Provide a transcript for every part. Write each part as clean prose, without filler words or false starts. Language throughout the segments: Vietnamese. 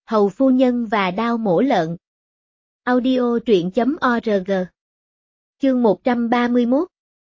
Hầu phu nhân và đao mổ lợn. Audio truyện.org. Chương 131.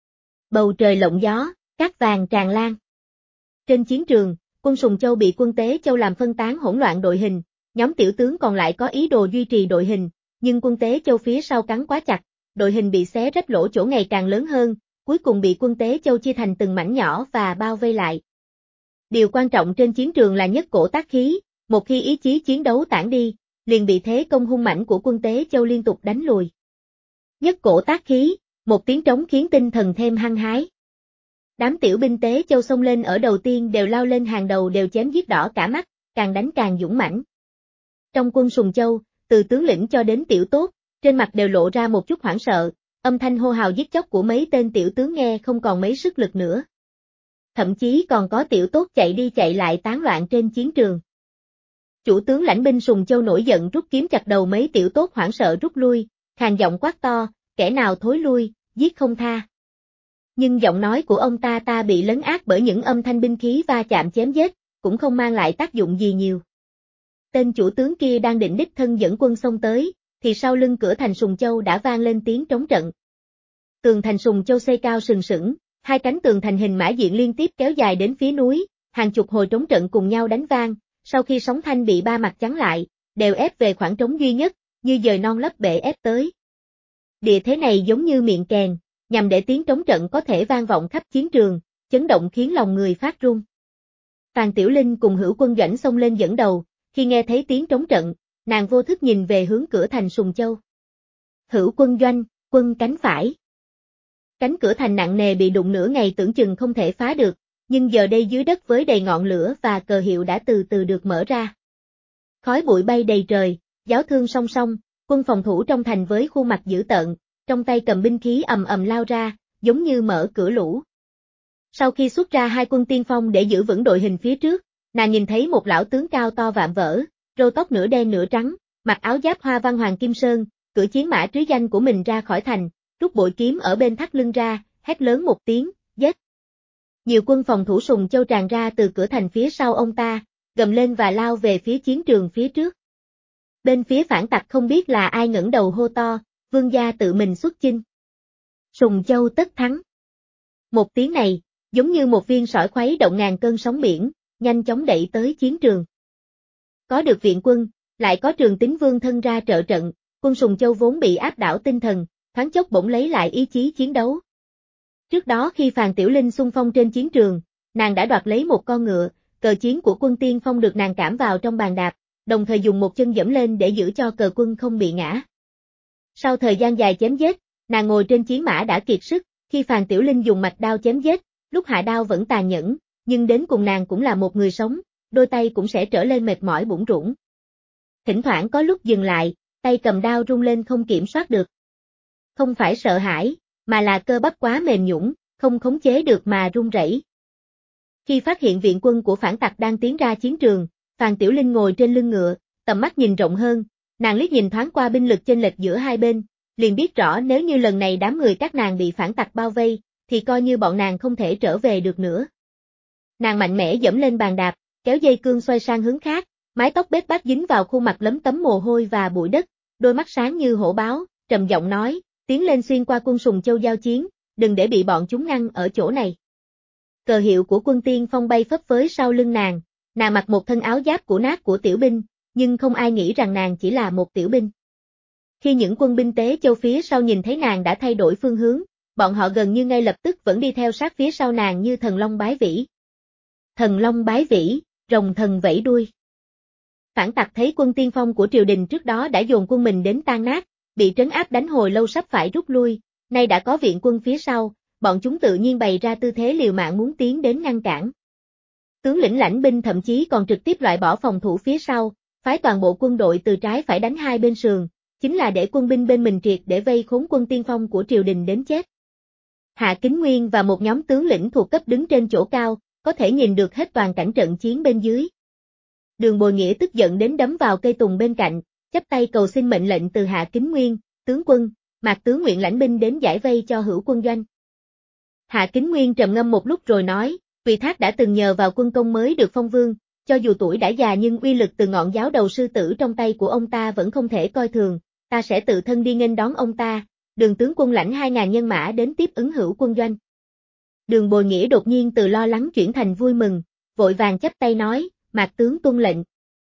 Bầu trời lộng gió, cát vàng tràn lan. Trên chiến trường, quân Sùng Châu bị quân Tế Châu làm phân tán hỗn loạn đội hình, nhóm tiểu tướng còn lại có ý đồ duy trì đội hình, nhưng quân Tế Châu phía sau cắn quá chặt, đội hình bị xé rách, lỗ chỗ ngày càng lớn hơn, cuối cùng bị quân Tế Châu chia thành từng mảnh nhỏ và bao vây lại. Điều quan trọng trên chiến trường là nhất cổ tác khí, một khi ý chí chiến đấu tản đi, liền bị thế công hung mãnh của quân Tế Châu liên tục đánh lùi. Nhất cổ tác khí, một tiếng trống khiến tinh thần thêm hăng hái. Đám tiểu binh Tế Châu xông lên ở đầu tiên đều lao lên hàng đầu, đều chém giết đỏ cả mắt, càng đánh càng dũng mãnh. Trong quân Sùng Châu, từ tướng lĩnh cho đến tiểu tốt, trên mặt đều lộ ra một chút hoảng sợ, âm thanh hô hào giết chóc của mấy tên tiểu tướng nghe không còn mấy sức lực nữa. Thậm chí còn có tiểu tốt chạy đi chạy lại tán loạn trên chiến trường. Chủ tướng lãnh binh Sùng Châu nổi giận rút kiếm chặt đầu mấy tiểu tốt hoảng sợ rút lui, khàn giọng quát to, kẻ nào thối lui, giết không tha. Nhưng giọng nói của ông ta bị lấn át bởi những âm thanh binh khí va chạm chém giết, cũng không mang lại tác dụng gì nhiều. Tên chủ tướng kia đang định đích thân dẫn quân xông tới, thì sau lưng cửa thành Sùng Châu đã vang lên tiếng trống trận. Tường thành Sùng Châu xây cao sừng sững, hai cánh tường thành hình mã diện liên tiếp kéo dài đến phía núi, hàng chục hồi trống trận cùng nhau đánh vang, sau khi sóng thanh bị ba mặt chắn lại, đều ép về khoảng trống duy nhất, như dời non lấp bể ép tới. Địa thế này giống như miệng kèn, nhằm để tiếng trống trận có thể vang vọng khắp chiến trường, chấn động khiến lòng người phát run. Phàn Tiểu Linh cùng Hữu Quân Doanh xông lên dẫn đầu, khi nghe thấy tiếng trống trận, nàng vô thức nhìn về hướng cửa thành Sùng Châu. Hữu Quân Doanh, quân cánh phải. Cánh cửa thành nặng nề bị đụng nửa ngày tưởng chừng không thể phá được, nhưng giờ đây dưới đất với đầy ngọn lửa và cờ hiệu đã từ từ được mở ra. Khói bụi bay đầy trời, giáo thương song song, quân phòng thủ trong thành với khuôn mặt dữ tợn, trong tay cầm binh khí ầm ầm lao ra, giống như mở cửa lũ. Sau khi xuất ra hai quân tiên phong để giữ vững đội hình phía trước, nàng nhìn thấy một lão tướng cao to vạm vỡ, râu tóc nửa đen nửa trắng, mặc áo giáp hoa văn hoàng kim sơn, cưỡi chiến mã trứ danh của mình ra khỏi thành, rút bội kiếm ở bên thắt lưng ra, hét lớn một tiếng, giết. Nhiều quân phòng thủ Sùng Châu tràn ra từ cửa thành phía sau ông ta, gầm lên và lao về phía chiến trường phía trước. Bên phía phản tặc không biết là ai ngẩng đầu hô to, vương gia tự mình xuất chinh. Sùng Châu tất thắng. Một tiếng này, giống như một viên sỏi khuấy động ngàn cơn sóng biển, nhanh chóng đẩy tới chiến trường. Có được viện quân, lại có Trường Tín Vương thân ra trợ trận, quân Sùng Châu vốn bị áp đảo tinh thần, thoáng chốc bỗng lấy lại ý chí chiến đấu. Trước đó khi Phàn Tiểu Linh xung phong trên chiến trường, nàng đã đoạt lấy một con ngựa, cờ chiến của quân tiên phong được nàng cảm vào trong bàn đạp, đồng thời dùng một chân dẫm lên để giữ cho cờ quân không bị ngã. Sau thời gian dài chém giết, nàng ngồi trên chiến mã đã kiệt sức, khi Phàn Tiểu Linh dùng mạch đao chém giết, lúc hạ đao vẫn tàn nhẫn, nhưng đến cùng nàng cũng là một người sống, đôi tay cũng sẽ trở lên mệt mỏi bủn rủn. Thỉnh thoảng có lúc dừng lại, tay cầm đao rung lên không kiểm soát được. Không phải sợ hãi, mà là cơ bắp quá mềm nhũn, không khống chế được mà run rẩy. Khi phát hiện viện quân của phản tặc đang tiến ra chiến trường, Phàn Tiểu Linh ngồi trên lưng ngựa, tầm mắt nhìn rộng hơn, nàng liếc nhìn thoáng qua binh lực chênh lệch giữa hai bên, liền biết rõ nếu như lần này đám người các nàng bị phản tặc bao vây, thì coi như bọn nàng không thể trở về được nữa. Nàng mạnh mẽ dẫm lên bàn đạp, kéo dây cương xoay sang hướng khác, mái tóc bết bát dính vào khuôn mặt lấm tấm mồ hôi và bụi đất, đôi mắt sáng như hổ báo, trầm giọng nói, tiến lên xuyên qua quân Sùng Châu giao chiến, đừng để bị bọn chúng ngăn ở chỗ này. Cờ hiệu của quân tiên phong bay phấp phới sau lưng nàng mặc một thân áo giáp cũ nát của tiểu binh, nhưng không ai nghĩ rằng nàng chỉ là một tiểu binh. Khi những quân binh Tế Châu phía sau nhìn thấy nàng đã thay đổi phương hướng, bọn họ gần như ngay lập tức vẫn đi theo sát phía sau nàng như thần long bái vĩ. Thần long bái vĩ, rồng thần vẫy đuôi. Phản tặc thấy quân tiên phong của triều đình trước đó đã dồn quân mình đến tan nát, bị trấn áp đánh hồi lâu sắp phải rút lui, nay đã có viện quân phía sau, bọn chúng tự nhiên bày ra tư thế liều mạng muốn tiến đến ngăn cản. Tướng lĩnh lãnh binh thậm chí còn trực tiếp loại bỏ phòng thủ phía sau, phái toàn bộ quân đội từ trái phải đánh hai bên sườn, chính là để quân binh bên mình triệt để vây khốn quân tiên phong của triều đình đến chết. Hạ Kính Nguyên và một nhóm tướng lĩnh thuộc cấp đứng trên chỗ cao, có thể nhìn được hết toàn cảnh trận chiến bên dưới. Đường Bồi Nghĩa tức giận đến đấm vào cây tùng bên cạnh, chắp tay cầu xin mệnh lệnh từ Hạ Kính Nguyên, tướng quân, Mạc tướng nguyện lãnh binh đến giải vây cho Hữu Quân Doanh. Hạ Kính Nguyên trầm ngâm một lúc rồi nói, Quỳ Thác đã từng nhờ vào quân công mới được phong vương, cho dù tuổi đã già nhưng uy lực từ ngọn giáo đầu sư tử trong tay của ông ta vẫn không thể coi thường, ta sẽ tự thân đi nghênh đón ông ta, Đường tướng quân lãnh 2.000 nhân mã đến tiếp ứng Hữu quân doanh. Đường Bồi Nghĩa đột nhiên từ lo lắng chuyển thành vui mừng, vội vàng chắp tay nói, Mạc tướng tuân lệnh.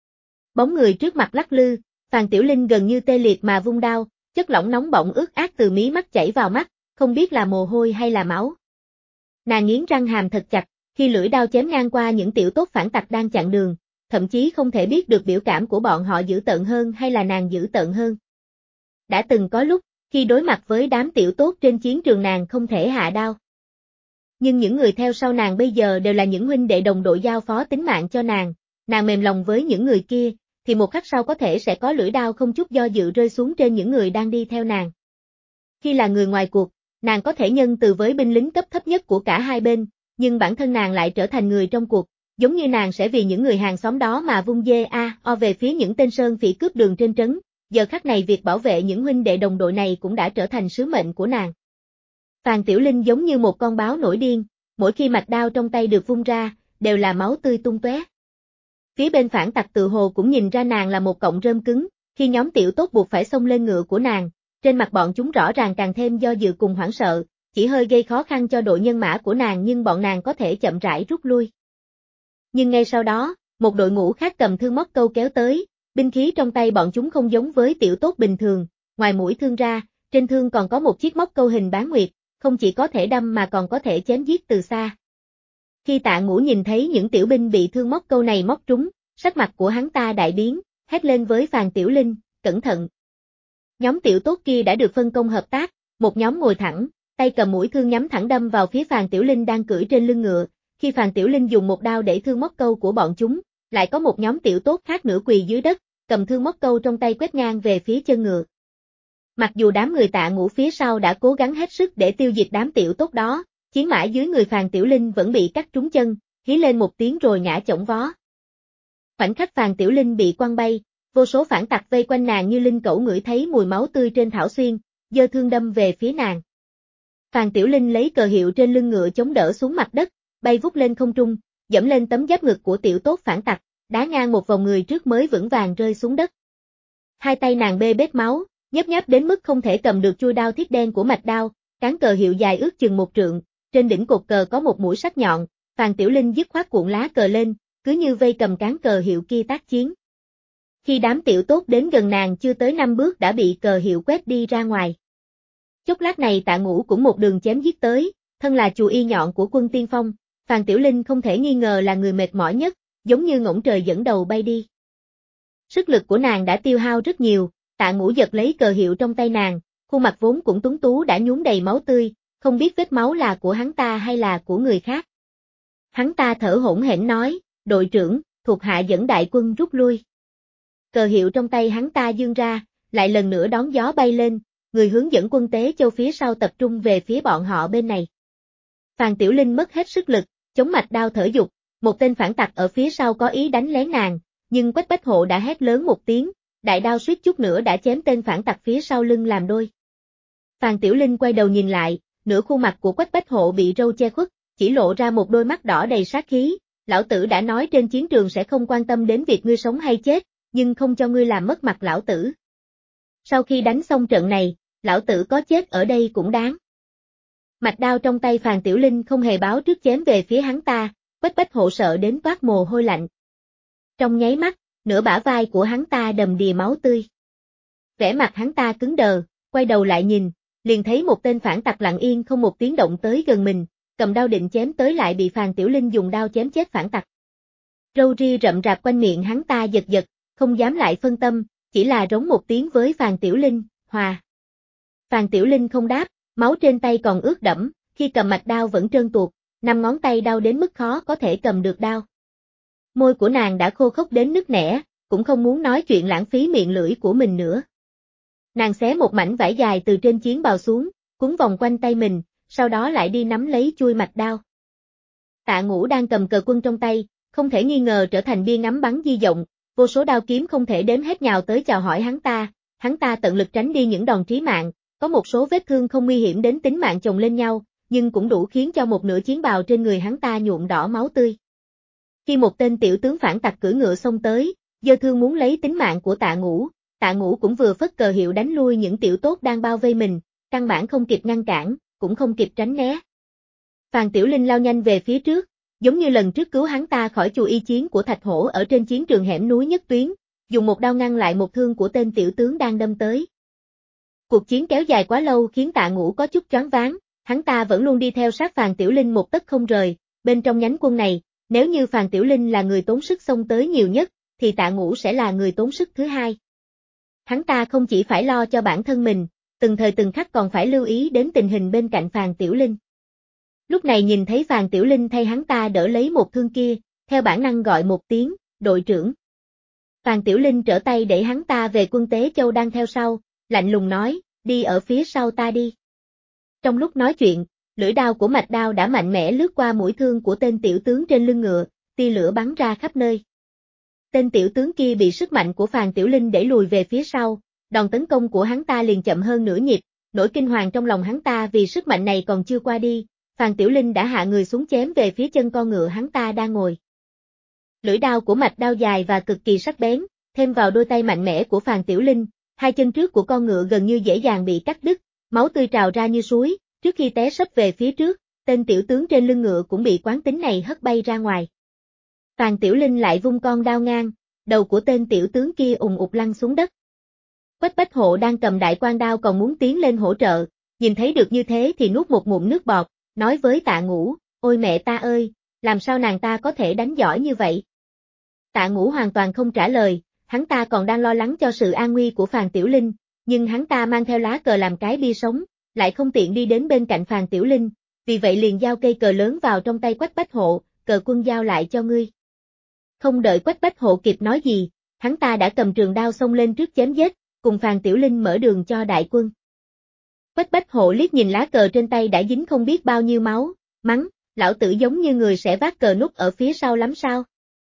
Bóng người trước mặt lắc lư, Phàn Tiểu Linh gần như tê liệt mà vung đao, chất lỏng nóng bỏng ướt át từ mí mắt chảy vào mắt, không biết là mồ hôi hay là máu. Nàng nghiến răng hàm thật chặt, khi lưỡi đao chém ngang qua những tiểu tốt phản tặc đang chặn đường, thậm chí không thể biết được biểu cảm của bọn họ dữ tợn hơn hay là nàng dữ tợn hơn. Đã từng có lúc, khi đối mặt với đám tiểu tốt trên chiến trường nàng không thể hạ đao. Nhưng những người theo sau nàng bây giờ đều là những huynh đệ đồng đội giao phó tính mạng cho nàng mềm lòng với những người kia, thì một khắc sau có thể sẽ có lưỡi đao không chút do dự rơi xuống trên những người đang đi theo nàng. Khi là người ngoài cuộc, nàng có thể nhân từ với binh lính cấp thấp nhất của cả hai bên, nhưng bản thân nàng lại trở thành người trong cuộc, giống như nàng sẽ vì những người hàng xóm đó mà vung dao về phía những tên sơn phỉ cướp đường trên trấn. Giờ khắc này việc bảo vệ những huynh đệ đồng đội này cũng đã trở thành sứ mệnh của nàng. Phàn Tiểu Linh giống như một con báo nổi điên, mỗi khi mạch đao trong tay được vung ra, đều là máu tươi tung tóe. Phía bên phản tặc tự hồ cũng nhìn ra nàng là một cọng rơm cứng, khi nhóm tiểu tốt buộc phải xông lên ngựa của nàng, trên mặt bọn chúng rõ ràng càng thêm do dự cùng hoảng sợ, chỉ hơi gây khó khăn cho đội nhân mã của nàng nhưng bọn nàng có thể chậm rãi rút lui. Nhưng ngay sau đó, một đội ngũ khác cầm thương móc câu kéo tới, binh khí trong tay bọn chúng không giống với tiểu tốt bình thường, ngoài mũi thương ra, trên thương còn có một chiếc móc câu hình bán nguyệt, không chỉ có thể đâm mà còn có thể chém giết từ xa. Khi Tạ Ngũ nhìn thấy những tiểu binh bị thương móc câu này móc trúng, sắc mặt của hắn ta đại biến, hét lên với Phàn Tiểu Linh, cẩn thận. Nhóm tiểu tốt kia đã được phân công hợp tác, một nhóm ngồi thẳng, tay cầm mũi thương nhắm thẳng đâm vào phía Phàn Tiểu Linh đang cưỡi trên lưng ngựa, khi Phàn Tiểu Linh dùng một đao để thương móc câu của bọn chúng, lại có một nhóm tiểu tốt khác nữa quỳ dưới đất, cầm thương móc câu trong tay quét ngang về phía chân ngựa. Mặc dù đám người Tạ Ngũ phía sau đã cố gắng hết sức để tiêu diệt đám tiểu tốt đó, chiến mã dưới người Phàn Tiểu Linh vẫn bị cắt trúng chân, hí lên một tiếng rồi ngã chổng vó. Khoảnh khắc Phàn Tiểu Linh bị quăng bay, vô số phản tặc vây quanh nàng như linh cẩu ngửi thấy mùi máu tươi trên thảo xuyên, giơ thương đâm về phía nàng. Phàn Tiểu Linh lấy cờ hiệu trên lưng ngựa chống đỡ xuống mặt đất, bay vút lên không trung, dẫm lên tấm giáp ngực của tiểu tốt phản tặc, đá ngang một vòng người trước mới vững vàng rơi xuống đất. Hai tay nàng bê bết máu, nhấp nháp đến mức không thể cầm được chuôi đao thiết đen của mạch đao, cán cờ hiệu dài ước chừng 1 trượng, trên đỉnh cột cờ có một mũi sắc nhọn, Phàn Tiểu Linh dứt khoát cuộn lá cờ lên, cứ như vây cầm cán cờ hiệu kia tác chiến. Khi đám tiểu tốt đến gần nàng chưa tới 5 bước đã bị cờ hiệu quét đi ra ngoài. Chốc lát này Tạ Ngũ cũng một đường chém giết tới, thân là chù y nhọn của quân tiên phong, Phàn Tiểu Linh không thể nghi ngờ là người mệt mỏi nhất, giống như ngỗng trời dẫn đầu bay đi. Sức lực của nàng đã tiêu hao rất nhiều, Tạ Ngũ giật lấy cờ hiệu trong tay nàng, khuôn mặt vốn cũng tuấn tú đã nhuốm đầy máu tươi, không biết vết máu là của hắn ta hay là của người khác. Hắn ta thở hổn hển nói, đội trưởng, thuộc hạ dẫn đại quân rút lui. Cờ hiệu trong tay hắn ta dương ra, lại lần nữa đón gió bay lên, người hướng dẫn quân Tế Châu phía sau tập trung về phía bọn họ bên này. Phàn Tiểu Linh mất hết sức lực, chống mạch đao thở dục, một tên phản tặc ở phía sau có ý đánh lén nàng, nhưng Quách Bách Hộ đã hét lớn một tiếng, đại đao suýt chút nữa đã chém tên phản tặc phía sau lưng làm đôi. Phàn Tiểu Linh quay đầu nhìn lại, nửa khuôn mặt của Quách Bách Hộ bị râu che khuất, chỉ lộ ra một đôi mắt đỏ đầy sát khí, lão tử đã nói trên chiến trường sẽ không quan tâm đến việc ngươi sống hay chết, nhưng không cho ngươi làm mất mặt lão tử. Sau khi đánh xong trận này, lão tử có chết ở đây cũng đáng. Mạch đao trong tay Phàn Tiểu Linh không hề báo trước chém về phía hắn ta, Quách Bách Hộ sợ đến toát mồ hôi lạnh. Trong nháy mắt, nửa bả vai của hắn ta đầm đìa máu tươi. Vẻ mặt hắn ta cứng đờ, quay đầu lại nhìn, liền thấy một tên phản tặc lặng yên không một tiếng động tới gần mình, cầm đao định chém tới lại bị Phàn Tiểu Linh dùng đao chém chết phản tặc. Râu ria rậm rạp quanh miệng hắn ta giật giật, không dám lại phân tâm, chỉ là rống một tiếng với Phàn Tiểu Linh, hòa. Phàn Tiểu Linh không đáp, máu trên tay còn ướt đẫm, khi cầm mạch đao vẫn trơn tuột, 5 ngón tay đau đến mức khó có thể cầm được đao. Môi của nàng đã khô khốc đến nứt nẻ, cũng không muốn nói chuyện lãng phí miệng lưỡi của mình nữa. Nàng xé một mảnh vải dài từ trên chiến bào xuống, quấn vòng quanh tay mình, sau đó lại đi nắm lấy chuôi mạch đao. Tạ Ngũ đang cầm cờ quân trong tay, không thể nghi ngờ trở thành bia ngắm bắn di động, vô số đao kiếm không thể đếm hết nhào tới chào hỏi hắn ta tận lực tránh đi những đòn trí mạng, có một số vết thương không nguy hiểm đến tính mạng chồng lên nhau, nhưng cũng đủ khiến cho một nửa chiến bào trên người hắn ta nhuộm đỏ máu tươi. Khi một tên tiểu tướng phản tặc cưỡi ngựa xông tới, giơ thương muốn lấy tính mạng của Tạ Ngũ cũng vừa phất cờ hiệu đánh lui những tiểu tốt đang bao vây mình, căn bản không kịp ngăn cản, cũng không kịp tránh né. Phàn Tiểu Linh lao nhanh về phía trước, giống như lần trước cứu hắn ta khỏi chù y chiến của Thạch Hổ ở trên chiến trường hẻm núi Nhất Tuyến, dùng một đao ngăn lại một thương của tên tiểu tướng đang đâm tới. Cuộc chiến kéo dài quá lâu khiến Tạ Ngũ có chút choáng váng, hắn ta vẫn luôn đi theo sát Phàn Tiểu Linh một tấc không rời, bên trong nhánh quân này, nếu như Phàn Tiểu Linh là người tốn sức xông tới nhiều nhất, thì Tạ Ngũ sẽ là người tốn sức thứ hai. Hắn ta không chỉ phải lo cho bản thân mình, từng thời từng khắc còn phải lưu ý đến tình hình bên cạnh Phàn Tiểu Linh. Lúc này nhìn thấy Phàn Tiểu Linh thay hắn ta đỡ lấy một thương kia, theo bản năng gọi một tiếng, đội trưởng. Phàn Tiểu Linh trở tay để hắn ta về Quân Tế Châu đang theo sau, lạnh lùng nói, đi ở phía sau ta đi. Trong lúc nói chuyện, lưỡi đao của mạch đao đã mạnh mẽ lướt qua mũi thương của tên tiểu tướng trên lưng ngựa, tia lửa bắn ra khắp nơi. Tên tiểu tướng kia bị sức mạnh của Phàn Tiểu Linh đẩy lùi về phía sau, đòn tấn công của hắn ta liền chậm hơn nửa nhịp, nỗi kinh hoàng trong lòng hắn ta vì sức mạnh này còn chưa qua đi, Phàn Tiểu Linh đã hạ người xuống chém về phía chân con ngựa hắn ta đang ngồi. Lưỡi đao của mạch đao dài và cực kỳ sắc bén, thêm vào đôi tay mạnh mẽ của Phàn Tiểu Linh, hai chân trước của con ngựa gần như dễ dàng bị cắt đứt, máu tươi trào ra như suối, trước khi té sấp về phía trước, tên tiểu tướng trên lưng ngựa cũng bị quán tính này hất bay ra ngoài. Phàn Tiểu Linh lại vung con đao ngang, đầu của tên tiểu tướng kia ùng ục lăn xuống đất. Quách Bách Hộ đang cầm đại quan đao còn muốn tiến lên hỗ trợ, nhìn thấy được như thế thì nuốt một ngụm nước bọt, nói với Tạ Ngũ, ôi mẹ ta ơi, làm sao nàng ta có thể đánh giỏi như vậy? Tạ Ngũ hoàn toàn không trả lời, hắn ta còn đang lo lắng cho sự an nguy của Phàn Tiểu Linh, nhưng hắn ta mang theo lá cờ làm cái bia sống, lại không tiện đi đến bên cạnh Phàn Tiểu Linh, vì vậy liền giao cây cờ lớn vào trong tay Quách Bách Hộ, cờ quân giao lại cho ngươi. Không đợi Quách Bách Hộ kịp nói gì, hắn ta đã cầm trường đao xông lên trước chém giết, cùng Phàn Tiểu Linh mở đường cho đại quân. Quách Bách Hộ liếc nhìn lá cờ trên tay đã dính không biết bao nhiêu máu, mắng, lão tử giống như người sẽ vác cờ nút ở phía sau lắm sao.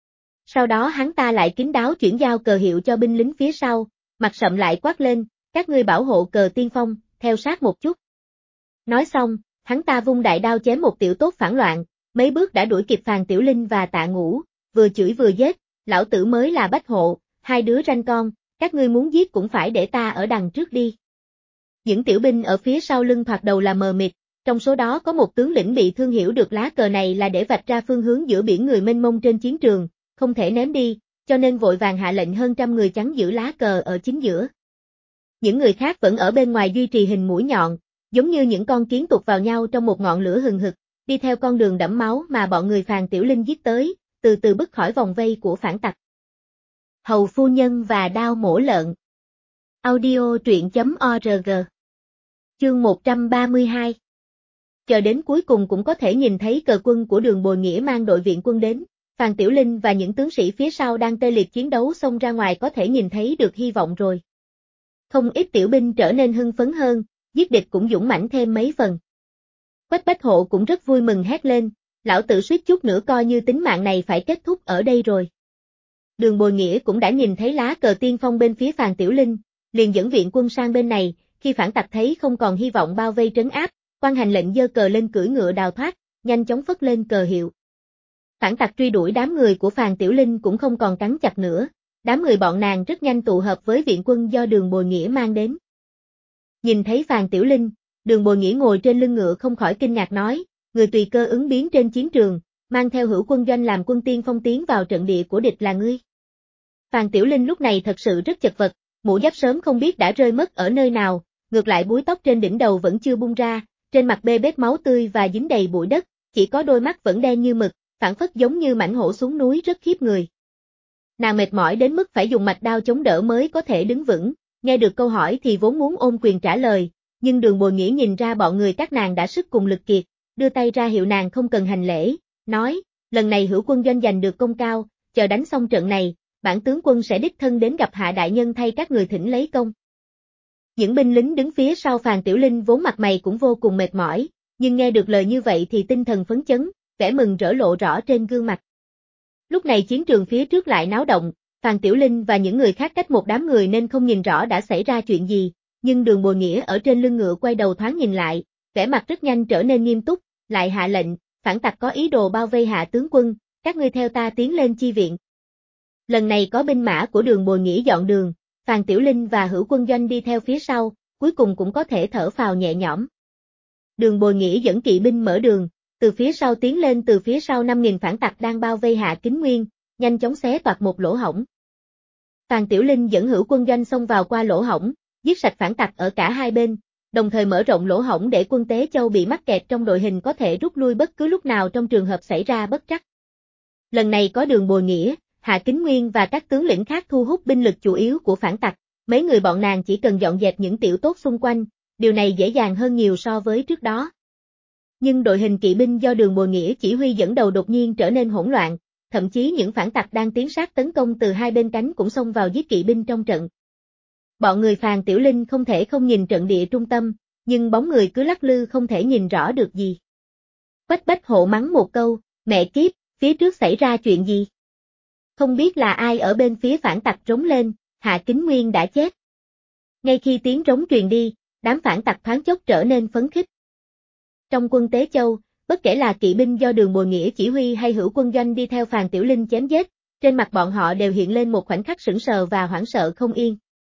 Sau đó hắn ta lại kín đáo chuyển giao cờ hiệu cho binh lính phía sau, mặt sậm lại quát lên, các ngươi bảo hộ cờ tiên phong, theo sát một chút. Nói xong, hắn ta vung đại đao chém một tiểu tốt phản loạn, mấy bước đã đuổi kịp Phàn Tiểu Linh và Tạ Ngũ, vừa chửi vừa giết, lão tử mới là Bách Hộ, hai đứa ranh con, các ngươi muốn giết cũng phải để ta ở đằng trước đi. Những tiểu binh ở phía sau lưng thoạt đầu là mờ mịt, trong số đó có một tướng lĩnh bị thương hiểu được lá cờ này là để vạch ra phương hướng giữa biển người mênh mông trên chiến trường, không thể ném đi, cho nên vội vàng hạ lệnh hơn trăm người chắn giữ lá cờ ở chính giữa. Những người khác vẫn ở bên ngoài duy trì hình mũi nhọn, giống như những con kiến tụt vào nhau trong một ngọn lửa hừng hực, đi theo con đường đẫm máu mà bọn người Phàn Tiểu Linh giết tới, từ từ bứt khỏi vòng vây của phản tặc. Hầu phu nhân và đao mổ lợn. Audio truyện.org. Chương 132. Chờ đến cuối cùng cũng có thể nhìn thấy cờ quân của Đường Bồi Nghĩa mang đội viện quân đến, Phàn Tiểu Linh và những tướng sĩ phía sau đang tê liệt chiến đấu xông ra ngoài có thể nhìn thấy được hy vọng rồi. Không ít tiểu binh trở nên hưng phấn hơn, giết địch cũng dũng mãnh thêm mấy phần. Quách Bách Hộ cũng rất vui mừng hét lên, lão tử suýt chút nữa coi như tính mạng này phải kết thúc ở đây rồi. Đường Bồi Nghĩa cũng đã nhìn thấy lá cờ tiên phong bên phía Phàn Tiểu Linh, liền dẫn viện quân sang bên này, khi phản tặc thấy không còn hy vọng bao vây trấn áp, quan hành lệnh giơ cờ lên cưỡi ngựa đào thoát, nhanh chóng phất lên cờ hiệu. Phản tặc truy đuổi đám người của Phàn Tiểu Linh cũng không còn cắn chặt nữa, đám người bọn nàng rất nhanh tụ hợp với viện quân do Đường Bồi Nghĩa mang đến. Nhìn thấy Phàn Tiểu Linh, Đường Bồi Nghĩa ngồi trên lưng ngựa không khỏi kinh ngạc nói, người tùy cơ ứng biến trên chiến trường, mang theo hữu quân doanh làm quân tiên phong tiến vào trận địa của địch là ngươi. Phàn Tiểu Linh lúc này thật sự rất chật vật, mũ giáp sớm không biết đã rơi mất ở nơi nào, ngược lại búi tóc trên đỉnh đầu vẫn chưa bung ra, trên mặt bê bết máu tươi và dính đầy bụi đất, chỉ có đôi mắt vẫn đen như mực, phảng phất giống như mãnh hổ xuống núi rất khiếp người. Nàng mệt mỏi đến mức phải dùng mạch đao chống đỡ mới có thể đứng vững, nghe được câu hỏi thì vốn muốn ôm quyền trả lời, nhưng Đường Bồi Nghĩa nhìn ra bọn người các nàng đã sức cùng lực kiệt, đưa tay ra hiệu nàng không cần hành lễ, nói, lần này hữu quân doanh giành được công cao, chờ đánh xong trận này, bản tướng quân sẽ đích thân đến gặp Hạ đại nhân thay các người thỉnh lấy công. Những binh lính đứng phía sau Phàn Tiểu Linh vốn mặt mày cũng vô cùng mệt mỏi, nhưng nghe được lời như vậy thì tinh thần phấn chấn, vẻ mừng rỡ lộ rõ trên gương mặt. Lúc này chiến trường phía trước lại náo động, Phàn Tiểu Linh và những người khác cách một đám người nên không nhìn rõ đã xảy ra chuyện gì, nhưng Đường Bồi Nghĩa ở trên lưng ngựa quay đầu thoáng nhìn lại, vẻ mặt rất nhanh trở nên nghiêm túc, lại hạ lệnh, phản tặc có ý đồ bao vây Hạ tướng quân, các ngươi theo ta tiến lên chi viện. Lần này có binh mã của Đường Bồi Nghĩa dọn đường, Phàn Tiểu Linh và Hữu Quân Doanh đi theo phía sau, cuối cùng cũng có thể thở phào nhẹ nhõm. Đường Bồi Nghĩa dẫn kỵ binh mở đường, từ phía sau tiến lên, từ phía sau 5.000 phản tặc đang bao vây Hạ Kính Nguyên, nhanh chóng xé toạc một lỗ hổng. Phàn Tiểu Linh dẫn Hữu Quân Doanh xông vào qua lỗ hổng, giết sạch phản tặc ở cả hai bên, đồng thời mở rộng lỗ hổng để quân Tế Châu bị mắc kẹt trong đội hình có thể rút lui bất cứ lúc nào trong trường hợp xảy ra bất trắc. Lần này có Đường Bồi Nghĩa, Hạ Kính Nguyên và các tướng lĩnh khác thu hút binh lực chủ yếu của phản tặc, mấy người bọn nàng chỉ cần dọn dẹp những tiểu tốt xung quanh, điều này dễ dàng hơn nhiều so với trước đó. Nhưng đội hình kỵ binh do Đường Bồi Nghĩa chỉ huy dẫn đầu đột nhiên trở nên hỗn loạn, thậm chí những phản tặc đang tiến sát tấn công từ hai bên cánh cũng xông vào giết kỵ binh trong trận. Bọn người Phàn Tiểu Linh không thể không nhìn trận địa trung tâm, nhưng bóng người cứ lắc lư không thể nhìn rõ được gì. Quách Bách Hộ mắng một câu, mẹ kiếp, phía trước xảy ra chuyện gì? Không biết là ai ở bên phía phản tặc rống lên, Hạ Kính Nguyên đã chết. Ngay khi tiếng rống truyền đi, đám phản tặc thoáng chốc trở nên phấn khích. Trong quân Tế Châu, bất kể là kỵ binh do Đường Bồi Nghĩa chỉ huy hay Hữu Quân Doanh đi theo Phàn Tiểu Linh chém giết, trên mặt bọn họ đều hiện lên một khoảnh khắc sững sờ và hoảng sợ không yên.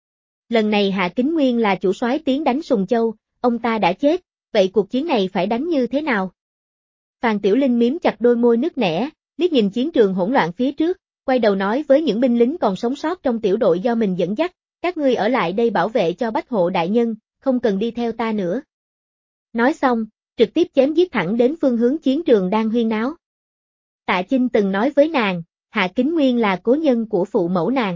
Lần này Hạ Kính Nguyên là chủ soái tiến đánh Sùng Châu, ông ta đã chết, vậy cuộc chiến này phải đánh như thế nào? Phàn Tiểu Linh miếm chặt đôi môi nứt nẻ, liếc nhìn chiến trường hỗn loạn phía trước, quay đầu nói với những binh lính còn sống sót trong tiểu đội do mình dẫn dắt, các ngươi ở lại đây bảo vệ cho Bách Hộ đại nhân, không cần đi theo ta nữa. Nói xong, trực tiếp chém giết thẳng đến phương hướng chiến trường đang huyên náo. Tạ Chinh từng nói với nàng, Hạ Kính Nguyên là cố nhân của phụ mẫu nàng.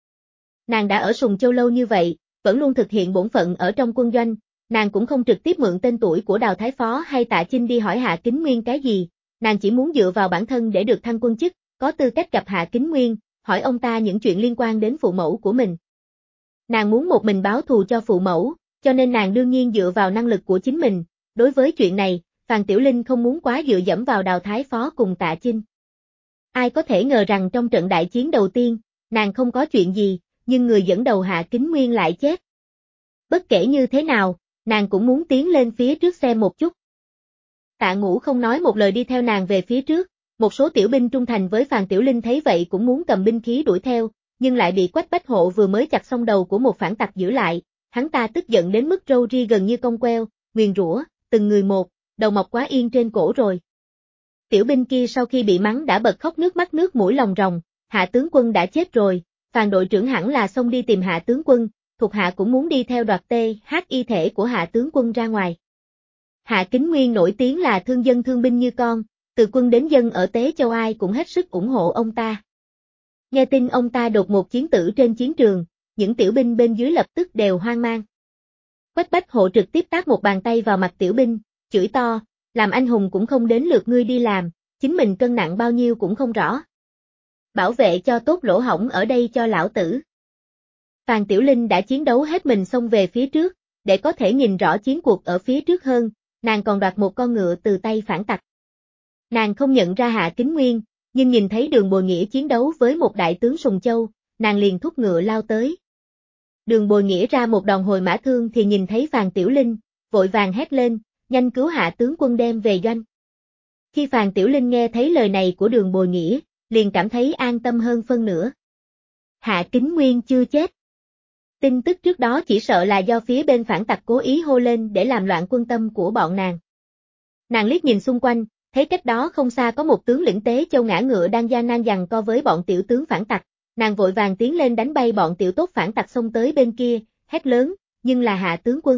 Nàng đã ở Sùng Châu lâu như vậy, vẫn luôn thực hiện bổn phận ở trong quân doanh, nàng cũng không trực tiếp mượn tên tuổi của Đào Thái Phó hay Tạ Chinh đi hỏi Hạ Kính Nguyên cái gì, nàng chỉ muốn dựa vào bản thân để được thăng quân chức, có tư cách gặp Hạ Kính Nguyên, hỏi ông ta những chuyện liên quan đến phụ mẫu của mình. Nàng muốn một mình báo thù cho phụ mẫu, cho nên nàng đương nhiên dựa vào năng lực của chính mình, đối với chuyện này, Phàn Tiểu Linh không muốn quá dựa dẫm vào Đào Thái Phó cùng Tạ Chinh. Ai có thể ngờ rằng trong trận đại chiến đầu tiên, nàng không có chuyện gì, nhưng người dẫn đầu Hạ Kính Nguyên lại chết. Bất kể như thế nào, nàng cũng muốn tiến lên phía trước xem một chút. Tạ Ngũ không nói một lời đi theo nàng về phía trước, một số tiểu binh trung thành với Phàn Tiểu Linh thấy vậy cũng muốn cầm binh khí đuổi theo, nhưng lại bị Quách Bách Hộ vừa mới chặt xong đầu của một phản tặc giữ lại, hắn ta tức giận đến mức râu ria gần như cong queo, nguyền rủa, từng người một, đầu mọc quá yên trên cổ rồi. Tiểu binh kia sau khi bị mắng đã bật khóc nước mắt nước mũi lòng ròng, Hạ tướng quân đã chết rồi, Phàn đội trưởng hẳn là xông đi tìm Hạ tướng quân, thuộc hạ cũng muốn đi theo đoạt y thể của Hạ tướng quân ra ngoài. Hạ Kính Nguyên nổi tiếng là thương dân thương binh như con, từ quân đến dân ở Tế Châu ai cũng hết sức ủng hộ ông ta. Nghe tin ông ta đột ngột chiến tử trên chiến trường, những tiểu binh bên dưới lập tức đều hoang mang. Quách Bách Hộ trực tiếp tát một bàn tay vào mặt tiểu binh, chửi to, làm anh hùng cũng không đến lượt ngươi đi làm, chính mình cân nặng bao nhiêu cũng không rõ. Bảo vệ cho tốt lỗ hổng ở đây cho lão tử. Phàn Tiểu Linh đã chiến đấu hết mình xông về phía trước, để có thể nhìn rõ chiến cuộc ở phía trước hơn, nàng còn đoạt một con ngựa từ tay phản tặc. Nàng không nhận ra Hạ Kính Nguyên, nhưng nhìn thấy Đường Bồi Nghĩa chiến đấu với một đại tướng Sùng Châu, nàng liền thúc ngựa lao tới. Đường Bồi Nghĩa ra một đòn hồi mã thương thì nhìn thấy Phàn Tiểu Linh, vội vàng hét lên, nhanh cứu Hạ tướng quân đem về doanh. Khi Phàn Tiểu Linh nghe thấy lời này của Đường Bồi Nghĩa, liền cảm thấy an tâm hơn phân nửa. Hạ Kính Nguyên chưa chết. Tin tức trước đó chỉ sợ là do phía bên phản tặc cố ý hô lên để làm loạn quân tâm của bọn nàng. Nàng liếc nhìn xung quanh, thấy cách đó không xa có một tướng lĩnh Tế Châu ngã ngựa đang gian nan giằng co với bọn tiểu tướng phản tặc, nàng vội vàng tiến lên đánh bay bọn tiểu tốt phản tặc xông tới bên kia, hét lớn, nhưng là Hạ tướng quân.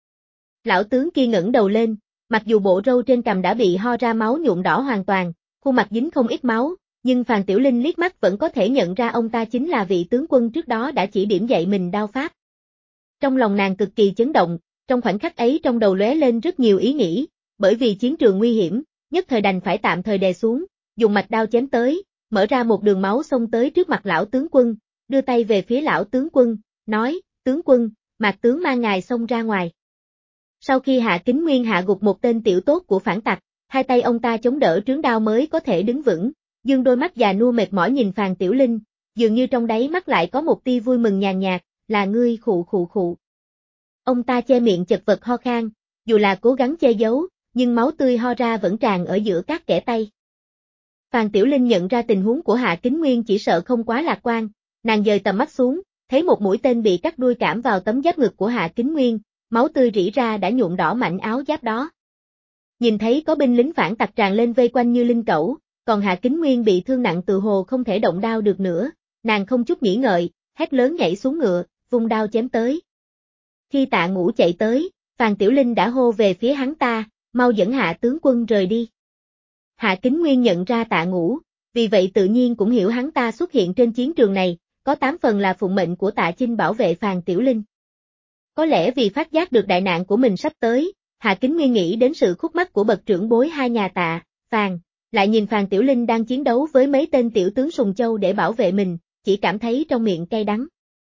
Lão tướng kia ngẩng đầu lên, mặc dù bộ râu trên cằm đã bị ho ra máu nhuộm đỏ hoàn toàn, khuôn mặt dính không ít máu, nhưng Phàn Tiểu Linh liếc mắt vẫn có thể nhận ra ông ta chính là vị tướng quân trước đó đã chỉ điểm dạy mình đao pháp. Trong lòng nàng cực kỳ chấn động, trong khoảnh khắc ấy trong đầu lóe lên rất nhiều ý nghĩ, bởi vì chiến trường nguy hiểm, nhất thời đành phải tạm thời đè xuống, dùng mạch đao chém tới, mở ra một đường máu xông tới trước mặt lão tướng quân, đưa tay về phía lão tướng quân, nói, tướng quân, Mạc tướng mang ngài xông ra ngoài. Sau khi Hạ Kính Nguyên hạ gục một tên tiểu tốt của phản tặc, hai tay ông ta chống đỡ trướng đao mới có thể đứng vững, dương đôi mắt già nua mệt mỏi nhìn Phàn Tiểu Linh, dường như trong đáy mắt lại có một tia vui mừng nhàn nhạt, là ngươi khụ khụ khụ. Ông ta che miệng chật vật ho khan, dù là cố gắng che giấu, nhưng máu tươi ho ra vẫn tràn ở giữa các kẽ tay. Phan Tiểu Linh nhận ra tình huống của Hạ Kính Nguyên chỉ sợ không quá lạc quan, nàng dời tầm mắt xuống, thấy một mũi tên bị cắt đuôi cảm vào tấm giáp ngực của Hạ Kính Nguyên, máu tươi rỉ ra đã nhuộm đỏ mảnh áo giáp đó. Nhìn thấy có binh lính phản tặc tràn lên vây quanh như linh cẩu, còn Hạ Kính Nguyên bị thương nặng tự hồ không thể động đao được nữa, nàng không chút nghĩ ngợi, hét lớn nhảy xuống ngựa, vung đao chém tới. Khi Tạ Ngũ chạy tới, Phan Tiểu Linh đã hô về phía hắn ta, mau dẫn Hạ tướng quân rời đi. Hạ Kính Nguyên nhận ra Tạ Ngũ, vì vậy tự nhiên cũng hiểu hắn ta xuất hiện trên chiến trường này, có 8 phần là phụng mệnh của Tạ Chinh bảo vệ Phan Tiểu Linh. Có lẽ vì phát giác được đại nạn của mình sắp tới, Hạ Kính Nguyên nghĩ đến sự khúc mắc của bậc trưởng bối hai nhà Tạ, Phan, lại nhìn Phan Tiểu Linh đang chiến đấu với mấy tên tiểu tướng Sùng Châu để bảo vệ mình, chỉ cảm thấy trong miệng cay đắng.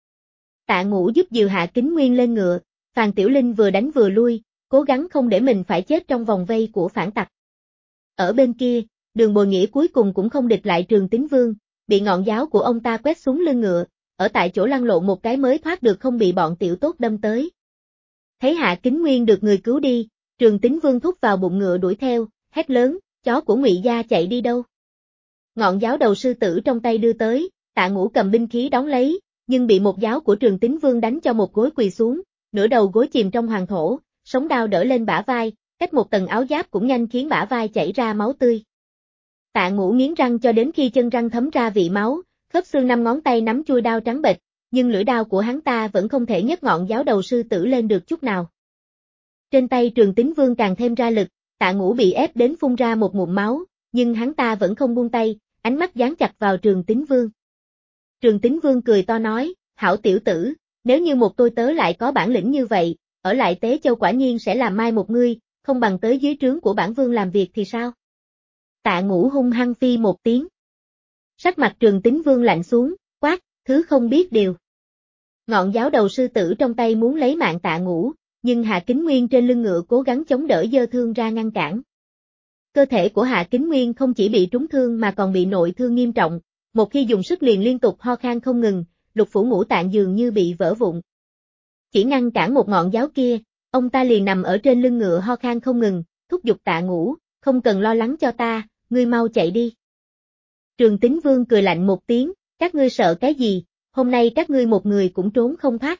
Tạ Ngũ giúp dìu Hạ Kính Nguyên lên ngựa, Phan Tiểu Linh vừa đánh vừa lui, cố gắng không để mình phải chết trong vòng vây của phản tặc. Ở bên kia, Đường Bồi Nghĩa cuối cùng cũng không địch lại Trường Tín Vương, bị ngọn giáo của ông ta quét xuống lưng ngựa, ở tại chỗ lăn lộn một cái mới thoát được không bị bọn tiểu tốt đâm tới. Thấy Hạ Kính Nguyên được người cứu đi, Trường Tín Vương thúc vào bụng ngựa đuổi theo, hét lớn, chó của Ngụy gia chạy đi đâu? Ngọn giáo đầu sư tử trong tay đưa tới, Tạ Ngũ cầm binh khí đón lấy, nhưng bị một giáo của Trường Tín Vương đánh cho một gối quỳ xuống, nửa đầu gối chìm trong hoàng thổ, sống đao đỡ lên bả vai, cách một tầng áo giáp cũng nhanh khiến bả vai chảy ra máu tươi. Tạ Ngũ nghiến răng cho đến khi chân răng thấm ra vị máu, khớp xương 5 ngón tay nắm chuôi đao trắng bệch, nhưng lưỡi đao của hắn ta vẫn không thể nhấc ngọn giáo đầu sư tử lên được chút nào. Trên tay Trường Tín Vương càng thêm ra lực, Tạ Ngũ bị ép đến phun ra một ngụm máu, nhưng hắn ta vẫn không buông tay, ánh mắt dán chặt vào Trường Tín Vương. Trường Tín Vương cười to nói, hảo tiểu tử, nếu như một tôi tớ lại có bản lĩnh như vậy, ở lại Tế Châu quả nhiên sẽ làm mai một ngươi, không bằng tới dưới trướng của bản vương làm việc thì sao? Tạ Ngũ hung hăng phi một tiếng. Sắc mặt Trường Tín Vương lạnh xuống, quát, thứ không biết điều. Ngọn giáo đầu sư tử trong tay muốn lấy mạng Tạ Ngũ, nhưng Hạ Kính Nguyên trên lưng ngựa cố gắng chống đỡ giơ thương ra ngăn cản. Cơ thể của Hạ Kính Nguyên không chỉ bị trúng thương mà còn bị nội thương nghiêm trọng, một khi dùng sức liền liên tục ho khan không ngừng, lục phủ ngũ tạng dường như bị vỡ vụn. Chỉ ngăn cản một ngọn giáo kia, ông ta liền nằm ở trên lưng ngựa ho khan không ngừng, thúc giục Tạ Ngũ, không cần lo lắng cho ta, ngươi mau chạy đi. Trường Tín Vương cười lạnh một tiếng, các ngươi sợ cái gì, hôm nay các ngươi một người cũng trốn không thoát.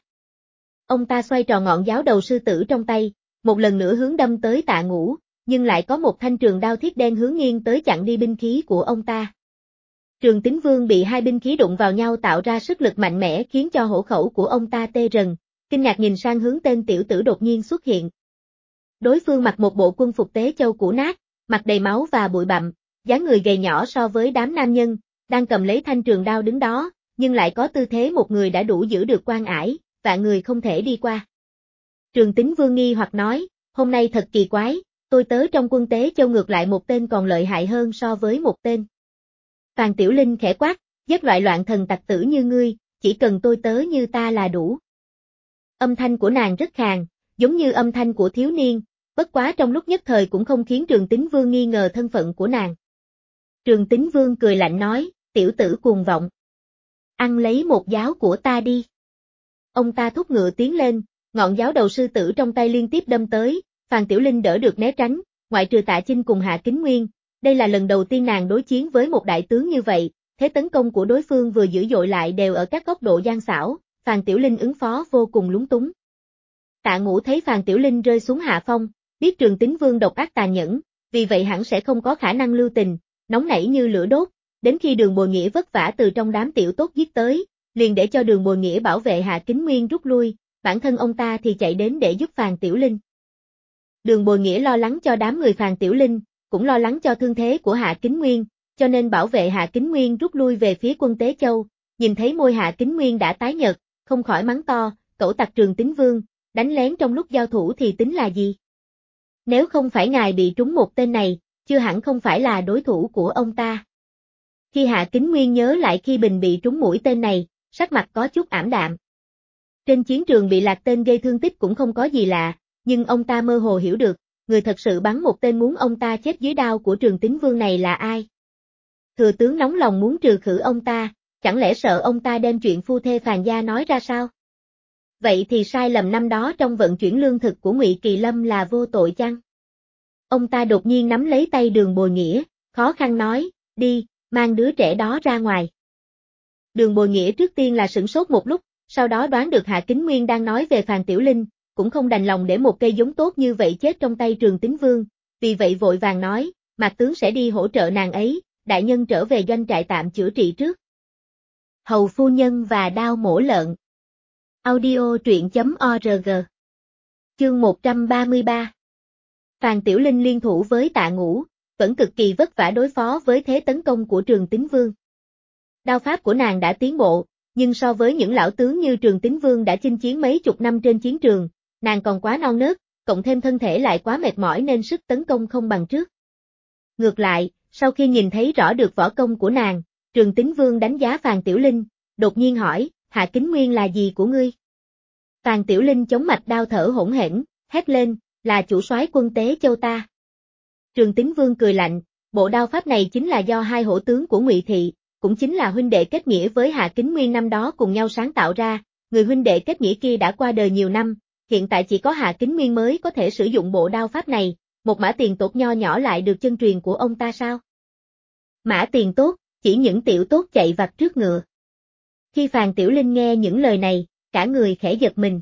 Ông ta xoay tròn ngọn giáo đầu sư tử trong tay, một lần nữa hướng đâm tới Tạ Ngũ, nhưng lại có một thanh trường đao thiết đen hướng nghiêng tới chặn đi binh khí của ông ta. Trường Tín Vương bị hai binh khí đụng vào nhau tạo ra sức lực mạnh mẽ khiến cho hổ khẩu của ông ta tê rần, kinh ngạc nhìn sang hướng tên tiểu tử đột nhiên xuất hiện. Đối phương mặc một bộ quân phục Tế Châu cũ nát, mặt đầy máu và bụi bặm, dáng người gầy nhỏ so với đám nam nhân, đang cầm lấy thanh trường đao đứng đó, nhưng lại có tư thế một người đã đủ giữ được quan ải, vạn người không thể đi qua. Trường Tín Vương nghi hoặc nói, hôm nay thật kỳ quái, tôi tớ trong quân Tế Châu ngược lại một tên còn lợi hại hơn so với một tên. Phan Tiểu Linh khẽ quát, giết loại loạn thần tặc tử như ngươi, chỉ cần tôi tớ như ta là đủ. Âm thanh của nàng rất khàn, giống như âm thanh của thiếu niên, bất quá trong lúc nhất thời cũng không khiến Trường Tín Vương nghi ngờ thân phận của nàng. Trường Tín Vương cười lạnh nói, tiểu tử cuồng vọng. Ăn lấy một giáo của ta đi. Ông ta thúc ngựa tiến lên, ngọn giáo đầu sư tử trong tay liên tiếp đâm tới, Phan Tiểu Linh đỡ được né tránh, ngoại trừ Tạ Chinh cùng Hạ Kính Nguyên, đây là lần đầu tiên nàng đối chiến với một đại tướng như vậy, thế tấn công của đối phương vừa dữ dội lại đều ở các góc độ gian xảo, Phan Tiểu Linh ứng phó vô cùng lúng túng. Tạ Ngũ thấy Phan Tiểu Linh rơi xuống hạ phong, biết Trường Tín Vương độc ác tàn nhẫn, vì vậy hẳn sẽ không có khả năng lưu tình, nóng nảy như lửa đốt, đến khi Đường Bồi Nghĩa vất vả từ trong đám tiểu tốt giết tới, liền để cho Đường Bồi Nghĩa bảo vệ Hạ Kính Nguyên rút lui, bản thân ông ta thì chạy đến để giúp Phan Tiểu Linh. Đường Bồi Nghĩa lo lắng cho đám người Phan Tiểu Linh, cũng lo lắng cho thương thế của Hạ Kính Nguyên, cho nên bảo vệ Hạ Kính Nguyên rút lui về phía quân Tế Châu, nhìn thấy môi Hạ Kính Nguyên đã tái nhợt, không khỏi mắng to, cẩu tặc Trường Tín Vương, đánh lén trong lúc giao thủ thì tính là gì? Nếu không phải ngài bị trúng một tên này, chưa hẳn không phải là đối thủ của ông ta. Khi Hạ Kính Nguyên nhớ lại khi Bình bị trúng mũi tên này, sắc mặt có chút ảm đạm. Trên chiến trường bị lạc tên gây thương tích cũng không có gì lạ, nhưng ông ta mơ hồ hiểu được, người thật sự bắn một tên muốn ông ta chết dưới đao của Trường Tín Vương này là ai. Thừa tướng nóng lòng muốn trừ khử ông ta, chẳng lẽ sợ ông ta đem chuyện phu thê Phàn gia nói ra sao? Vậy thì sai lầm năm đó trong vận chuyển lương thực của Ngụy Kỳ Lâm là vô tội chăng? Ông ta đột nhiên nắm lấy tay Đường Bồi Nghĩa, khó khăn nói, đi, mang đứa trẻ đó ra ngoài. Đường Bồi Nghĩa trước tiên là sửng sốt một lúc, sau đó đoán được Hạ Kính Nguyên đang nói về Phàn Tiểu Linh, cũng không đành lòng để một cây giống tốt như vậy chết trong tay Trường Tín Vương, vì vậy vội vàng nói, Mạc tướng sẽ đi hỗ trợ nàng ấy, đại nhân trở về doanh trại tạm chữa trị trước. Hầu phu nhân và đao mổ lợn. Audio truyện.org. Chương 133. Phàn Tiểu Linh liên thủ với Tạ Ngũ, vẫn cực kỳ vất vả đối phó với thế tấn công của Trường Tín Vương. Đao pháp của nàng đã tiến bộ, nhưng so với những lão tướng như Trường Tín Vương đã chinh chiến mấy chục năm trên chiến trường, nàng còn quá non nớt, cộng thêm thân thể lại quá mệt mỏi nên sức tấn công không bằng trước. Ngược lại, sau khi nhìn thấy rõ được võ công của nàng, Trường Tín Vương đánh giá Phàn Tiểu Linh, đột nhiên hỏi, Hạ Kính Nguyên là gì của ngươi? Phàn Tiểu Linh chống mạch đao thở hỗn hển, hét lên, là chủ soái quân Tế Châu ta. Trường Tín Vương cười lạnh, bộ đao pháp này chính là do hai hổ tướng của Ngụy Thị, cũng chính là huynh đệ kết nghĩa với Hạ Kính Nguyên năm đó cùng nhau sáng tạo ra, người huynh đệ kết nghĩa kia đã qua đời nhiều năm, hiện tại chỉ có Hạ Kính Nguyên mới có thể sử dụng bộ đao pháp này, một mã tiền tốt nho nhỏ lại được chân truyền của ông ta sao? Mã tiền tốt, chỉ những tiểu tốt chạy vặt trước ngựa. Khi Phàn Tiểu Linh nghe những lời này, cả người khẽ giật mình.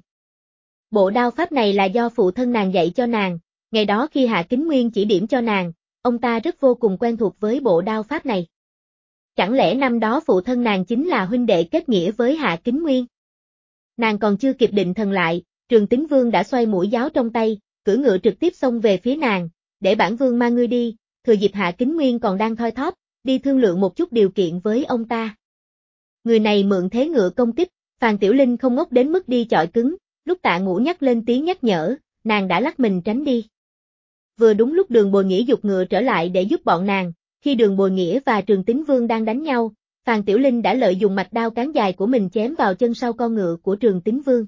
Bộ đao pháp này là do phụ thân nàng dạy cho nàng, ngày đó khi Hạ Kính Nguyên chỉ điểm cho nàng, ông ta rất vô cùng quen thuộc với bộ đao pháp này. Chẳng lẽ năm đó phụ thân nàng chính là huynh đệ kết nghĩa với Hạ Kính Nguyên? Nàng còn chưa kịp định thần lại, Trường Tín Vương đã xoay mũi giáo trong tay, cưỡi ngựa trực tiếp xông về phía nàng, để bản vương mang ngươi đi, thừa dịp Hạ Kính Nguyên còn đang thoi thóp, đi thương lượng một chút điều kiện với ông ta. Người này mượn thế ngựa công kích, Phàn Tiểu Linh không ngốc đến mức đi chọi cứng, lúc Tạ Ngũ nhắc lên tiếng nhắc nhở, nàng đã lắc mình tránh đi. Vừa đúng lúc Đường Bồi Nghĩa giục ngựa trở lại để giúp bọn nàng, khi Đường Bồi Nghĩa và Trường Tín Vương đang đánh nhau, Phàn Tiểu Linh đã lợi dụng mạch đao cán dài của mình chém vào chân sau con ngựa của Trường Tín Vương.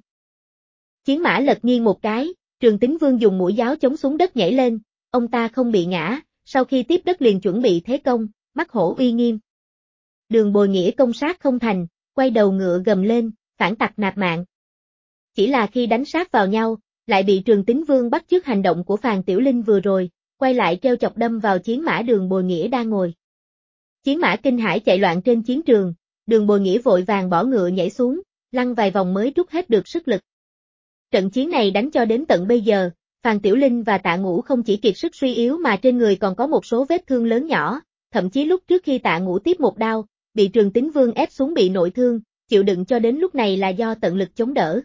Chiến mã lật nghiêng một cái, Trường Tín Vương dùng mũi giáo chống xuống đất nhảy lên, ông ta không bị ngã, sau khi tiếp đất liền chuẩn bị thế công, mắt hổ uy nghiêm. Đường Bồi Nghĩa công sát không thành, quay đầu ngựa gầm lên, phản tặc nạp mạng. Chỉ là khi đánh sát vào nhau, lại bị Trường Tín Vương bắt chước hành động của Phàn Tiểu Linh vừa rồi, quay lại treo chọc đâm vào chiến mã Đường Bồi Nghĩa đang ngồi. Chiến mã kinh hãi chạy loạn trên chiến trường, Đường Bồi Nghĩa vội vàng bỏ ngựa nhảy xuống, lăn vài vòng mới trút hết được sức lực. Trận chiến này đánh cho đến tận bây giờ, Phàn Tiểu Linh và Tạ Ngũ không chỉ kiệt sức suy yếu mà trên người còn có một số vết thương lớn nhỏ, thậm chí lúc trước khi Tạ Ngũ tiếp một đao, bị Trường Tín Vương ép xuống bị nội thương, chịu đựng cho đến lúc này là do tận lực chống đỡ.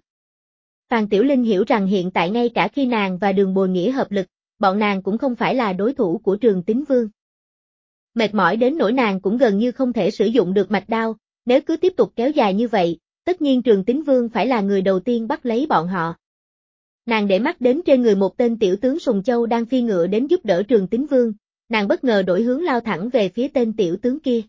Phàn Tiểu Linh hiểu rằng hiện tại ngay cả khi nàng và Đường Bồi Nghĩa hợp lực, bọn nàng cũng không phải là đối thủ của Trường Tín Vương. Mệt mỏi đến nỗi nàng cũng gần như không thể sử dụng được mạch đao, nếu cứ tiếp tục kéo dài như vậy, tất nhiên Trường Tín Vương phải là người đầu tiên bắt lấy bọn họ. Nàng để mắt đến trên người một tên tiểu tướng Sùng Châu đang phi ngựa đến giúp đỡ Trường Tín Vương, nàng bất ngờ đổi hướng lao thẳng về phía tên tiểu tướng kia.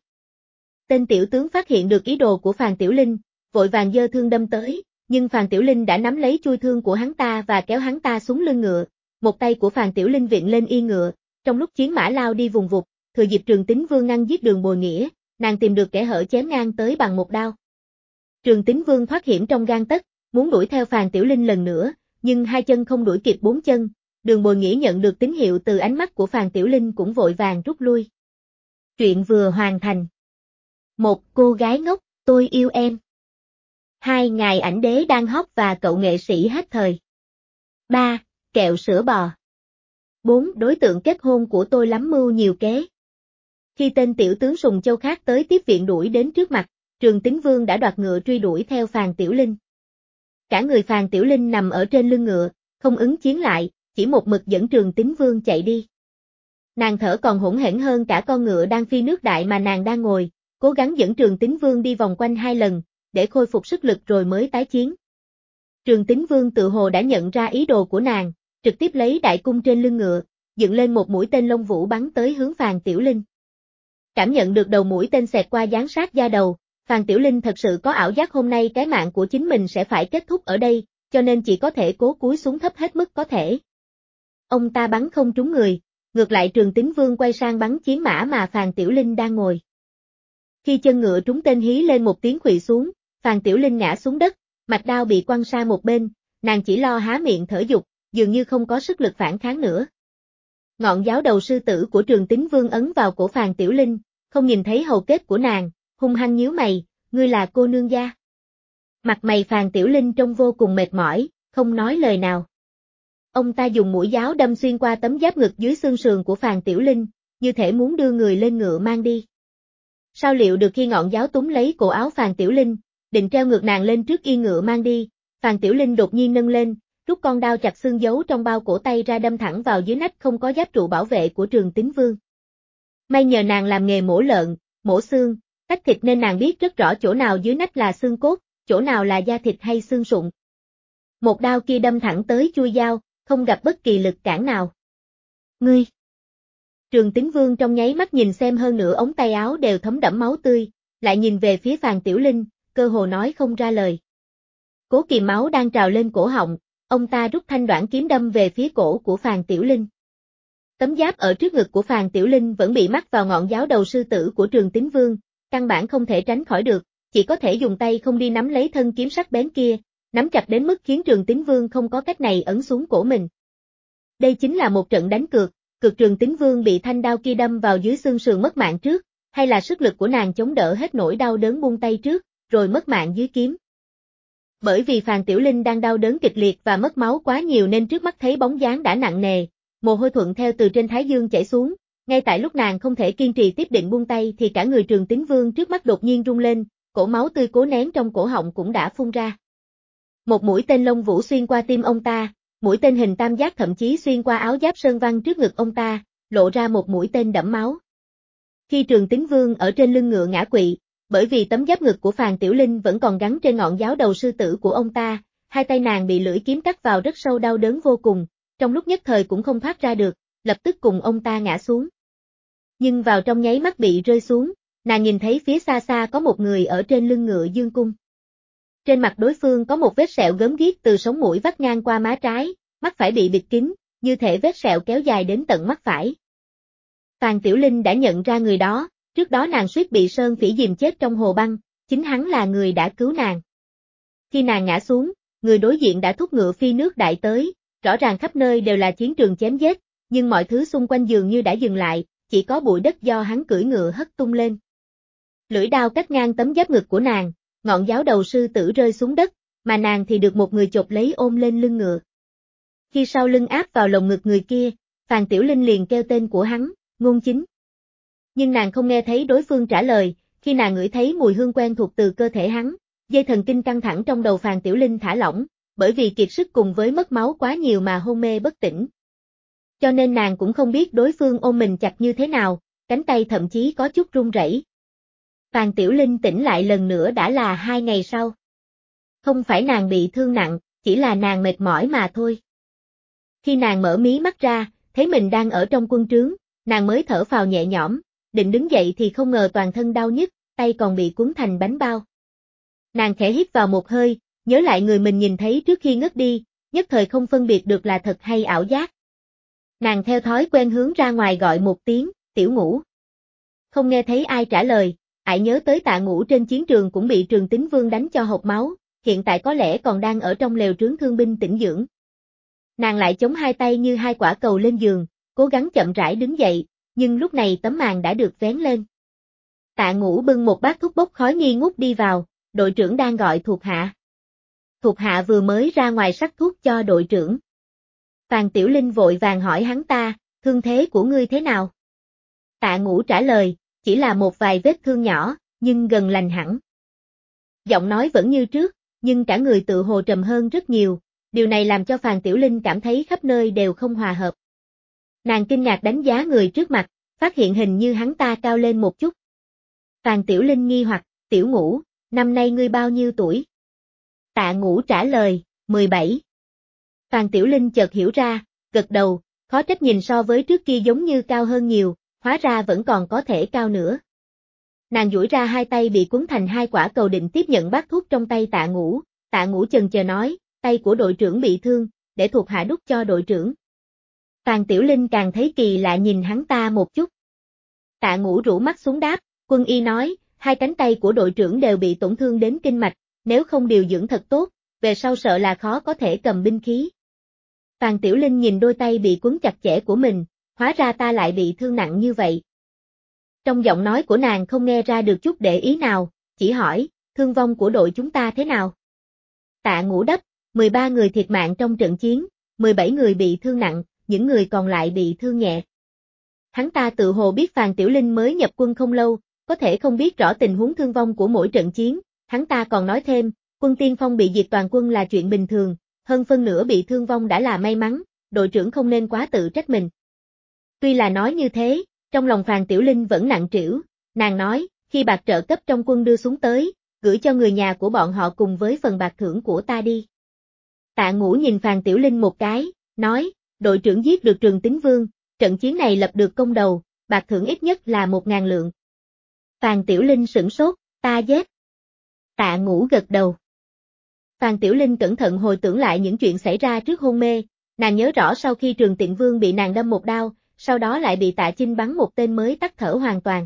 Tên tiểu tướng phát hiện được ý đồ của Phàn Tiểu Linh, vội vàng giơ thương đâm tới, nhưng Phàn Tiểu Linh đã nắm lấy chui thương của hắn ta và kéo hắn ta xuống lưng ngựa, một tay của Phàn Tiểu Linh viện lên yên ngựa, trong lúc chiến mã lao đi vùng vụt, thừa dịp Trường Tín Vương ngăn giết Đường Bồi Nghĩa, nàng tìm được kẻ hở chém ngang tới bằng một đao. Trường Tín Vương thoát hiểm trong gang tấc, muốn đuổi theo Phàn Tiểu Linh lần nữa, nhưng hai chân không đuổi kịp bốn chân, Đường Bồi Nghĩa nhận được tín hiệu từ ánh mắt của Phàn Tiểu Linh cũng vội vàng rút lui. Truyện vừa hoàn thành. 1. Cô gái ngốc, tôi yêu em. 2. Ngài ảnh đế đang hot và cậu nghệ sĩ hết thời. 3. Kẹo sữa bò. 4. Đối tượng kết hôn của tôi lắm mưu nhiều kế. Khi tên tiểu tướng Sùng Châu khác tới tiếp viện đuổi đến trước mặt, Trường Tín Vương đã đoạt ngựa truy đuổi theo Phàn Tiểu Linh. Cả người Phàn Tiểu Linh nằm ở trên lưng ngựa, không ứng chiến lại, chỉ một mực dẫn Trường Tín Vương chạy đi. Nàng thở còn hỗn hển hơn cả con ngựa đang phi nước đại mà nàng đang ngồi, cố gắng dẫn Trường Tín Vương đi vòng quanh 2 lần, để khôi phục sức lực rồi mới tái chiến. Trường Tín Vương tự hồ đã nhận ra ý đồ của nàng, trực tiếp lấy đại cung trên lưng ngựa, dựng lên một mũi tên lông vũ bắn tới hướng Phàn Tiểu Linh. Cảm nhận được đầu mũi tên xẹt qua dán sát da đầu, Phàn Tiểu Linh thật sự có ảo giác hôm nay cái mạng của chính mình sẽ phải kết thúc ở đây, cho nên chỉ có thể cố cúi xuống thấp hết mức có thể. Ông ta bắn không trúng người, ngược lại Trường Tín Vương quay sang bắn chiến mã mà Phàn Tiểu Linh đang ngồi. Khi chân ngựa trúng tên hí lên một tiếng khuỵu xuống, Phàn Tiểu Linh ngã xuống đất, mạch đao bị quăng sang một bên, nàng chỉ lo há miệng thở dục, dường như không có sức lực phản kháng nữa. Ngọn giáo đầu sư tử của Trường Tín Vương ấn vào cổ Phàn Tiểu Linh, không nhìn thấy hầu kết của nàng, hung hăng nhíu mày, ngươi là cô nương gia. Mặt mày Phàn Tiểu Linh trông vô cùng mệt mỏi, không nói lời nào. Ông ta dùng mũi giáo đâm xuyên qua tấm giáp ngực dưới xương sườn của Phàn Tiểu Linh, như thể muốn đưa người lên ngựa mang đi. Sao liệu được khi ngọn giáo túm lấy cổ áo Phàn Tiểu Linh, định treo ngược nàng lên trước yên ngựa mang đi, Phàn Tiểu Linh đột nhiên nâng lên, rút con đao chặt xương giấu trong bao cổ tay ra đâm thẳng vào dưới nách không có giáp trụ bảo vệ của Trường Tín Vương. May nhờ nàng làm nghề mổ lợn, mổ xương, tách thịt nên nàng biết rất rõ chỗ nào dưới nách là xương cốt, chỗ nào là da thịt hay xương sụn. Một đao kia đâm thẳng tới chui dao, không gặp bất kỳ lực cản nào. Ngươi! Trường Tín Vương trong nháy mắt nhìn xem hơn nửa ống tay áo đều thấm đẫm máu tươi, lại nhìn về phía Phàn Tiểu Linh, cơ hồ nói không ra lời. Cố kìm máu đang trào lên cổ họng, ông ta rút thanh đoản kiếm đâm về phía cổ của Phàn Tiểu Linh. Tấm giáp ở trước ngực của Phàn Tiểu Linh vẫn bị mắc vào ngọn giáo đầu sư tử của Trường Tín Vương, căn bản không thể tránh khỏi được, chỉ có thể dùng tay không đi nắm lấy thân kiếm sắc bén kia, nắm chặt đến mức khiến Trường Tín Vương không có cách này ấn xuống cổ mình. Đây chính là một trận đánh cược, cược Trường Tín Vương bị thanh đao kia đâm vào dưới xương sườn mất mạng trước, hay là sức lực của nàng chống đỡ hết nỗi đau đớn buông tay trước, rồi mất mạng dưới kiếm. Bởi vì Phàn Tiểu Linh đang đau đớn kịch liệt và mất máu quá nhiều nên trước mắt thấy bóng dáng đã nặng nề, mồ hôi thuận theo từ trên thái dương chảy xuống, ngay tại lúc nàng không thể kiên trì tiếp định buông tay thì cả người Trường Tín Vương trước mắt đột nhiên rung lên, cổ máu tươi cố nén trong cổ họng cũng đã phun ra. Một mũi tên lông vũ xuyên qua tim ông ta, mũi tên hình tam giác thậm chí xuyên qua áo giáp sơn văn trước ngực ông ta, lộ ra một mũi tên đẫm máu. Khi Trường Tín Vương ở trên lưng ngựa ngã quỵ, bởi vì tấm giáp ngực của Phàn Tiểu Linh vẫn còn gắn trên ngọn giáo đầu sư tử của ông ta, hai tay nàng bị lưỡi kiếm cắt vào rất sâu đau đớn vô cùng, trong lúc nhất thời cũng không thoát ra được, lập tức cùng ông ta ngã xuống. Nhưng vào trong nháy mắt bị rơi xuống, nàng nhìn thấy phía xa xa có một người ở trên lưng ngựa dương cung. Trên mặt đối phương có một vết sẹo gớm ghiếc từ sống mũi vắt ngang qua má trái, mắt phải bị bịt kín, như thể vết sẹo kéo dài đến tận mắt phải. Phàn Tiểu Linh đã nhận ra người đó, trước đó nàng suýt bị Sơn Phỉ dìm chết trong hồ băng, chính hắn là người đã cứu nàng. Khi nàng ngã xuống, người đối diện đã thúc ngựa phi nước đại tới, rõ ràng khắp nơi đều là chiến trường chém giết, nhưng mọi thứ xung quanh dường như đã dừng lại, chỉ có bụi đất do hắn cưỡi ngựa hất tung lên. Lưỡi đao cắt ngang tấm giáp ngực của nàng, ngọn giáo đầu sư tử rơi xuống đất, mà nàng thì được một người chộp lấy ôm lên lưng ngựa. Khi sau lưng áp vào lồng ngực người kia, Phàn Tiểu Linh liền kêu tên của hắn, Ngôn Chính. Nhưng nàng không nghe thấy đối phương trả lời, khi nàng ngửi thấy mùi hương quen thuộc từ cơ thể hắn, dây thần kinh căng thẳng trong đầu Phàn Tiểu Linh thả lỏng, bởi vì kiệt sức cùng với mất máu quá nhiều mà hôn mê bất tỉnh. Cho nên nàng cũng không biết đối phương ôm mình chặt như thế nào, cánh tay thậm chí có chút run rẩy. Phàn Tiểu Linh tỉnh lại lần nữa đã là 2 ngày sau. Không phải nàng bị thương nặng, chỉ là nàng mệt mỏi mà thôi. Khi nàng mở mí mắt ra, thấy mình đang ở trong quân trướng, nàng mới thở phào nhẹ nhõm, định đứng dậy thì không ngờ toàn thân đau nhức, tay còn bị cuốn thành bánh bao. Nàng khẽ hít vào một hơi, nhớ lại người mình nhìn thấy trước khi ngất đi, nhất thời không phân biệt được là thật hay ảo giác. Nàng theo thói quen hướng ra ngoài gọi một tiếng, Tiểu Ngũ. Không nghe thấy ai trả lời, ải nhớ tới Tạ Ngũ trên chiến trường cũng bị Trường Tín Vương đánh cho hộc máu, hiện tại có lẽ còn đang ở trong lều trướng thương binh tĩnh dưỡng. Nàng lại chống hai tay như hai quả cầu lên giường, cố gắng chậm rãi đứng dậy, nhưng lúc này tấm màn đã được vén lên. Tạ Ngũ bưng một bát thuốc bốc khói nghi ngút đi vào, đội trưởng đang gọi thuộc hạ. Thuộc hạ vừa mới ra ngoài sắc thuốc cho đội trưởng. Phàn Tiểu Linh vội vàng hỏi hắn ta, thương thế của ngươi thế nào? Tạ Ngũ trả lời, chỉ là một vài vết thương nhỏ, nhưng gần lành hẳn. Giọng nói vẫn như trước, nhưng cả người tự hồ trầm hơn rất nhiều, điều này làm cho Phàn Tiểu Linh cảm thấy khắp nơi đều không hòa hợp. Nàng kinh ngạc đánh giá người trước mặt, phát hiện hình như hắn ta cao lên một chút. Phàn Tiểu Linh nghi hoặc, Tiểu Ngũ, năm nay ngươi bao nhiêu tuổi? Tạ Ngũ trả lời, 17. Phàn Tiểu Linh chợt hiểu ra, gật đầu, khó trách nhìn so với trước kia giống như cao hơn nhiều, hóa ra vẫn còn có thể cao nữa. Nàng duỗi ra hai tay bị cuốn thành hai quả cầu định tiếp nhận bát thuốc trong tay Tạ Ngũ, Tạ Ngũ chần chờ nói, tay của đội trưởng bị thương, để thuộc hạ đút cho đội trưởng. Phàn Tiểu Linh càng thấy kỳ lạ nhìn hắn ta một chút. Tạ Ngũ rũ mắt xuống đáp, quân y nói, hai cánh tay của đội trưởng đều bị tổn thương đến kinh mạch, nếu không điều dưỡng thật tốt, về sau sợ là khó có thể cầm binh khí. Phàn Tiểu Linh nhìn đôi tay bị quấn chặt chẽ của mình, hóa ra ta lại bị thương nặng như vậy. Trong giọng nói của nàng không nghe ra được chút để ý nào, chỉ hỏi, thương vong của đội chúng ta thế nào? Tạ Ngũ đáp, 13 người thiệt mạng trong trận chiến, 17 người bị thương nặng, những người còn lại bị thương nhẹ. Hắn ta tự hồ biết Phàn Tiểu Linh mới nhập quân không lâu, có thể không biết rõ tình huống thương vong của mỗi trận chiến, hắn ta còn nói thêm, quân tiên phong bị diệt toàn quân là chuyện bình thường, hơn phân nửa bị thương vong đã là may mắn, đội trưởng không nên quá tự trách mình. Tuy là nói như thế, trong lòng Phàn Tiểu Linh vẫn nặng trĩu, nàng nói, khi bạc trợ cấp trong quân đưa xuống tới, gửi cho người nhà của bọn họ cùng với phần bạc thưởng của ta đi. Tạ Ngũ nhìn Phàn Tiểu Linh một cái, nói, đội trưởng giết được Trường Tín Vương, trận chiến này lập được công đầu, bạc thưởng ít nhất là 1.000 lượng. Phàn Tiểu Linh sửng sốt, ta giết. Tạ Ngũ gật đầu. Phàn Tiểu Linh cẩn thận hồi tưởng lại những chuyện xảy ra trước hôn mê, nàng nhớ rõ sau khi Trường Tịnh Vương bị nàng đâm một đao, sau đó lại bị Tạ Chinh bắn một tên mới tắt thở hoàn toàn.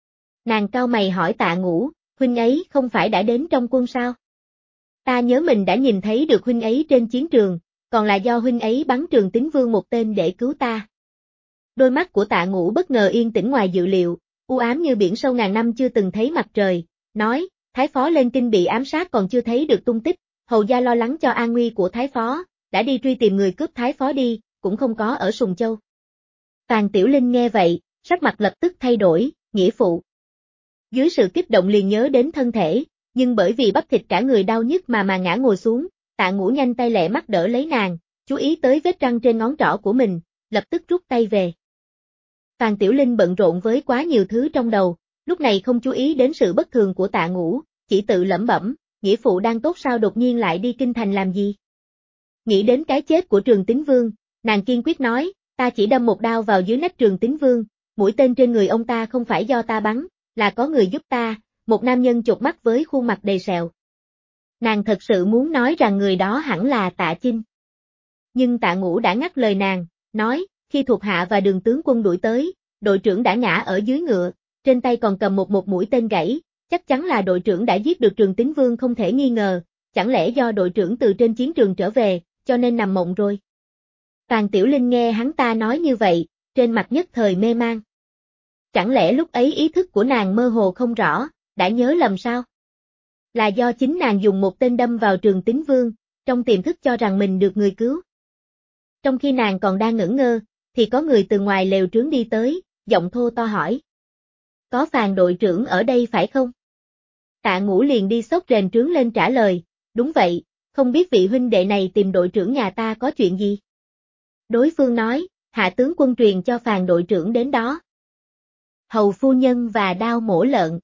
Nàng cau mày hỏi Tạ Ngũ, huynh ấy không phải đã đến trong quân sao? Ta nhớ mình đã nhìn thấy được huynh ấy trên chiến trường, còn là do huynh ấy bắn Trường Tín Vương một tên để cứu ta. Đôi mắt của Tạ Ngũ bất ngờ yên tĩnh ngoài dự liệu, u ám như biển sâu ngàn năm chưa từng thấy mặt trời, nói, Thái Phó lên kinh bị ám sát còn chưa thấy được tung tích, hầu gia lo lắng cho an nguy của Thái Phó, đã đi truy tìm người cướp Thái Phó đi, cũng không có ở Sùng Châu. Phàn Tiểu Linh nghe vậy, sắc mặt lập tức thay đổi, nghĩa phụ. Dưới sự kích động liền nhớ đến thân thể, nhưng bởi vì bắp thịt cả người đau nhức mà ngã ngồi xuống, Tạ Ngũ nhanh tay lẹ mắt đỡ lấy nàng, chú ý tới vết răng trên ngón trỏ của mình, lập tức rút tay về. Phàn Tiểu Linh bận rộn với quá nhiều thứ trong đầu, lúc này không chú ý đến sự bất thường của Tạ Ngũ, chỉ tự lẩm bẩm, nghĩa phụ đang tốt sao đột nhiên lại đi kinh thành làm gì? Nghĩ đến cái chết của Trường Tín Vương, nàng kiên quyết nói, ta chỉ đâm một đao vào dưới nách Trường Tín Vương, mũi tên trên người ông ta không phải do ta bắn, là có người giúp ta, một nam nhân chột mắt với khuôn mặt đầy sẹo. Nàng thật sự muốn nói rằng người đó hẳn là Tạ Chinh. Nhưng Tạ Ngũ đã ngắt lời nàng, nói, khi thuộc hạ và Đường tướng quân đuổi tới, đội trưởng đã ngã ở dưới ngựa, trên tay còn cầm một mũi tên gãy, chắc chắn là đội trưởng đã giết được Trường Tín Vương không thể nghi ngờ, chẳng lẽ do đội trưởng từ trên chiến trường trở về, cho nên nằm mộng rồi. Phàn Tiểu Linh nghe hắn ta nói như vậy, trên mặt nhất thời mê mang. Chẳng lẽ lúc ấy ý thức của nàng mơ hồ không rõ, đã nhớ lầm sao? Là do chính nàng dùng một tên đâm vào Trường Tín Vương, trong tiềm thức cho rằng mình được người cứu. Trong khi nàng còn đang ngẩn ngơ, thì có người từ ngoài lều trướng đi tới, giọng thô to hỏi. Có Phàn đội trưởng ở đây phải không? Tạ Ngũ liền đi xốc rèm trướng lên trả lời, đúng vậy, không biết vị huynh đệ này tìm đội trưởng nhà ta có chuyện gì? Đối phương nói, hạ tướng quân truyền cho Phàn đội trưởng đến đó. Hầu phu nhân và đao mổ lợn.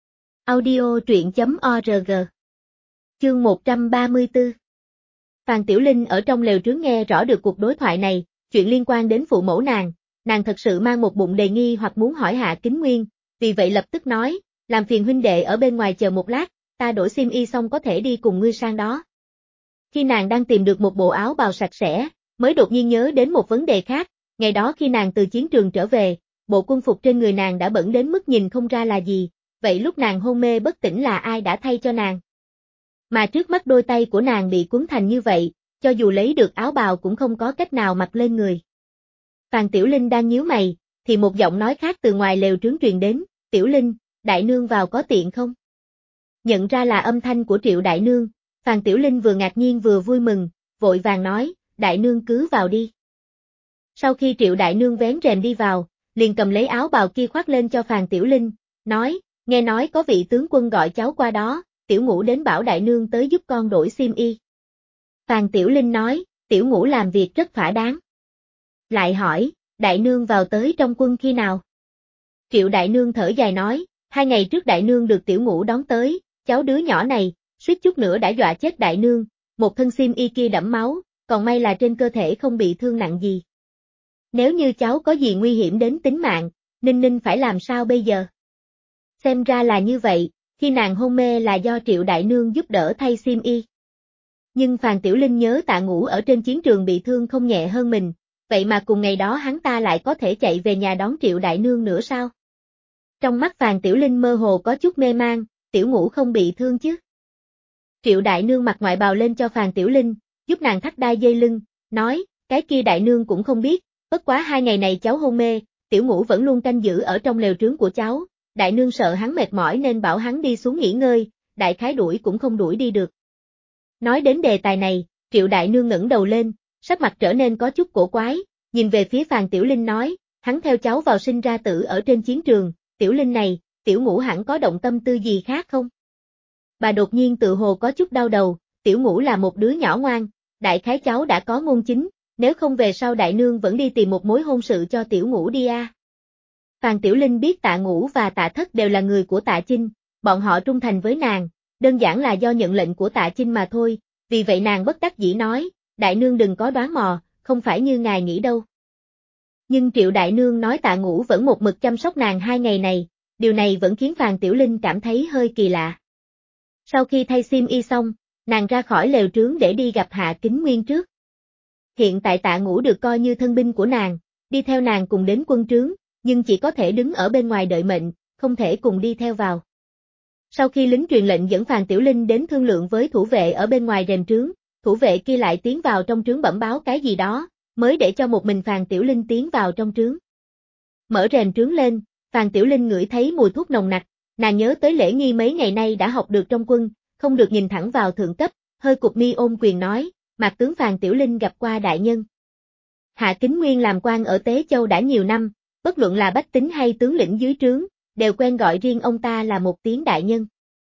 Audio truyện.org. Chương 134. Phàn Tiểu Linh ở trong lều trướng nghe rõ được cuộc đối thoại này, chuyện liên quan đến phụ mẫu nàng thật sự mang một bụng đầy nghi hoặc muốn hỏi Hạ Kính Nguyên, vì vậy lập tức nói, làm phiền huynh đệ ở bên ngoài chờ một lát, ta đổi xiêm y xong có thể đi cùng ngươi sang đó. Khi nàng đang tìm được một bộ áo bào sạch sẽ, mới đột nhiên nhớ đến một vấn đề khác, ngày đó khi nàng từ chiến trường trở về, bộ quân phục trên người nàng đã bẩn đến mức nhìn không ra là gì, vậy lúc nàng hôn mê bất tỉnh là ai đã thay cho nàng? Mà trước mắt đôi tay của nàng bị cuốn thành như vậy, cho dù lấy được áo bào cũng không có cách nào mặc lên người. Phàn Tiểu Linh đang nhíu mày, thì một giọng nói khác từ ngoài lều trướng truyền đến, Tiểu Linh, đại nương vào có tiện không? Nhận ra là âm thanh của Triệu đại nương, Phàn Tiểu Linh vừa ngạc nhiên vừa vui mừng, vội vàng nói, đại nương cứ vào đi. Sau khi Triệu đại nương vén rèm đi vào, liền cầm lấy áo bào kia khoác lên cho Phàn Tiểu Linh, nói, nghe nói có vị tướng quân gọi cháu qua đó, Tiểu Ngũ đến bảo đại nương tới giúp con đổi xiêm y. Phàn Tiểu Linh nói, Tiểu Ngũ làm việc rất thỏa đáng. Lại hỏi, đại nương vào tới trong quân khi nào? Triệu đại nương thở dài nói, 2 ngày trước đại nương được Tiểu Ngũ đón tới, cháu đứa nhỏ này, suýt chút nữa đã dọa chết đại nương, một thân xiêm y kia đẫm máu, còn may là trên cơ thể không bị thương nặng gì. Nếu như cháu có gì nguy hiểm đến tính mạng, Ninh Ninh phải làm sao bây giờ? Xem ra là như vậy, khi nàng hôn mê là do Triệu đại nương giúp đỡ thay xiêm y. Nhưng Phàn Tiểu Linh nhớ Tạ Ngũ ở trên chiến trường bị thương không nhẹ hơn mình, vậy mà cùng ngày đó hắn ta lại có thể chạy về nhà đón Triệu đại nương nữa sao? Trong mắt Phàn Tiểu Linh mơ hồ có chút mê mang, Tiểu Ngũ không bị thương chứ? Triệu đại nương mặc ngoại bào lên cho Phàn Tiểu Linh, giúp nàng thắt đai dây lưng, nói, cái kia đại nương cũng không biết, bất quá 2 ngày này cháu hôn mê, Tiểu Ngũ vẫn luôn canh giữ ở trong lều trướng của cháu, đại nương sợ hắn mệt mỏi nên bảo hắn đi xuống nghỉ ngơi, đại khái đuổi cũng không đuổi đi được. Nói đến đề tài này, Triệu đại nương ngẩng đầu lên, sắc mặt trở nên có chút cổ quái, nhìn về phía Phàn Tiểu Linh nói, hắn theo cháu vào sinh ra tử ở trên chiến trường, Tiểu Linh này, Tiểu Ngũ hẳn có động tâm tư gì khác không? Bà đột nhiên tự hồ có chút đau đầu, Tiểu Ngũ là một đứa nhỏ ngoan, đại khái cháu đã có ngôn chính, nếu không về sau đại nương vẫn đi tìm một mối hôn sự cho Tiểu Ngũ đi a. Phàn Tiểu Linh biết Tạ Ngũ và Tạ Thất đều là người của Tạ Chinh, bọn họ trung thành với nàng, đơn giản là do nhận lệnh của Tạ Chinh mà thôi, vì vậy nàng bất đắc dĩ nói, đại nương đừng có đoán mò, không phải như ngài nghĩ đâu. Nhưng Triệu đại nương nói Tạ Ngũ vẫn một mực chăm sóc nàng 2 ngày này, điều này vẫn khiến Phàn Tiểu Linh cảm thấy hơi kỳ lạ. Sau khi thay xiêm y xong, nàng ra khỏi lều trướng để đi gặp Hạ Kính Nguyên trước. Hiện tại Tạ Ngũ được coi như thân binh của nàng, đi theo nàng cùng đến quân trướng, nhưng chỉ có thể đứng ở bên ngoài đợi mệnh, không thể cùng đi theo vào. Sau khi lính truyền lệnh dẫn Phàn Tiểu Linh đến thương lượng với thủ vệ ở bên ngoài rèm trướng, thủ vệ kia lại tiến vào trong trướng bẩm báo cái gì đó, mới để cho một mình Phàn Tiểu Linh tiến vào trong trướng. Mở rèm trướng lên, Phàn Tiểu Linh ngửi thấy mùi thuốc nồng nặc, nàng nhớ tới lễ nghi mấy ngày nay đã học được trong quân, không được nhìn thẳng vào thượng cấp, hơi cụp mi ôm quyền nói, Mạc tướng Phàn Tiểu Linh gặp qua đại nhân. Hạ Kính Nguyên làm quan ở Tế Châu đã nhiều năm, bất luận là bách tính hay tướng lĩnh dưới trướng, đều quen gọi riêng ông ta là một tiếng đại nhân.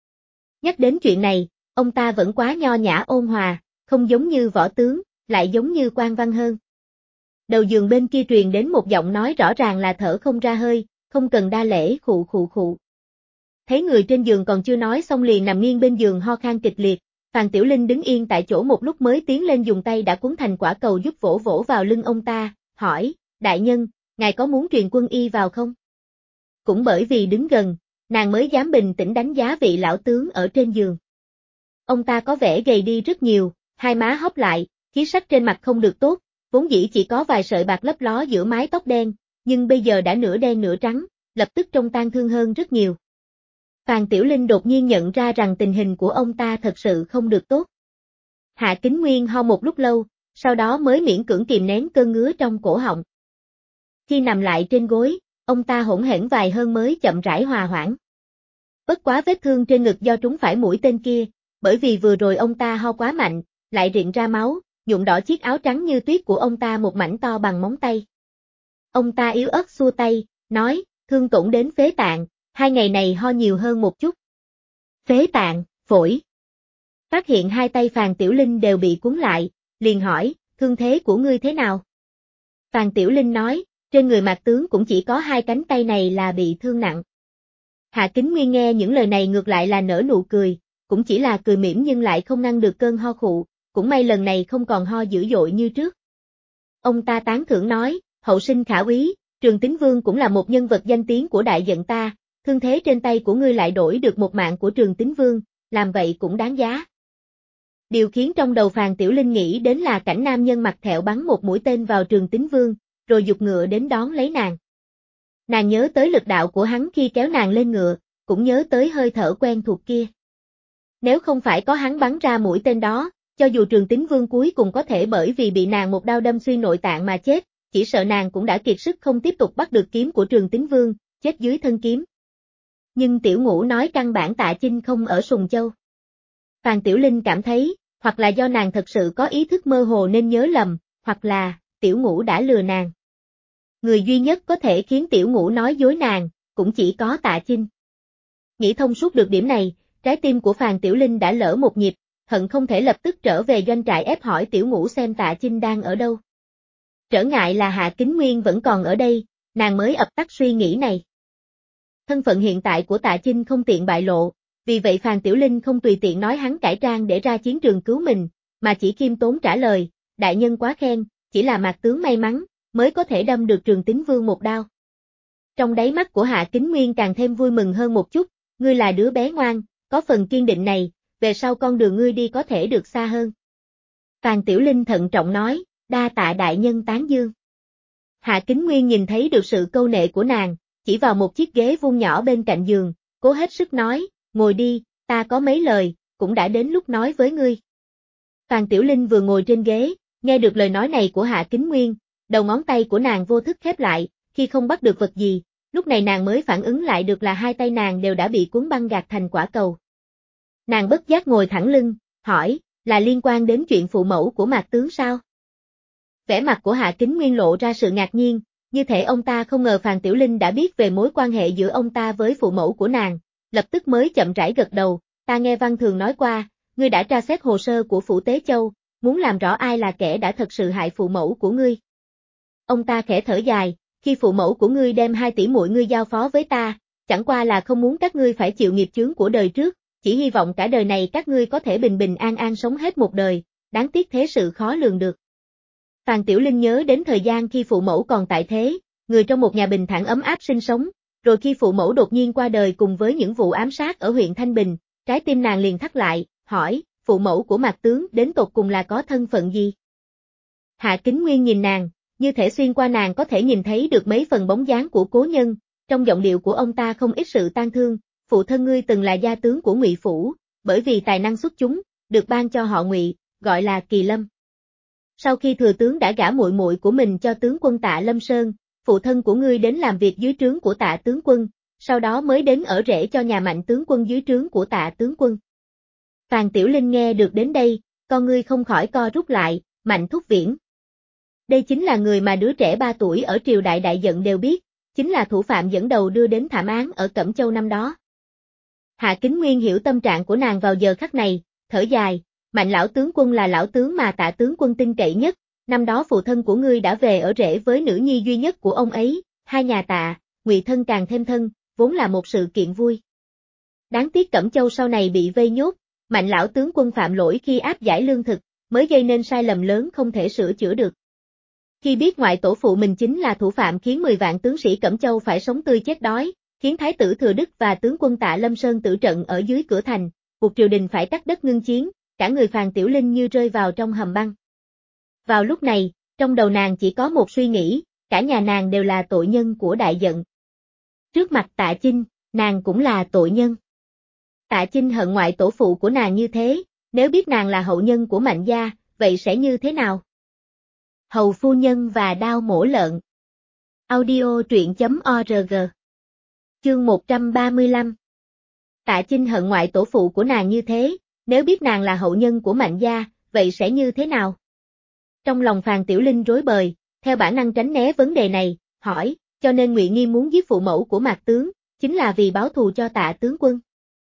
Nhắc đến chuyện này, ông ta vẫn quá nho nhã ôn hòa, không giống như võ tướng, lại giống như quan văn hơn. Đầu giường bên kia truyền đến một giọng nói rõ ràng là thở không ra hơi, không cần đa lễ, khụ khụ khụ. Thấy người trên giường còn chưa nói xong liền nằm nghiêng bên giường ho khan kịch liệt, Phàn Tiểu Linh đứng yên tại chỗ một lúc mới tiến lên dùng tay đã cuốn thành quả cầu giúp vỗ vỗ vào lưng ông ta, hỏi, đại nhân, ngài có muốn truyền quân y vào không? Cũng bởi vì đứng gần, nàng mới dám bình tĩnh đánh giá vị lão tướng ở trên giường. Ông ta có vẻ gầy đi rất nhiều, hai má hóp lại, khí sắc trên mặt không được tốt, vốn dĩ chỉ có vài sợi bạc lấp ló giữa mái tóc đen, nhưng bây giờ đã nửa đen nửa trắng, lập tức trông tang thương hơn rất nhiều. Phàn Tiểu Linh đột nhiên nhận ra rằng tình hình của ông ta thật sự không được tốt. Hạ Kính Nguyên ho một lúc lâu, sau đó mới miễn cưỡng kìm nén cơn ngứa trong cổ họng. Khi nằm lại trên gối, ông ta hỗn hển vài hơn mới chậm rãi hòa hoãn. Bất quá vết thương trên ngực do trúng phải mũi tên kia, bởi vì vừa rồi ông ta ho quá mạnh, lại rịn ra máu, nhuộm đỏ chiếc áo trắng như tuyết của ông ta một mảnh to bằng móng tay. Ông ta yếu ớt xua tay, nói, thương tổn đến phế tạng, 2 ngày này ho nhiều hơn một chút. Phế tạng, phổi. Phát hiện hai tay Phàn Tiểu Linh đều bị cuốn lại, liền hỏi, thương thế của ngươi thế nào? Phàn Tiểu Linh nói, trên người Mạc tướng cũng chỉ có 2 cánh tay này là bị thương nặng. Hạ Kính Nguyên nghe những lời này ngược lại là nở nụ cười, cũng chỉ là cười mỉm nhưng lại không ngăn được cơn ho khụ, cũng may lần này không còn ho dữ dội như trước. Ông ta tán thưởng nói, hậu sinh khả úy, Trường Tín Vương cũng là một nhân vật danh tiếng của đại dận ta, thương thế trên tay của ngươi lại đổi được một mạng của Trường Tín Vương, làm vậy cũng đáng giá. Điều khiến trong đầu Phàn Tiểu Linh nghĩ đến là cảnh nam nhân mặt thẹo bắn một mũi tên vào Trường Tín Vương, rồi giục ngựa đến đón lấy nàng. Nàng nhớ tới lực đạo của hắn khi kéo nàng lên ngựa, cũng nhớ tới hơi thở quen thuộc kia. Nếu không phải có hắn bắn ra mũi tên đó, cho dù Trường Tín Vương cuối cùng có thể bởi vì bị nàng một đao đâm xuyên nội tạng mà chết, chỉ sợ nàng cũng đã kiệt sức không tiếp tục bắt được kiếm của Trường Tín Vương, chết dưới thân kiếm. Nhưng Tiểu Ngũ nói căn bản Tạ Chinh không ở Sùng Châu. Phàn Tiểu Linh cảm thấy, hoặc là do nàng thật sự có ý thức mơ hồ nên nhớ lầm, hoặc là, Tiểu Ngũ đã lừa nàng. Người duy nhất có thể khiến Tiểu Ngũ nói dối nàng, cũng chỉ có Tạ Chinh. Nghĩ thông suốt được điểm này, trái tim của Phàn Tiểu Linh đã lỡ một nhịp, hận không thể lập tức trở về doanh trại ép hỏi Tiểu Ngũ xem Tạ Chinh đang ở đâu. Trở ngại là Hạ Kính Nguyên vẫn còn ở đây, nàng mới ập tắt suy nghĩ này. Thân phận hiện tại của Tạ Chinh không tiện bại lộ, vì vậy Phàn Tiểu Linh không tùy tiện nói hắn cải trang để ra chiến trường cứu mình, mà chỉ khiêm tốn trả lời, đại nhân quá khen, chỉ là Mạc tướng may mắn, mới có thể đâm được Trường Tín Vương một đao. Trong đáy mắt của Hạ Kính Nguyên càng thêm vui mừng hơn một chút, ngươi là đứa bé ngoan, có phần kiên định này, về sau con đường ngươi đi có thể được xa hơn. Phàn Tiểu Linh thận trọng nói, đa tạ đại nhân tán dương. Hạ Kính Nguyên nhìn thấy được sự câu nệ của nàng, chỉ vào một chiếc ghế vuông nhỏ bên cạnh giường, cố hết sức nói, ngồi đi, ta có mấy lời, cũng đã đến lúc nói với ngươi. Phàn Tiểu Linh vừa ngồi trên ghế, nghe được lời nói này của Hạ Kính Nguyên, đầu ngón tay của nàng vô thức khép lại, khi không bắt được vật gì, lúc này nàng mới phản ứng lại được là hai tay nàng đều đã bị cuốn băng gạc thành quả cầu. Nàng bất giác ngồi thẳng lưng, hỏi, là liên quan đến chuyện phụ mẫu của Mạc tướng sao? Vẻ mặt của Hạ Kính Nguyên lộ ra sự ngạc nhiên, như thể ông ta không ngờ Phàn Tiểu Linh đã biết về mối quan hệ giữa ông ta với phụ mẫu của nàng, lập tức mới chậm rãi gật đầu, ta nghe Văn Thường nói qua, ngươi đã tra xét hồ sơ của Phủ Tế Châu, muốn làm rõ ai là kẻ đã thật sự hại phụ mẫu của ngươi. Ông ta khẽ thở dài, khi phụ mẫu của ngươi đem 2 tỷ muội ngươi giao phó với ta, chẳng qua là không muốn các ngươi phải chịu nghiệp chướng của đời trước, chỉ hy vọng cả đời này các ngươi có thể bình bình an an sống hết một đời, đáng tiếc thế sự khó lường được. Phàn Tiểu Linh nhớ đến thời gian khi phụ mẫu còn tại thế, người trong một nhà bình thản ấm áp sinh sống, rồi khi phụ mẫu đột nhiên qua đời cùng với những vụ ám sát ở huyện Thanh Bình, trái tim nàng liền thắt lại, hỏi, phụ mẫu của Mạc tướng đến tột cùng là có thân phận gì? Hạ Kính Nguyên nhìn nàng, như thể xuyên qua nàng có thể nhìn thấy được mấy phần bóng dáng của cố nhân, trong giọng điệu của ông ta không ít sự tang thương, phụ thân ngươi từng là gia tướng của Ngụy phủ, bởi vì tài năng xuất chúng, được ban cho họ Ngụy, gọi là Kỳ Lâm. Sau khi thừa tướng đã gả muội muội của mình cho tướng quân Tạ Lâm Sơn, phụ thân của ngươi đến làm việc dưới trướng của Tạ tướng quân, sau đó mới đến ở rể cho nhà Mạnh tướng quân dưới trướng của Tạ tướng quân. Phàn Tiểu Linh nghe được đến đây, con ngươi không khỏi co rút lại, Mạnh Thúc Viễn. Đây chính là người mà đứa trẻ 3 tuổi ở triều đại đại giận đều biết, chính là thủ phạm dẫn đầu đưa đến thảm án ở Cẩm Châu năm đó. Hạ Kính Nguyên hiểu tâm trạng của nàng vào giờ khắc này, thở dài, Mạnh lão tướng quân là lão tướng mà Tạ tướng quân tin cậy nhất, năm đó phụ thân của ngươi đã về ở rể với nữ nhi duy nhất của ông ấy, hai nhà Tạ, Ngụy thân càng thêm thân, vốn là một sự kiện vui. Đáng tiếc Cẩm Châu sau này bị vây nhốt, Mạnh lão tướng quân phạm lỗi khi áp giải lương thực, mới gây nên sai lầm lớn không thể sửa chữa được. Khi biết ngoại tổ phụ mình chính là thủ phạm khiến 10 vạn tướng sĩ Cẩm Châu phải sống tươi chết đói, khiến Thái tử Thừa Đức và tướng quân Tạ Lâm Sơn tử trận ở dưới cửa thành, buộc triều đình phải cắt đất ngưng chiến, cả người Phàn Tiểu Linh như rơi vào trong hầm băng. Vào lúc này, trong đầu nàng chỉ có một suy nghĩ, cả nhà nàng đều là tội nhân của đại giận. Trước mặt Tạ Chinh, nàng cũng là tội nhân. Tạ Chinh hận ngoại tổ phụ của nàng như thế, nếu biết nàng là hậu nhân của Mạnh gia, vậy sẽ như thế nào? Hầu phu nhân và đao mổ lợn. Audio truyện.org. Chương 135. Tạ Chinh hận ngoại tổ phụ của nàng như thế, nếu biết nàng là hậu nhân của Mạnh gia, vậy sẽ như thế nào? Trong lòng Phàn Tiểu Linh rối bời, theo bản năng tránh né vấn đề này, hỏi, cho nên Ngụy Nghiêm muốn giết phụ mẫu của Mạc tướng, chính là vì báo thù cho Tạ tướng quân.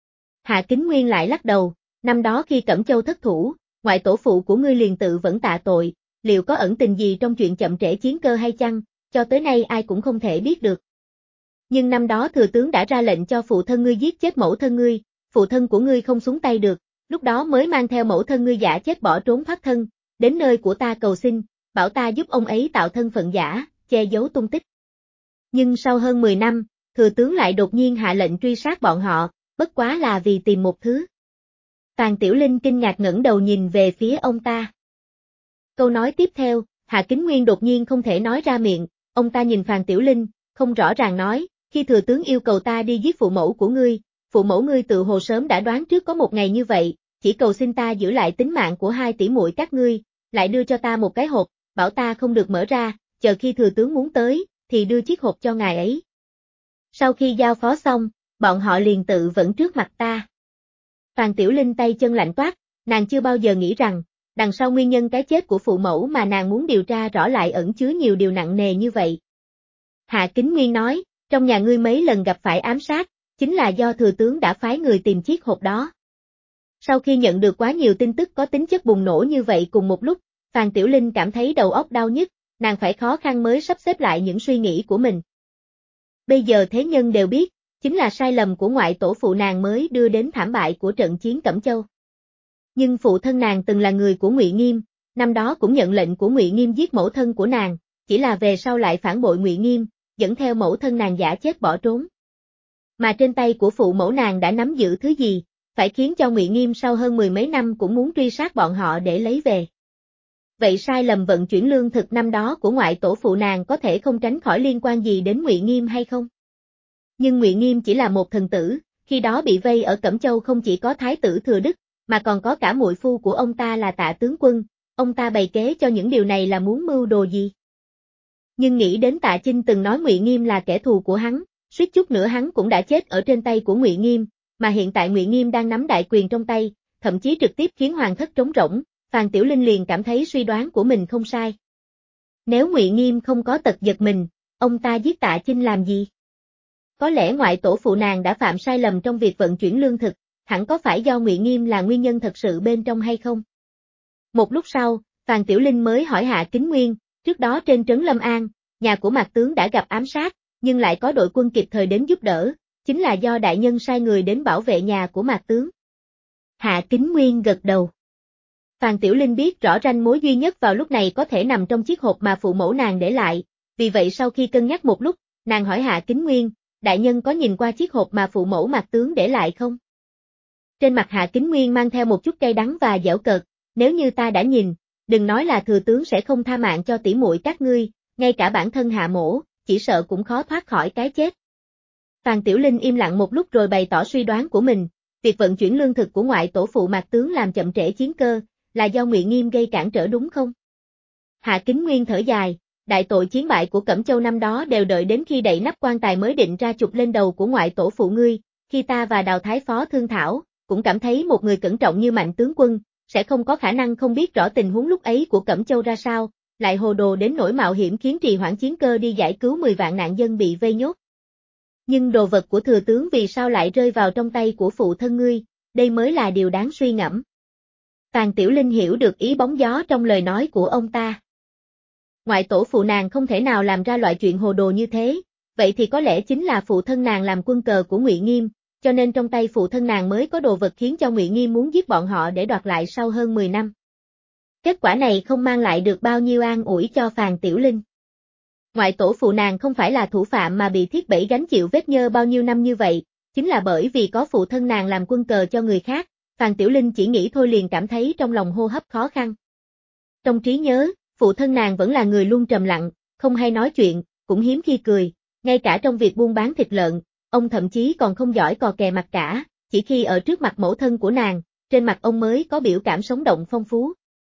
Hạ Kính Nguyên lại lắc đầu, năm đó khi Cẩm Châu thất thủ, ngoại tổ phụ của ngươi liền tự vẫn tạ tội, liệu có ẩn tình gì trong chuyện chậm trễ chiến cơ hay chăng, cho tới nay ai cũng không thể biết được. Nhưng năm đó thừa tướng đã ra lệnh cho phụ thân ngươi giết chết mẫu thân ngươi, phụ thân của ngươi không xuống tay được, lúc đó mới mang theo mẫu thân ngươi giả chết bỏ trốn thoát thân, đến nơi của ta cầu xin, bảo ta giúp ông ấy tạo thân phận giả, che giấu tung tích. Nhưng sau hơn 10 năm, thừa tướng lại đột nhiên hạ lệnh truy sát bọn họ, bất quá là vì tìm một thứ. Phàn Tiểu Linh kinh ngạc ngẩng đầu nhìn về phía ông ta. Câu nói tiếp theo, Hạ Kính Nguyên đột nhiên không thể nói ra miệng, ông ta nhìn Phàn Tiểu Linh, không rõ ràng nói, khi thừa tướng yêu cầu ta đi giết phụ mẫu của ngươi, phụ mẫu ngươi tự hồ sớm đã đoán trước có một ngày như vậy, chỉ cầu xin ta giữ lại tính mạng của 2 tỷ muội các ngươi, lại đưa cho ta một cái hộp, bảo ta không được mở ra, chờ khi thừa tướng muốn tới, thì đưa chiếc hộp cho ngài ấy. Sau khi giao phó xong, bọn họ liền tự vẫn trước mặt ta. Phàn Tiểu Linh tay chân lạnh toát, nàng chưa bao giờ nghĩ rằng, đằng sau nguyên nhân cái chết của phụ mẫu mà nàng muốn điều tra rõ lại ẩn chứa nhiều điều nặng nề như vậy. Hạ Kính Nguyên nói, trong nhà ngươi mấy lần gặp phải ám sát, chính là do thừa tướng đã phái người tìm chiếc hộp đó. Sau khi nhận được quá nhiều tin tức có tính chất bùng nổ như vậy cùng một lúc, Phàn Tiểu Linh cảm thấy đầu óc đau nhức, nàng phải khó khăn mới sắp xếp lại những suy nghĩ của mình. Bây giờ thế nhân đều biết, chính là sai lầm của ngoại tổ phụ nàng mới đưa đến thảm bại của trận chiến Cẩm Châu. Nhưng phụ thân nàng từng là người của Ngụy Nghiêm, năm đó cũng nhận lệnh của Ngụy Nghiêm giết mẫu thân của nàng, chỉ là về sau lại phản bội Ngụy Nghiêm, dẫn theo mẫu thân nàng giả chết bỏ trốn. Mà trên tay của phụ mẫu nàng đã nắm giữ thứ gì, phải khiến cho Ngụy Nghiêm sau hơn 10 mấy năm cũng muốn truy sát bọn họ để lấy về. Vậy sai lầm vận chuyển lương thực năm đó của ngoại tổ phụ nàng có thể không tránh khỏi liên quan gì đến Ngụy Nghiêm hay không? Nhưng Ngụy Nghiêm chỉ là một thần tử, khi đó bị vây ở Cẩm Châu không chỉ có Thái tử Thừa Đức, mà còn có cả muội phu của ông ta là Tạ tướng quân, ông ta bày kế cho những điều này là muốn mưu đồ gì? Nhưng nghĩ đến Tạ Chinh từng nói Ngụy Nghiêm là kẻ thù của hắn, suýt chút nữa hắn cũng đã chết ở trên tay của Ngụy Nghiêm, mà hiện tại Ngụy Nghiêm đang nắm đại quyền trong tay, thậm chí trực tiếp khiến hoàng thất trống rỗng, Phan Tiểu Linh liền cảm thấy suy đoán của mình không sai. Nếu Ngụy Nghiêm không có tật giật mình, ông ta giết Tạ Chinh làm gì? Có lẽ ngoại tổ phụ nàng đã phạm sai lầm trong việc vận chuyển lương thực, hẳn có phải do Ngụy Nghiêm là nguyên nhân thật sự bên trong hay không? Một lúc sau, Phan Tiểu Linh mới hỏi Hạ Kính Nguyên, trước đó trên trấn Lâm An, nhà của Mạc tướng đã gặp ám sát, nhưng lại có đội quân kịp thời đến giúp đỡ, chính là do đại nhân sai người đến bảo vệ nhà của Mạc tướng. Hạ Kính Nguyên gật đầu. Phan Tiểu Linh biết rõ ranh mối duy nhất vào lúc này có thể nằm trong chiếc hộp mà phụ mẫu nàng để lại, vì vậy sau khi cân nhắc một lúc, nàng hỏi Hạ Kính Nguyên, đại nhân có nhìn qua chiếc hộp mà phụ mẫu Mạc tướng để lại không? Trên mặt Hạ Kính Nguyên mang theo một chút cay đắng và giễu cợt, nếu như ta đã nhìn, đừng nói là thừa tướng sẽ không tha mạng cho tỷ muội các ngươi, ngay cả bản thân Hạ mỗ, chỉ sợ cũng khó thoát khỏi cái chết. Phan Tiểu Linh im lặng một lúc rồi bày tỏ suy đoán của mình, việc vận chuyển lương thực của ngoại tổ phụ Mạc tướng làm chậm trễ chiến cơ, là do Ngụy Nghiêm gây cản trở đúng không? Hạ Kính Nguyên thở dài, đại tội chiến bại của Cẩm Châu năm đó đều đợi đến khi đậy nắp quan tài mới định ra chụp lên đầu của ngoại tổ phụ ngươi, khi ta và Đào Thái Phó thương thảo, cũng cảm thấy một người cẩn trọng như Mạnh tướng quân, sẽ không có khả năng không biết rõ tình huống lúc ấy của Cẩm Châu ra sao, lại hồ đồ đến nỗi mạo hiểm khiến trì hoãn chiến cơ đi giải cứu 10 vạn nạn dân bị vây nhốt. Nhưng đồ vật của thừa tướng vì sao lại rơi vào trong tay của phụ thân ngươi, đây mới là điều đáng suy ngẫm. Phan Tiểu Linh hiểu được ý bóng gió trong lời nói của ông ta. Ngoại tổ phụ nàng không thể nào làm ra loại chuyện hồ đồ như thế, vậy thì có lẽ chính là phụ thân nàng làm quân cờ của Ngụy Nghiêm, cho nên trong tay phụ thân nàng mới có đồ vật khiến cho Ngụy Nghiêm muốn giết bọn họ để đoạt lại sau hơn 10 năm. Kết quả này không mang lại được bao nhiêu an ủi cho Phan Tiểu Linh. Ngoại tổ phụ nàng không phải là thủ phạm mà bị thiết bẫy gánh chịu vết nhơ bao nhiêu năm như vậy, chính là bởi vì có phụ thân nàng làm quân cờ cho người khác, Phan Tiểu Linh chỉ nghĩ thôi liền cảm thấy trong lòng hô hấp khó khăn. Trong trí nhớ, phụ thân nàng vẫn là người luôn trầm lặng, không hay nói chuyện, cũng hiếm khi cười, ngay cả trong việc buôn bán thịt lợn, ông thậm chí còn không giỏi cò kè mặt cả, chỉ khi ở trước mặt mẫu thân của nàng, trên mặt ông mới có biểu cảm sống động phong phú.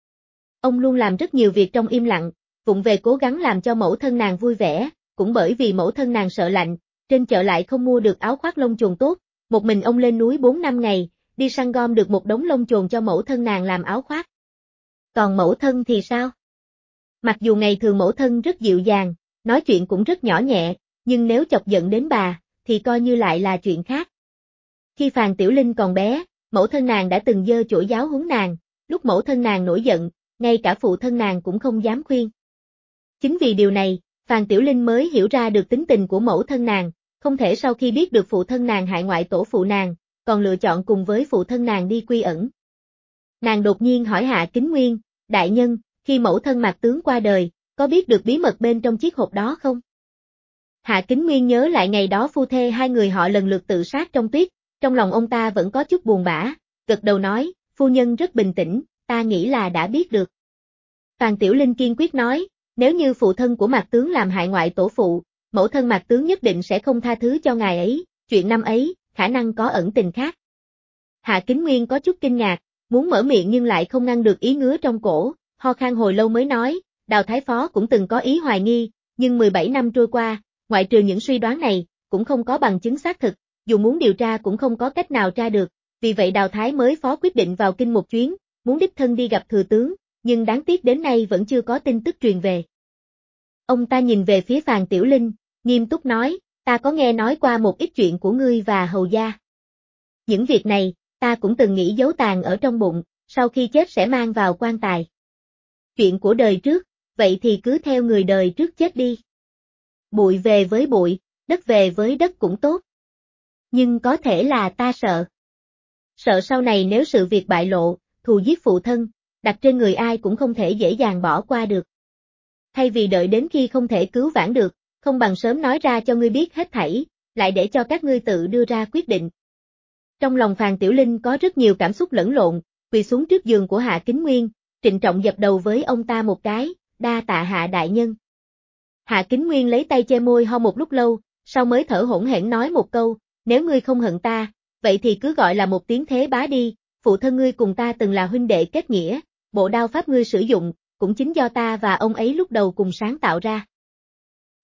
Ông luôn làm rất nhiều việc trong im lặng, vụng về cố gắng làm cho mẫu thân nàng vui vẻ, cũng bởi vì mẫu thân nàng sợ lạnh, trên chợ lại không mua được áo khoác lông chồn tốt, một mình ông lên núi 4 năm ngày, đi săn gom được một đống lông chồn cho mẫu thân nàng làm áo khoác. Còn mẫu thân thì sao? Mặc dù ngày thường mẫu thân rất dịu dàng, nói chuyện cũng rất nhỏ nhẹ, nhưng nếu chọc giận đến bà, thì coi như lại là chuyện khác. Khi Phan Tiểu Linh còn bé, mẫu thân nàng đã từng giơ chổi giáo huấn nàng, lúc mẫu thân nàng nổi giận, ngay cả phụ thân nàng cũng không dám khuyên. Chính vì điều này, Phan Tiểu Linh mới hiểu ra được tính tình của mẫu thân nàng, không thể sau khi biết được phụ thân nàng hại ngoại tổ phụ nàng, còn lựa chọn cùng với phụ thân nàng đi quy ẩn. Nàng đột nhiên hỏi Hạ Kính Nguyên, đại nhân, khi mẫu thân Mạc tướng qua đời, có biết được bí mật bên trong chiếc hộp đó không? Hạ Kính Nguyên nhớ lại ngày đó phu thê hai người họ lần lượt tự sát trong tuyết, trong lòng ông ta vẫn có chút buồn bã, gật đầu nói, phu nhân rất bình tĩnh, ta nghĩ là đã biết được. Phan Tiểu Linh kiên quyết nói, nếu như phụ thân của Mạc tướng làm hại ngoại tổ phụ, mẫu thân Mạc tướng nhất định sẽ không tha thứ cho ngài ấy, chuyện năm ấy, khả năng có ẩn tình khác. Hạ Kính Nguyên có chút kinh ngạc, muốn mở miệng nhưng lại không ngăn được ý ngứa trong cổ, ho khan hồi lâu mới nói, Đào Thái Phó cũng từng có ý hoài nghi, nhưng 17 năm trôi qua, ngoại trừ những suy đoán này, cũng không có bằng chứng xác thực, dù muốn điều tra cũng không có cách nào tra được, vì vậy Đào Thái mới phó quyết định vào kinh một chuyến, muốn đích thân đi gặp thừa tướng, nhưng đáng tiếc đến nay vẫn chưa có tin tức truyền về. Ông ta nhìn về phía Phan Tiểu Linh, nghiêm túc nói, ta có nghe nói qua một ít chuyện của ngươi và hầu gia. Những việc này, ta cũng từng nghĩ giấu tàn ở trong bụng, sau khi chết sẽ mang vào quan tài. Chuyện của đời trước, vậy thì cứ theo người đời trước chết đi. Bụi về với bụi, đất về với đất cũng tốt. Nhưng có thể là ta sợ. Sợ sau này nếu sự việc bại lộ, thù giết phụ thân, đặt trên người ai cũng không thể dễ dàng bỏ qua được. Thay vì đợi đến khi không thể cứu vãn được, không bằng sớm nói ra cho ngươi biết hết thảy, lại để cho các ngươi tự đưa ra quyết định. Trong lòng Phan Tiểu Linh có rất nhiều cảm xúc lẫn lộn, quỳ xuống trước giường của Hạ Kính Nguyên, trịnh trọng dập đầu với ông ta một cái, đa tạ Hạ đại nhân. Hạ Kính Nguyên lấy tay che môi ho một lúc lâu, sau mới thở hổn hển nói một câu, nếu ngươi không hận ta, vậy thì cứ gọi là một tiếng thế bá đi, phụ thân ngươi cùng ta từng là huynh đệ kết nghĩa, bộ đao pháp ngươi sử dụng, cũng chính do ta và ông ấy lúc đầu cùng sáng tạo ra.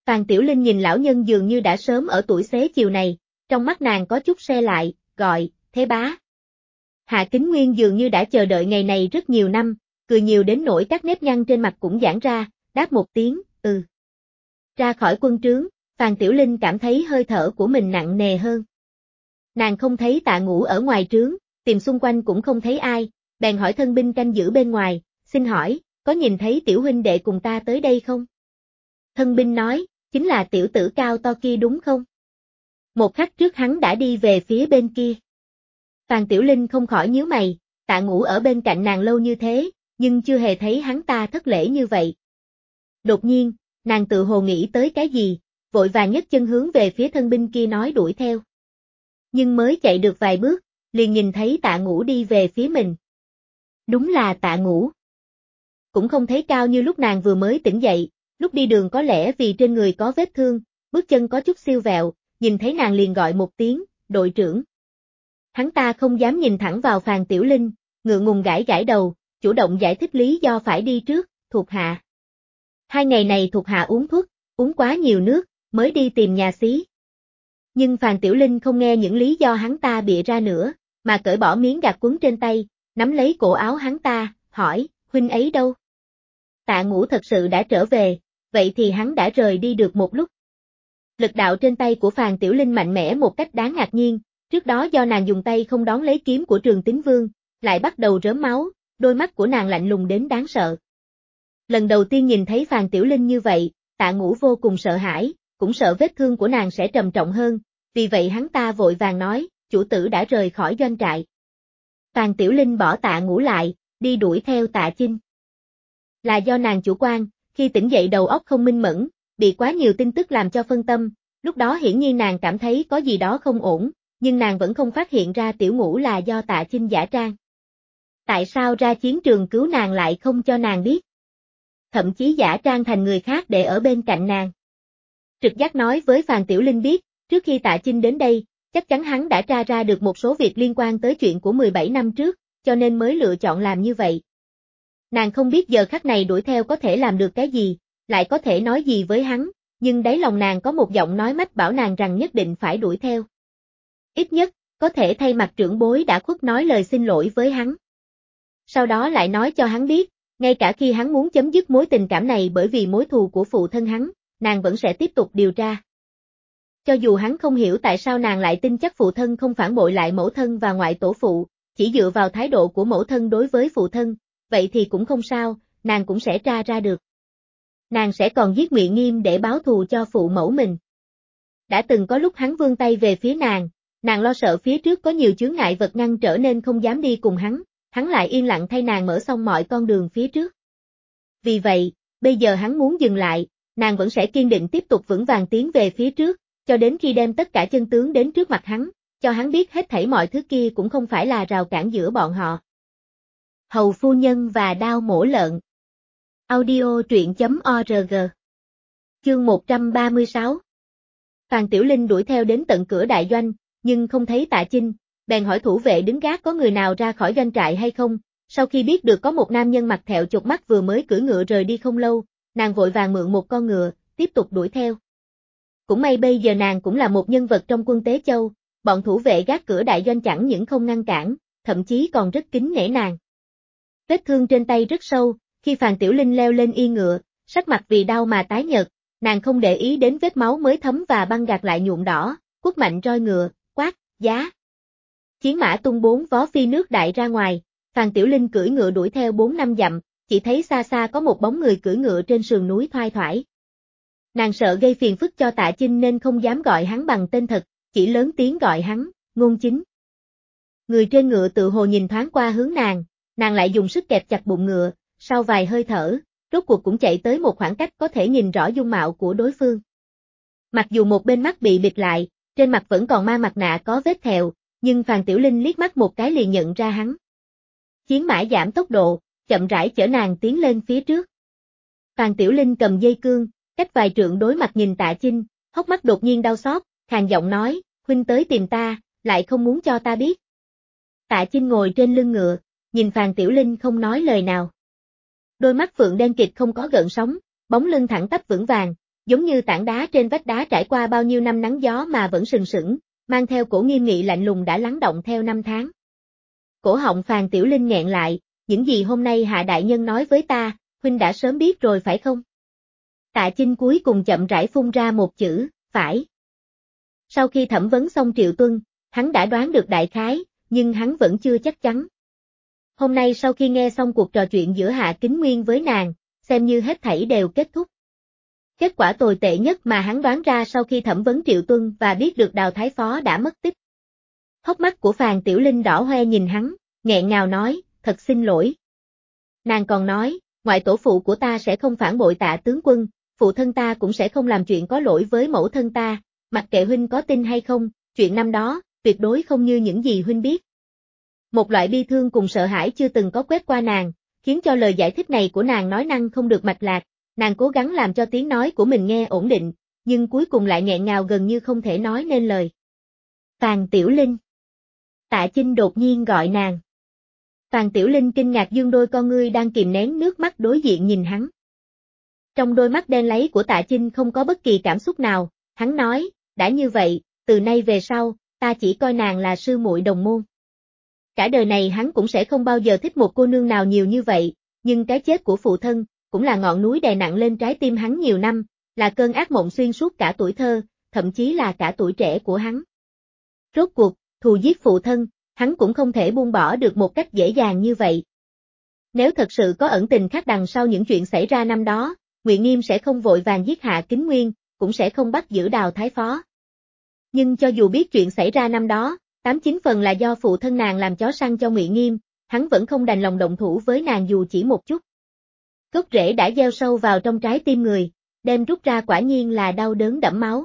Phan Tiểu Linh nhìn lão nhân dường như đã sớm ở tuổi xế chiều này, trong mắt nàng có chút se lại, gọi, thế bá. Hạ Kính Nguyên dường như đã chờ đợi ngày này rất nhiều năm, cười nhiều đến nỗi các nếp nhăn trên mặt cũng giãn ra, đáp một tiếng, ừ. Ra khỏi quân trướng, Phan Tiểu Linh cảm thấy hơi thở của mình nặng nề hơn. Nàng không thấy Tạ Ngũ ở ngoài trướng, tìm xung quanh cũng không thấy ai, bèn hỏi thân binh canh giữ bên ngoài, xin hỏi, có nhìn thấy tiểu huynh đệ cùng ta tới đây không? Thân binh nói, chính là tiểu tử cao to kia đúng không? Một khắc trước hắn đã đi về phía bên kia. Phan Tiểu Linh không khỏi nhíu mày, Tạ Ngũ ở bên cạnh nàng lâu như thế, nhưng chưa hề thấy hắn ta thất lễ như vậy. Đột nhiên, nàng tự hồ nghĩ tới cái gì, vội vàng nhấc chân hướng về phía thân binh kia nói đuổi theo. Nhưng mới chạy được vài bước, liền nhìn thấy Tạ Ngũ đi về phía mình. Đúng là Tạ Ngũ. Cũng không thấy cao như lúc nàng vừa mới tỉnh dậy, lúc đi đường có lẽ vì trên người có vết thương, bước chân có chút siêu vẹo, nhìn thấy nàng liền gọi một tiếng, đội trưởng. Hắn ta không dám nhìn thẳng vào Phan Tiểu Linh, ngượng ngùng gãi gãi đầu, chủ động giải thích lý do phải đi trước, thuộc hạ. 2 ngày này thuộc hạ uống thuốc, uống quá nhiều nước, mới đi tìm nhà xí. Nhưng Phan Tiểu Linh không nghe những lý do hắn ta bịa ra nữa, mà cởi bỏ miếng gạc quấn trên tay, nắm lấy cổ áo hắn ta, hỏi, huynh ấy đâu? Tạ Ngũ thật sự đã trở về, vậy thì hắn đã rời đi được một lúc. Lực đạo trên tay của Phan Tiểu Linh mạnh mẽ một cách đáng ngạc nhiên, trước đó do nàng dùng tay không đón lấy kiếm của Trường Tín Vương, lại bắt đầu rớm máu, đôi mắt của nàng lạnh lùng đến đáng sợ. Lần đầu tiên nhìn thấy Phan Tiểu Linh như vậy, Tạ Ngũ vô cùng sợ hãi, cũng sợ vết thương của nàng sẽ trầm trọng hơn, vì vậy hắn ta vội vàng nói, chủ tử đã rời khỏi doanh trại. Phan Tiểu Linh bỏ Tạ Ngũ lại, đi đuổi theo Tạ Chinh. Là do nàng chủ quan, khi tỉnh dậy đầu óc không minh mẫn, bị quá nhiều tin tức làm cho phân tâm, lúc đó hiển nhiên nàng cảm thấy có gì đó không ổn, nhưng nàng vẫn không phát hiện ra Tiểu Ngũ là do Tạ Chinh giả trang. Tại sao ra chiến trường cứu nàng lại không cho nàng biết? Thậm chí giả trang thành người khác để ở bên cạnh nàng. Trực giác nói với Phan Tiểu Linh biết, trước khi Tạ Chinh đến đây, chắc chắn hắn đã tra ra được một số việc liên quan tới chuyện của 17 năm trước, cho nên mới lựa chọn làm như vậy. Nàng không biết giờ khắc này đuổi theo có thể làm được cái gì, lại có thể nói gì với hắn, nhưng đáy lòng nàng có một giọng nói mách bảo nàng rằng nhất định phải đuổi theo. Ít nhất, có thể thay mặt trưởng bối đã khuất nói lời xin lỗi với hắn. Sau đó lại nói cho hắn biết, ngay cả khi hắn muốn chấm dứt mối tình cảm này bởi vì mối thù của phụ thân hắn, nàng vẫn sẽ tiếp tục điều tra. Cho dù hắn không hiểu tại sao nàng lại tin chắc phụ thân không phản bội lại mẫu thân và ngoại tổ phụ, chỉ dựa vào thái độ của mẫu thân đối với phụ thân, vậy thì cũng không sao, nàng cũng sẽ tra ra được. Nàng sẽ còn giết Ngụy Nghiêm để báo thù cho phụ mẫu mình. Đã từng có lúc hắn vươn tay về phía nàng lo sợ phía trước có nhiều chướng ngại vật ngăn trở nên không dám đi cùng hắn lại yên lặng thay nàng mở xong mọi con đường phía trước. Vì vậy, bây giờ hắn muốn dừng lại, nàng vẫn sẽ kiên định tiếp tục vững vàng tiến về phía trước, cho đến khi đem tất cả chân tướng đến trước mặt hắn, cho hắn biết hết thảy mọi thứ kia cũng không phải là rào cản giữa bọn họ. Hầu phu nhân và đao mổ lợn. Audio truyện.org. Chương 136. Phan Tiểu Linh đuổi theo đến tận cửa đại doanh, nhưng không thấy Tạ Chinh, bèn hỏi thủ vệ đứng gác có người nào ra khỏi doanh trại hay không. Sau khi biết được có một nam nhân mặt thẹo chột mắt vừa mới cưỡi ngựa rời đi không lâu, nàng vội vàng mượn một con ngựa, tiếp tục đuổi theo. Cũng may bây giờ nàng cũng là một nhân vật trong quân Tế Châu, bọn thủ vệ gác cửa đại doanh chẳng những không ngăn cản, thậm chí còn rất kính nể nàng. Vết thương trên tay rất sâu, khi Phan Tiểu Linh leo lên yên ngựa, sắc mặt vì đau mà tái nhợt, nàng không để ý đến vết máu mới thấm và băng gạc lại nhuộm đỏ, quất mạnh roi ngựa, quát, giá. Chiến mã tung 4 vó phi nước đại ra ngoài, Phan Tiểu Linh cưỡi ngựa đuổi theo 4-5 dặm, chỉ thấy xa xa có một bóng người cưỡi ngựa trên sườn núi thoai thoải. Nàng sợ gây phiền phức cho Tạ Chinh nên không dám gọi hắn bằng tên thật, chỉ lớn tiếng gọi hắn, Ngôn Chính. Người trên ngựa tự hồ nhìn thoáng qua hướng nàng lại dùng sức kẹp chặt bụng ngựa, sau vài hơi thở, rốt cuộc cũng chạy tới một khoảng cách có thể nhìn rõ dung mạo của đối phương. Mặc dù một bên mắt bị bịt lại, trên mặt vẫn còn mang mặt nạ có vết thẹo, nhưng Phan Tiểu Linh liếc mắt một cái liền nhận ra hắn. Chiến mã giảm tốc độ, chậm rãi chở nàng tiến lên phía trước. Phan Tiểu Linh cầm dây cương, cách vài trượng đối mặt nhìn Tạ Chinh, hốc mắt đột nhiên đau xót, khàn giọng nói, huynh tới tìm ta, lại không muốn cho ta biết. Tạ Chinh ngồi trên lưng ngựa, nhìn Phan Tiểu Linh không nói lời nào. Đôi mắt phượng đen kịt không có gợn sóng, bóng lưng thẳng tắp vững vàng, giống như tảng đá trên vách đá trải qua bao nhiêu năm nắng gió mà vẫn sừng sững, mang theo cổ nghiêm nghị lạnh lùng đã lắng đọng theo năm tháng. Cổ họng Phàn Tiểu Linh nghẹn lại, những gì hôm nay Hạ đại nhân nói với ta, huynh đã sớm biết rồi phải không? Tạ Chinh cuối cùng chậm rãi phun ra một chữ, phải. Sau khi thẩm vấn xong Triệu Tuân, hắn đã đoán được đại khái, nhưng hắn vẫn chưa chắc chắn. Hôm nay sau khi nghe xong cuộc trò chuyện giữa Hạ Kính Nguyên với nàng, xem như hết thảy đều kết thúc. Kết quả tồi tệ nhất mà hắn đoán ra sau khi thẩm vấn Triệu Tuân và biết được Đào Thái Phó đã mất tích. Hốc mắt của Phàn Tiểu Linh đỏ hoe nhìn hắn, nghẹn ngào nói, thật xin lỗi. Nàng còn nói, ngoại tổ phụ của ta sẽ không phản bội Tạ tướng quân, phụ thân ta cũng sẽ không làm chuyện có lỗi với mẫu thân ta, mặc kệ huynh có tin hay không, chuyện năm đó, tuyệt đối không như những gì huynh biết. Một loại bi thương cùng sợ hãi chưa từng có quét qua nàng, khiến cho lời giải thích này của nàng nói năng không được mạch lạc, nàng cố gắng làm cho tiếng nói của mình nghe ổn định, nhưng cuối cùng lại nghẹn ngào gần như không thể nói nên lời. Phàn Tiểu Linh. Tạ Chinh đột nhiên gọi nàng. Phàn Tiểu Linh kinh ngạc dương đôi con ngươi đang kìm nén nước mắt đối diện nhìn hắn. Trong đôi mắt đen láy của Tạ Chinh không có bất kỳ cảm xúc nào, hắn nói, đã như vậy, từ nay về sau, ta chỉ coi nàng là sư muội đồng môn. Cả đời này hắn cũng sẽ không bao giờ thích một cô nương nào nhiều như vậy, nhưng cái chết của phụ thân, cũng là ngọn núi đè nặng lên trái tim hắn nhiều năm, là cơn ác mộng xuyên suốt cả tuổi thơ, thậm chí là cả tuổi trẻ của hắn. Rốt cuộc, thù giết phụ thân, hắn cũng không thể buông bỏ được một cách dễ dàng như vậy. Nếu thật sự có ẩn tình khác đằng sau những chuyện xảy ra năm đó, Ngụy Nghiêm sẽ không vội vàng giết Hạ Kính Nguyên, cũng sẽ không bắt giữ Đào Thái Phó. Nhưng cho dù biết chuyện xảy ra năm đó, 89 phần là do phụ thân nàng làm chó săn cho Ngụy Nghiêm, hắn vẫn không đành lòng động thủ với nàng dù chỉ một chút. Gốc rễ đã gieo sâu vào trong trái tim người, đem rút ra quả nhiên là đau đớn đẫm máu.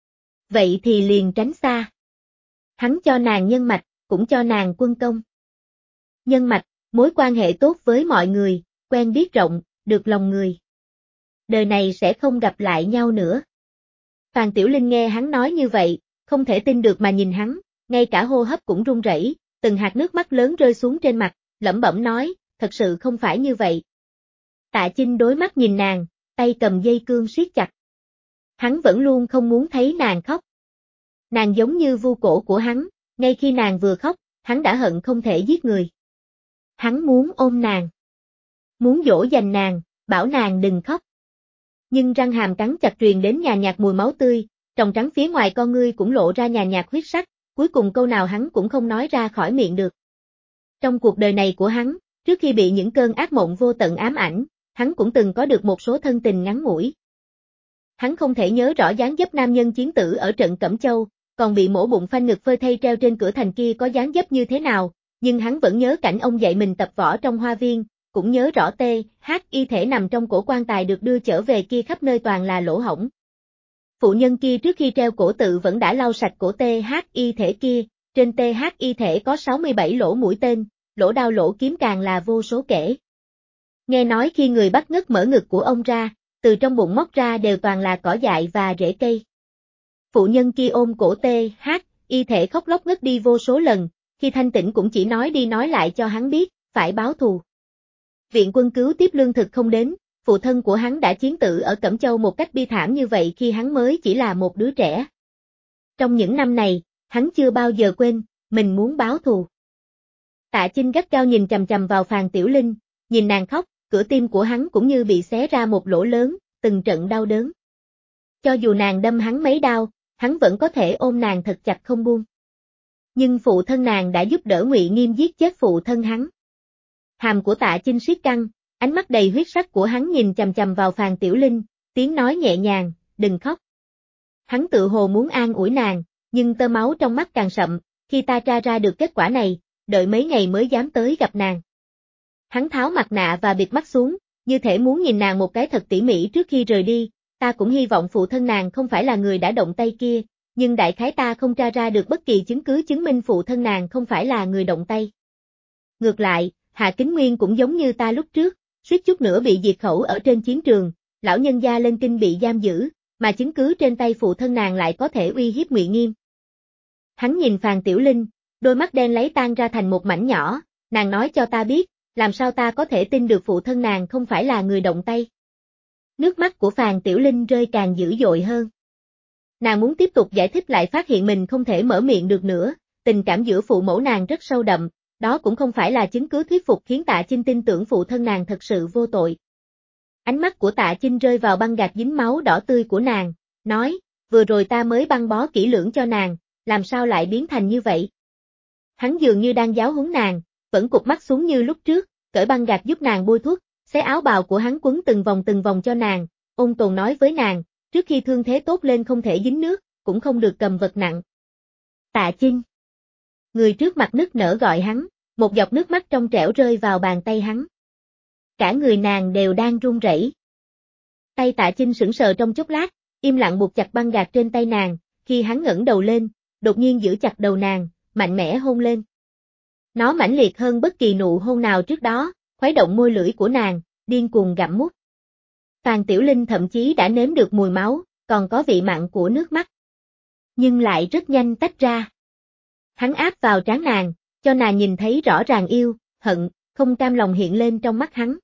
Vậy thì liền tránh xa. Hắn cho nàng nhân mạch, cũng cho nàng quân công. Nhân mạch, mối quan hệ tốt với mọi người, quen biết rộng, được lòng người. Đời này sẽ không gặp lại nhau nữa. Phàn Tiểu Linh nghe hắn nói như vậy, không thể tin được mà nhìn hắn, ngay cả hô hấp cũng run rẩy, từng hạt nước mắt lớn rơi xuống trên mặt, lẩm bẩm nói, thật sự không phải như vậy. Tạ Chinh đối mắt nhìn nàng, tay cầm dây cương siết chặt. Hắn vẫn luôn không muốn thấy nàng khóc. Nàng giống như vu cổ của hắn, ngay khi nàng vừa khóc, hắn đã hận không thể giết người. Hắn muốn ôm nàng. Muốn dỗ dành nàng, bảo nàng đừng khóc. Nhưng răng hàm cắn chặt truyền đến nhàn nhạt mùi máu tươi, tròng trắng phía ngoài con ngươi cũng lộ ra nhàn nhạt huyết sắc, cuối cùng câu nào hắn cũng không nói ra khỏi miệng được. Trong cuộc đời này của hắn, trước khi bị những cơn ác mộng vô tận ám ảnh, hắn cũng từng có được một số thân tình ngắn ngủi. Hắn không thể nhớ rõ dáng dấp nam nhân chiến tử ở trận Cẩm Châu, còn bị mổ bụng phanh ngực phơi thây treo trên cửa thành kia có dáng dấp như thế nào, nhưng hắn vẫn nhớ cảnh ông dạy mình tập võ trong hoa viên, cũng nhớ rõ y thể nằm trong cổ quan tài được đưa trở về kia khắp nơi toàn là lỗ hổng. Phụ nhân kia trước khi treo cổ tự vẫn đã lau sạch cổ y thể kia, trên y thể có 67 lỗ mũi tên, lỗ đao lỗ kiếm càng là vô số kể. Nghe nói khi người bắt ngất mở ngực của ông ra, từ trong bụng móc ra đều toàn là cỏ dại và rễ cây. Phụ nhân kia ôm cổ y thể khóc lóc ngất đi vô số lần, khi thanh tỉnh cũng chỉ nói đi nói lại cho hắn biết, phải báo thù. Viện quân cứu tiếp lương thực không đến, phụ thân của hắn đã chiến tử ở Cẩm Châu một cách bi thảm như vậy khi hắn mới chỉ là một đứa trẻ. Trong những năm này, hắn chưa bao giờ quên, mình muốn báo thù. Tạ Chinh gắt gao nhìn chằm chằm vào Phàn Tiểu Linh, nhìn nàng khóc, cửa tim của hắn cũng như bị xé ra một lỗ lớn, từng trận đau đớn. Cho dù nàng đâm hắn mấy đao, hắn vẫn có thể ôm nàng thật chặt không buông. Nhưng phụ thân nàng đã giúp đỡ Ngụy Nghiêm giết chết phụ thân hắn. Hàm của Tạ Chinh siết căng, ánh mắt đầy huyết sắc của hắn nhìn chằm chằm vào Phàn Tiểu Linh, tiếng nói nhẹ nhàng, đừng khóc. Hắn tự hồ muốn an ủi nàng, nhưng tơ máu trong mắt càng sậm, khi ta tra ra được kết quả này, đợi mấy ngày mới dám tới gặp nàng. Hắn tháo mặt nạ và bịt mắt xuống, như thể muốn nhìn nàng một cái thật tỉ mỉ trước khi rời đi, ta cũng hy vọng phụ thân nàng không phải là người đã động tay kia, nhưng đại khái ta không tra ra được bất kỳ chứng cứ chứng minh phụ thân nàng không phải là người động tay. Ngược lại, Hạ Kính Nguyên cũng giống như ta lúc trước, suýt chút nữa bị diệt khẩu ở trên chiến trường, lão nhân gia lên kinh bị giam giữ, mà chứng cứ trên tay phụ thân nàng lại có thể uy hiếp Ngụy Nghiêm. Hắn nhìn Phàn Tiểu Linh, đôi mắt đen lấy tan ra thành một mảnh nhỏ, nàng nói cho ta biết, làm sao ta có thể tin được phụ thân nàng không phải là người động tay. Nước mắt của Phàn Tiểu Linh rơi càng dữ dội hơn. Nàng muốn tiếp tục giải thích lại phát hiện mình không thể mở miệng được nữa, tình cảm giữa phụ mẫu nàng rất sâu đậm, đó cũng không phải là chứng cứ thuyết phục khiến Tạ Chinh tin tưởng phụ thân nàng thật sự vô tội. Ánh mắt của Tạ Chinh rơi vào băng gạc dính máu đỏ tươi của nàng, nói, vừa rồi ta mới băng bó kỹ lưỡng cho nàng, làm sao lại biến thành như vậy? Hắn dường như đang giáo huấn nàng, vẫn cụp mắt xuống như lúc trước, cởi băng gạc giúp nàng bôi thuốc, xé áo bào của hắn quấn từng vòng cho nàng, ôn tồn nói với nàng, trước khi thương thế tốt lên không thể dính nước, cũng không được cầm vật nặng. Tạ Chinh. Người trước mặt nức nở gọi hắn, một giọt nước mắt trong trẻo rơi vào bàn tay hắn. Cả người nàng đều đang run rẩy. Tay Tạ Chinh sững sờ trong chốc lát, im lặng buộc chặt băng gạc trên tay nàng, khi hắn ngẩng đầu lên, đột nhiên giữ chặt đầu nàng, mạnh mẽ hôn lên. Nó mãnh liệt hơn bất kỳ nụ hôn nào trước đó, khuấy động môi lưỡi của nàng, điên cuồng gặm mút. Phàn Tiểu Linh thậm chí đã nếm được mùi máu, còn có vị mặn của nước mắt. Nhưng lại rất nhanh tách ra. Hắn áp vào trán nàng, cho nàng nhìn thấy rõ ràng yêu, hận, không cam lòng hiện lên trong mắt hắn.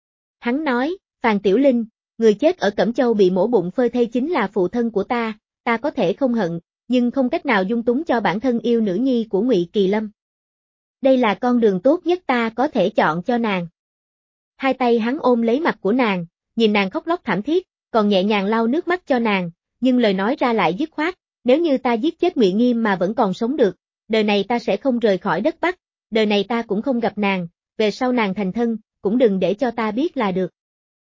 Hắn nói, Phàn Tiểu Linh, người chết ở Cẩm Châu bị mổ bụng phơi thây chính là phụ thân của ta có thể không hận, nhưng không cách nào dung túng cho bản thân yêu nữ nhi của Ngụy Kỳ Lâm. Đây là con đường tốt nhất ta có thể chọn cho nàng. Hai tay hắn ôm lấy mặt của nàng, nhìn nàng khóc lóc thảm thiết, còn nhẹ nhàng lau nước mắt cho nàng, nhưng lời nói ra lại dứt khoát, nếu như ta giết chết Ngụy Nghiêm mà vẫn còn sống được, đời này ta sẽ không rời khỏi đất Bắc, đời này ta cũng không gặp nàng, về sau nàng thành thân, cũng đừng để cho ta biết là được.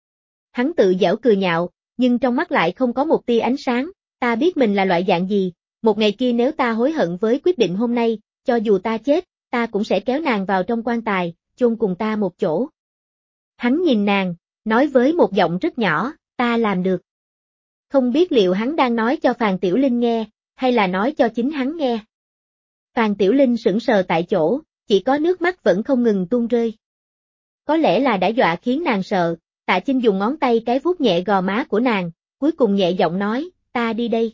Hắn tự giễu cười nhạo, nhưng trong mắt lại không có một tia ánh sáng, ta biết mình là loại dạng gì, một ngày kia nếu ta hối hận với quyết định hôm nay, cho dù ta chết, ta cũng sẽ kéo nàng vào trong quan tài, chôn cùng ta một chỗ. Hắn nhìn nàng, nói với một giọng rất nhỏ, ta làm được. Không biết liệu hắn đang nói cho Phàn Tiểu Linh nghe, hay là nói cho chính hắn nghe. Phàn Tiểu Linh sững sờ tại chỗ, chỉ có nước mắt vẫn không ngừng tuôn rơi. Có lẽ là đã dọa khiến nàng sợ, Tạ Chinh dùng ngón tay cái vuốt nhẹ gò má của nàng, cuối cùng nhẹ giọng nói, ta đi đây.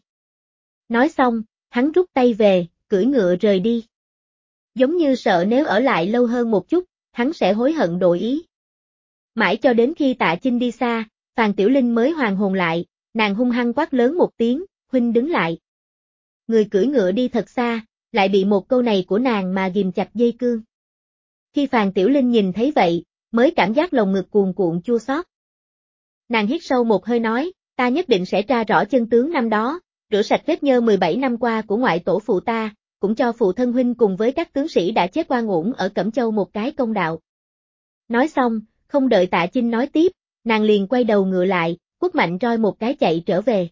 Nói xong, hắn rút tay về, cưỡi ngựa rời đi. Giống như sợ nếu ở lại lâu hơn một chút, hắn sẽ hối hận đổi ý. Mãi cho đến khi Tạ Chinh đi xa, Phàn Tiểu Linh mới hoàn hồn lại, nàng hung hăng quát lớn một tiếng, huynh đứng lại. Người cưỡi ngựa đi thật xa, lại bị một câu này của nàng mà ghìm chặt dây cương. Khi Phàn Tiểu Linh nhìn thấy vậy, mới cảm giác lồng ngực cuồn cuộn chua xót. Nàng hít sâu một hơi nói, ta nhất định sẽ tra rõ chân tướng năm đó, rửa sạch vết nhơ 17 năm qua của ngoại tổ phụ ta, cũng cho phụ thân huynh cùng với các tướng sĩ đã chết oan uổng ở Cẩm Châu một cái công đạo. Nói xong, không đợi Tạ Chinh nói tiếp, nàng liền quay đầu ngựa lại, quất mạnh roi một cái chạy trở về.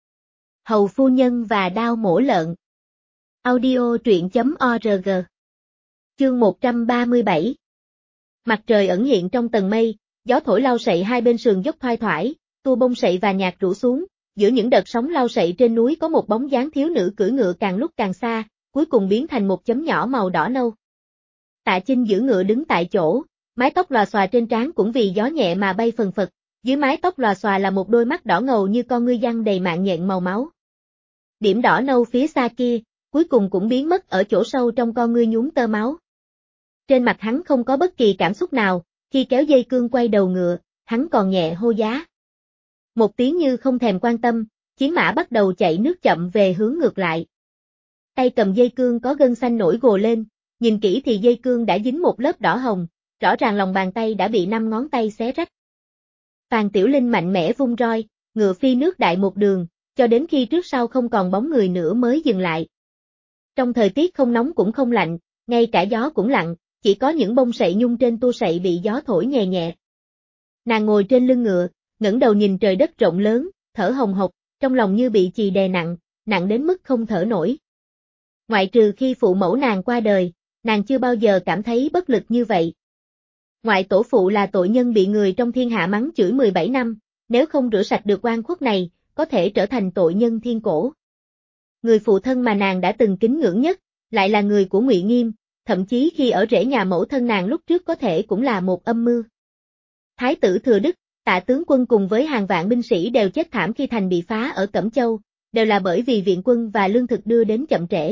Hầu phu nhân và đao mổ lợn. Audio truyện.org. Chương 137. Mặt trời ẩn hiện trong tầng mây, gió thổi lau sậy hai bên sườn dốc thoai thoải, tua bông sậy và nhạt rủ xuống, giữa những đợt sóng lau sậy trên núi có một bóng dáng thiếu nữ cưỡi ngựa càng lúc càng xa, cuối cùng biến thành một chấm nhỏ màu đỏ nâu. Tạ Chinh giữ ngựa đứng tại chỗ, mái tóc lòa xòa trên trán cũng vì gió nhẹ mà bay phần phật, dưới mái tóc lòa xòa là một đôi mắt đỏ ngầu như con ngươi giăng đầy mạng nhện màu máu. Điểm đỏ nâu phía xa kia, cuối cùng cũng biến mất ở chỗ sâu trong con ngươi nhuốm tơ máu. Trên mặt hắn không có bất kỳ cảm xúc nào, khi kéo dây cương quay đầu ngựa, hắn còn nhẹ hô giá. Một tiếng như không thèm quan tâm, chiến mã bắt đầu chạy nước chậm về hướng ngược lại. Tay cầm dây cương có gân xanh nổi gồ lên, nhìn kỹ thì dây cương đã dính một lớp đỏ hồng, rõ ràng lòng bàn tay đã bị 5 ngón tay xé rách. Phàn Tiểu Linh mạnh mẽ vung roi, ngựa phi nước đại một đường, cho đến khi trước sau không còn bóng người nữa mới dừng lại. Trong thời tiết không nóng cũng không lạnh, ngay cả gió cũng lặng, chỉ có những bông sậy nhung trên tua sậy bị gió thổi nhẹ nhẹ. Nàng ngồi trên lưng ngựa, ngẩng đầu nhìn trời đất rộng lớn, thở hồng hộc, trong lòng như bị chì đè nặng, nặng đến mức không thở nổi. Ngoại trừ khi phụ mẫu nàng qua đời, nàng chưa bao giờ cảm thấy bất lực như vậy. Ngoại tổ phụ là tội nhân bị người trong thiên hạ mắng chửi 17 năm, nếu không rửa sạch được oan khuất này, có thể trở thành tội nhân thiên cổ. Người phụ thân mà nàng đã từng kính ngưỡng nhất, lại là người của Ngụy Nghiêm, thậm chí khi ở rễ nhà mẫu thân nàng lúc trước có thể cũng là một âm mưu. Thái tử Thừa Đức, Tạ tướng quân cùng với hàng vạn binh sĩ đều chết thảm khi thành bị phá ở Cẩm Châu, đều là bởi vì viện quân và lương thực đưa đến chậm trễ.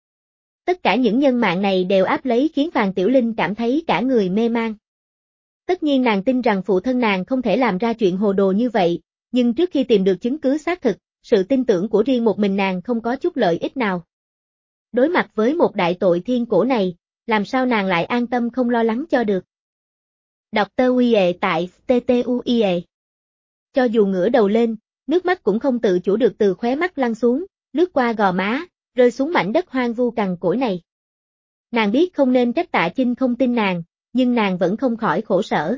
Tất cả những nhân mạng này đều áp lấy khiến Phàn Tiểu Linh cảm thấy cả người mê man. Tất nhiên nàng tin rằng phụ thân nàng không thể làm ra chuyện hồ đồ như vậy, nhưng trước khi tìm được chứng cứ xác thực, sự tin tưởng của riêng một mình nàng không có chút lợi ích nào. Đối mặt với một đại tội thiên cổ này, làm sao nàng lại an tâm không lo lắng cho được. Dr. Uye tại TTUIE. Cho dù ngửa đầu lên, nước mắt cũng không tự chủ được từ khóe mắt lăn xuống, lướt qua gò má, rơi xuống mảnh đất hoang vu cằn cỗi này. Nàng biết không nên trách Tạ Chinh không tin nàng, nhưng nàng vẫn không khỏi khổ sở.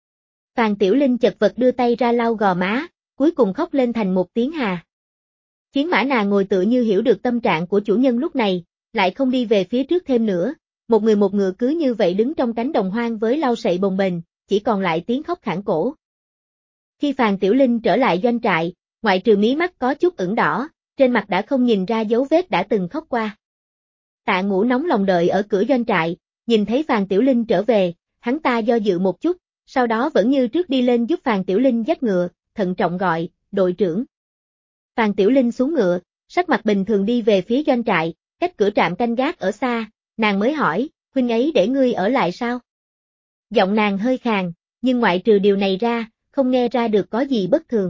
Phàn Tiểu Linh chật vật đưa tay ra lau gò má, cuối cùng khóc lên thành một tiếng hà. Chiến mã nàng ngồi tựa như hiểu được tâm trạng của chủ nhân lúc này, lại không đi về phía trước thêm nữa, một người một ngựa cứ như vậy đứng trong cánh đồng hoang với lau sậy bồng bềnh, chỉ còn lại tiếng khóc khản cổ. Khi Phàn Tiểu Linh trở lại doanh trại, ngoại trừ mí mắt có chút ửng đỏ, trên mặt đã không nhìn ra dấu vết đã từng khóc qua. Tạ Ngũ nóng lòng đợi ở cửa doanh trại, nhìn thấy Phàn Tiểu Linh trở về, hắn ta do dự một chút, sau đó vẫn như trước đi lên giúp Phàn Tiểu Linh dắt ngựa, thận trọng gọi, đội trưởng. Phàn Tiểu Linh xuống ngựa, sắc mặt bình thường đi về phía doanh trại, cách cửa trạm canh gác ở xa, nàng mới hỏi, huynh ấy để ngươi ở lại sao? Giọng nàng hơi khàn, nhưng ngoại trừ điều này ra, không nghe ra được có gì bất thường.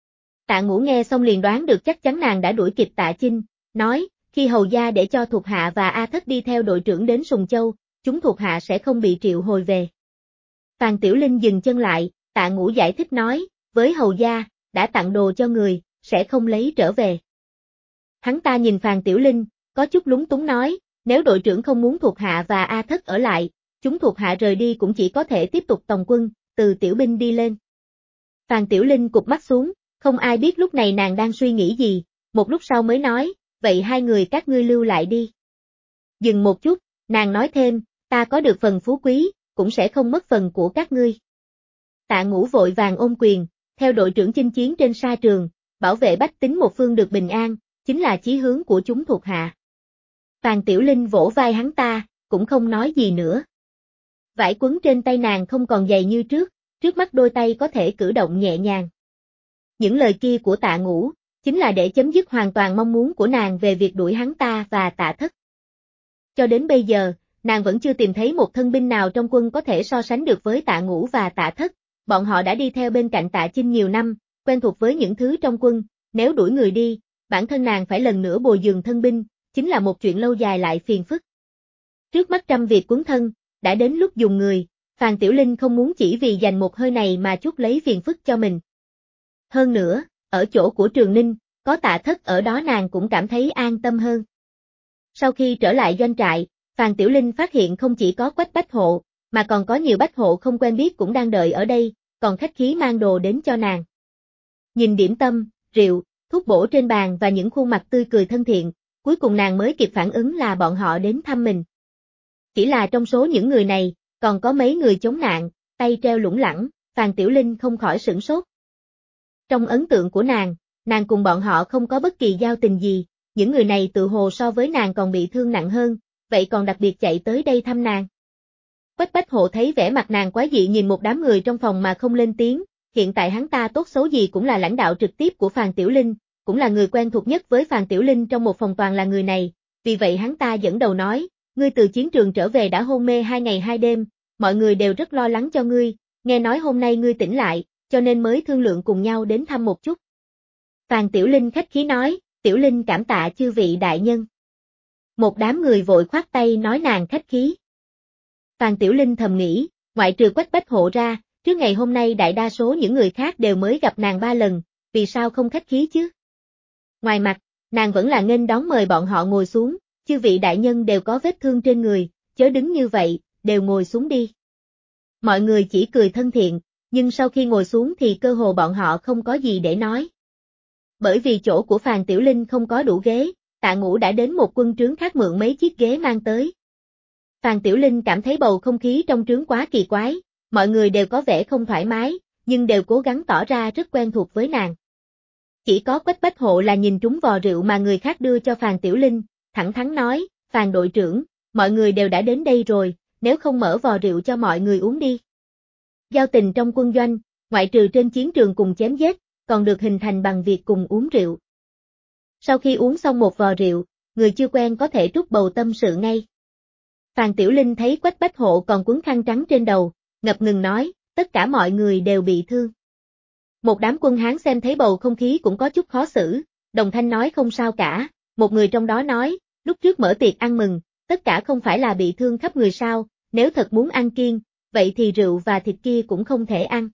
Tạ Ngũ nghe xong liền đoán được chắc chắn nàng đã đuổi kịp Tạ Chinh, nói, khi hầu gia để cho thuộc hạ và A Thất đi theo đội trưởng đến Sùng Châu, chúng thuộc hạ sẽ không bị triệu hồi về. Phàn Tiểu Linh dừng chân lại, Tạ Ngũ giải thích nói, với hầu gia, đã tặng đồ cho người, sẽ không lấy trở về. Hắn ta nhìn Phàn Tiểu Linh, có chút lúng túng nói, nếu đội trưởng không muốn thuộc hạ và A Thất ở lại, chúng thuộc hạ rời đi cũng chỉ có thể tiếp tục tòng quân, từ tiểu binh đi lên. Phàn Tiểu Linh cụp mắt xuống, không ai biết lúc này nàng đang suy nghĩ gì, một lúc sau mới nói, vậy hai người các ngươi lưu lại đi. Dừng một chút, nàng nói thêm, ta có được phần phú quý, cũng sẽ không mất phần của các ngươi. Tạ Ngũ vội vàng ôm quyền, theo đội trưởng chinh chiến trên sa trường, bảo vệ bách tính một phương được bình an, chính là chí hướng của chúng thuộc hạ. Phàn Tiểu Linh vỗ vai hắn ta, cũng không nói gì nữa. Vải quấn trên tay nàng không còn dày như trước mắt đôi tay có thể cử động nhẹ nhàng. Những lời kia của Tạ Ngũ, chính là để chấm dứt hoàn toàn mong muốn của nàng về việc đuổi hắn ta và Tạ Thất. Cho đến bây giờ, nàng vẫn chưa tìm thấy một thân binh nào trong quân có thể so sánh được với Tạ Ngũ và Tạ Thất, bọn họ đã đi theo bên cạnh Tạ Chinh nhiều năm, quen thuộc với những thứ trong quân, nếu đuổi người đi, bản thân nàng phải lần nữa bồi dưỡng thân binh, chính là một chuyện lâu dài lại phiền phức. Trước mắt trăm việc cuốn thân, đã đến lúc dùng người, Phàn Tiểu Linh không muốn chỉ vì giành một hơi này mà chuốc lấy phiền phức cho mình. Hơn nữa, ở chỗ của Trường Ninh, có Tạ Thất ở đó nàng cũng cảm thấy an tâm hơn. Sau khi trở lại doanh trại, Phàn Tiểu Linh phát hiện không chỉ có Quách Bách Hộ, mà còn có nhiều bách hộ không quen biết cũng đang đợi ở đây, còn khách khí mang đồ đến cho nàng. Nhìn điểm tâm, rượu, thuốc bổ trên bàn và những khuôn mặt tươi cười thân thiện, cuối cùng nàng mới kịp phản ứng là bọn họ đến thăm mình. Chỉ là trong số những người này, còn có mấy người chống nạn, tay treo lủng lẳng, Phàn Tiểu Linh không khỏi sửng sốt. Trong ấn tượng của nàng cùng bọn họ không có bất kỳ giao tình gì, những người này tự hồ so với nàng còn bị thương nặng hơn, vậy còn đặc biệt chạy tới đây thăm nàng. Quách Bách Hộ thấy vẻ mặt nàng quái dị nhìn một đám người trong phòng mà không lên tiếng, hiện tại hắn ta tốt xấu gì cũng là lãnh đạo trực tiếp của Phàn Tiểu Linh, cũng là người quen thuộc nhất với Phàn Tiểu Linh trong một phòng toàn là người này, vì vậy hắn ta dẫn đầu nói, ngươi từ chiến trường trở về đã hôn mê 2 ngày 2 đêm, mọi người đều rất lo lắng cho ngươi, nghe nói hôm nay ngươi tỉnh lại, cho nên mới thương lượng cùng nhau đến thăm một chút. Phàn Tiểu Linh khách khí nói, Tiểu Linh cảm tạ chư vị đại nhân. Một đám người vội khoát tay nói nàng khách khí. Phàn Tiểu Linh thầm nghĩ, ngoại trừ Quách Bách Hộ ra, trước ngày hôm nay đại đa số những người khác đều mới gặp nàng 3 lần, vì sao không khách khí chứ? Ngoài mặt, nàng vẫn là nghênh đón mời bọn họ ngồi xuống, chư vị đại nhân đều có vết thương trên người, chớ đứng như vậy, đều ngồi xuống đi. Mọi người chỉ cười thân thiện, nhưng sau khi ngồi xuống thì cơ hồ bọn họ không có gì để nói. Bởi vì chỗ của Phàn Tiểu Linh không có đủ ghế, Tạ Ngũ đã đến một quân trướng khác mượn mấy chiếc ghế mang tới. Phàn Tiểu Linh cảm thấy bầu không khí trong trướng quá kỳ quái, mọi người đều có vẻ không thoải mái, nhưng đều cố gắng tỏ ra rất quen thuộc với nàng. Chỉ có Quách Bách Hộ là nhìn trúng vò rượu mà người khác đưa cho Phàn Tiểu Linh, thẳng thắn nói, Phàn đội trưởng, mọi người đều đã đến đây rồi, nếu không mở vò rượu cho mọi người uống đi. Giao tình trong quân doanh, ngoại trừ trên chiến trường cùng chém giết, còn được hình thành bằng việc cùng uống rượu. Sau khi uống xong một vò rượu, người chưa quen có thể trút bầu tâm sự ngay. Phàn Tiểu Linh thấy Quách Bách Hộ còn quấn khăn trắng trên đầu, ngập ngừng nói, tất cả mọi người đều bị thương. Một đám quân Hán xem thấy bầu không khí cũng có chút khó xử, đồng thanh nói không sao cả, một người trong đó nói, lúc trước mở tiệc ăn mừng, tất cả không phải là bị thương khắp người sao, nếu thật muốn ăn kiêng, vậy thì rượu và thịt kia cũng không thể ăn.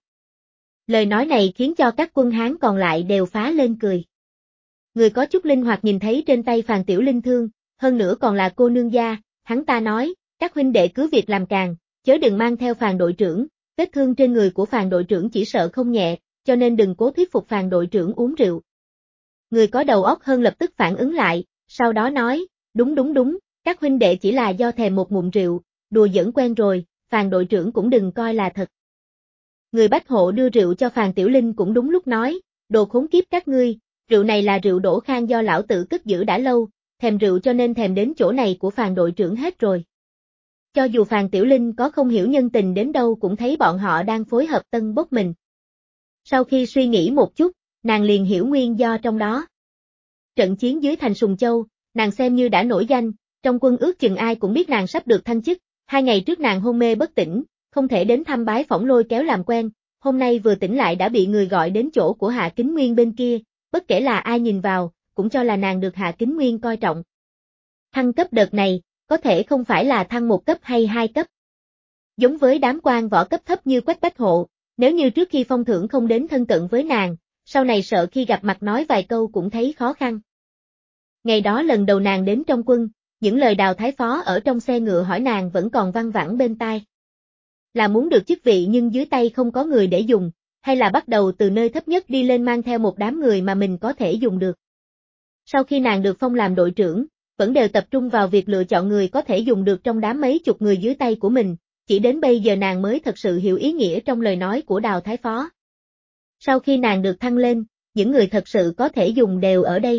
Lời nói này khiến cho các quân Hán còn lại đều phá lên cười. Người có chút linh hoạt nhìn thấy trên tay Phàn Tiểu Linh thương, hơn nữa còn là cô nương gia, hắn ta nói, các huynh đệ cứ việc làm càng, chớ đừng mang theo Phàn đội trưởng, vết thương trên người của Phàn đội trưởng chỉ sợ không nhẹ, cho nên đừng cố thuyết phục Phàn đội trưởng uống rượu. Người có đầu óc hơn lập tức phản ứng lại, sau đó nói, đúng, các huynh đệ chỉ là do thèm một ngụm rượu, đùa giỡn quen rồi, Phàn đội trưởng cũng đừng coi là thật. Người bách hộ đưa rượu cho Phàn Tiểu Linh cũng đúng lúc nói, đồ khốn kiếp các ngươi, rượu này là rượu đổ khang do lão tử cất giữ đã lâu, thèm rượu cho nên thèm đến chỗ này của Phàn đội trưởng hết rồi. Cho dù Phàn Tiểu Linh có không hiểu nhân tình đến đâu cũng thấy bọn họ đang phối hợp tân bốc mình. Sau khi suy nghĩ một chút, nàng liền hiểu nguyên do trong đó. Trận chiến dưới thành Sùng Châu, nàng xem như đã nổi danh, trong quân ước chừng ai cũng biết nàng sắp được thăng chức, 2 ngày trước nàng hôn mê bất tỉnh, không thể đến thăm bái phỏng lôi kéo làm quen, hôm nay vừa tỉnh lại đã bị người gọi đến chỗ của Hạ Kính Nguyên bên kia, bất kể là ai nhìn vào, cũng cho là nàng được Hạ Kính Nguyên coi trọng. Thăng cấp đợt này, có thể không phải là thăng 1 cấp hay 2 cấp. Giống với đám quan võ cấp thấp như Quách Bách Hộ, nếu như trước khi phong thưởng không đến thân cận với nàng, sau này sợ khi gặp mặt nói vài câu cũng thấy khó khăn. Ngày đó lần đầu nàng đến trong quân, những lời Đào Thái Phó ở trong xe ngựa hỏi nàng vẫn còn văng vẳng bên tai. Là muốn được chức vị nhưng dưới tay không có người để dùng, hay là bắt đầu từ nơi thấp nhất đi lên mang theo một đám người mà mình có thể dùng được. Sau khi nàng được phong làm đội trưởng, vẫn đều tập trung vào việc lựa chọn người có thể dùng được trong đám mấy chục người dưới tay của mình, chỉ đến bây giờ nàng mới thật sự hiểu ý nghĩa trong lời nói của Đào Thái Phó. Sau khi nàng được thăng lên, những người thật sự có thể dùng đều ở đây.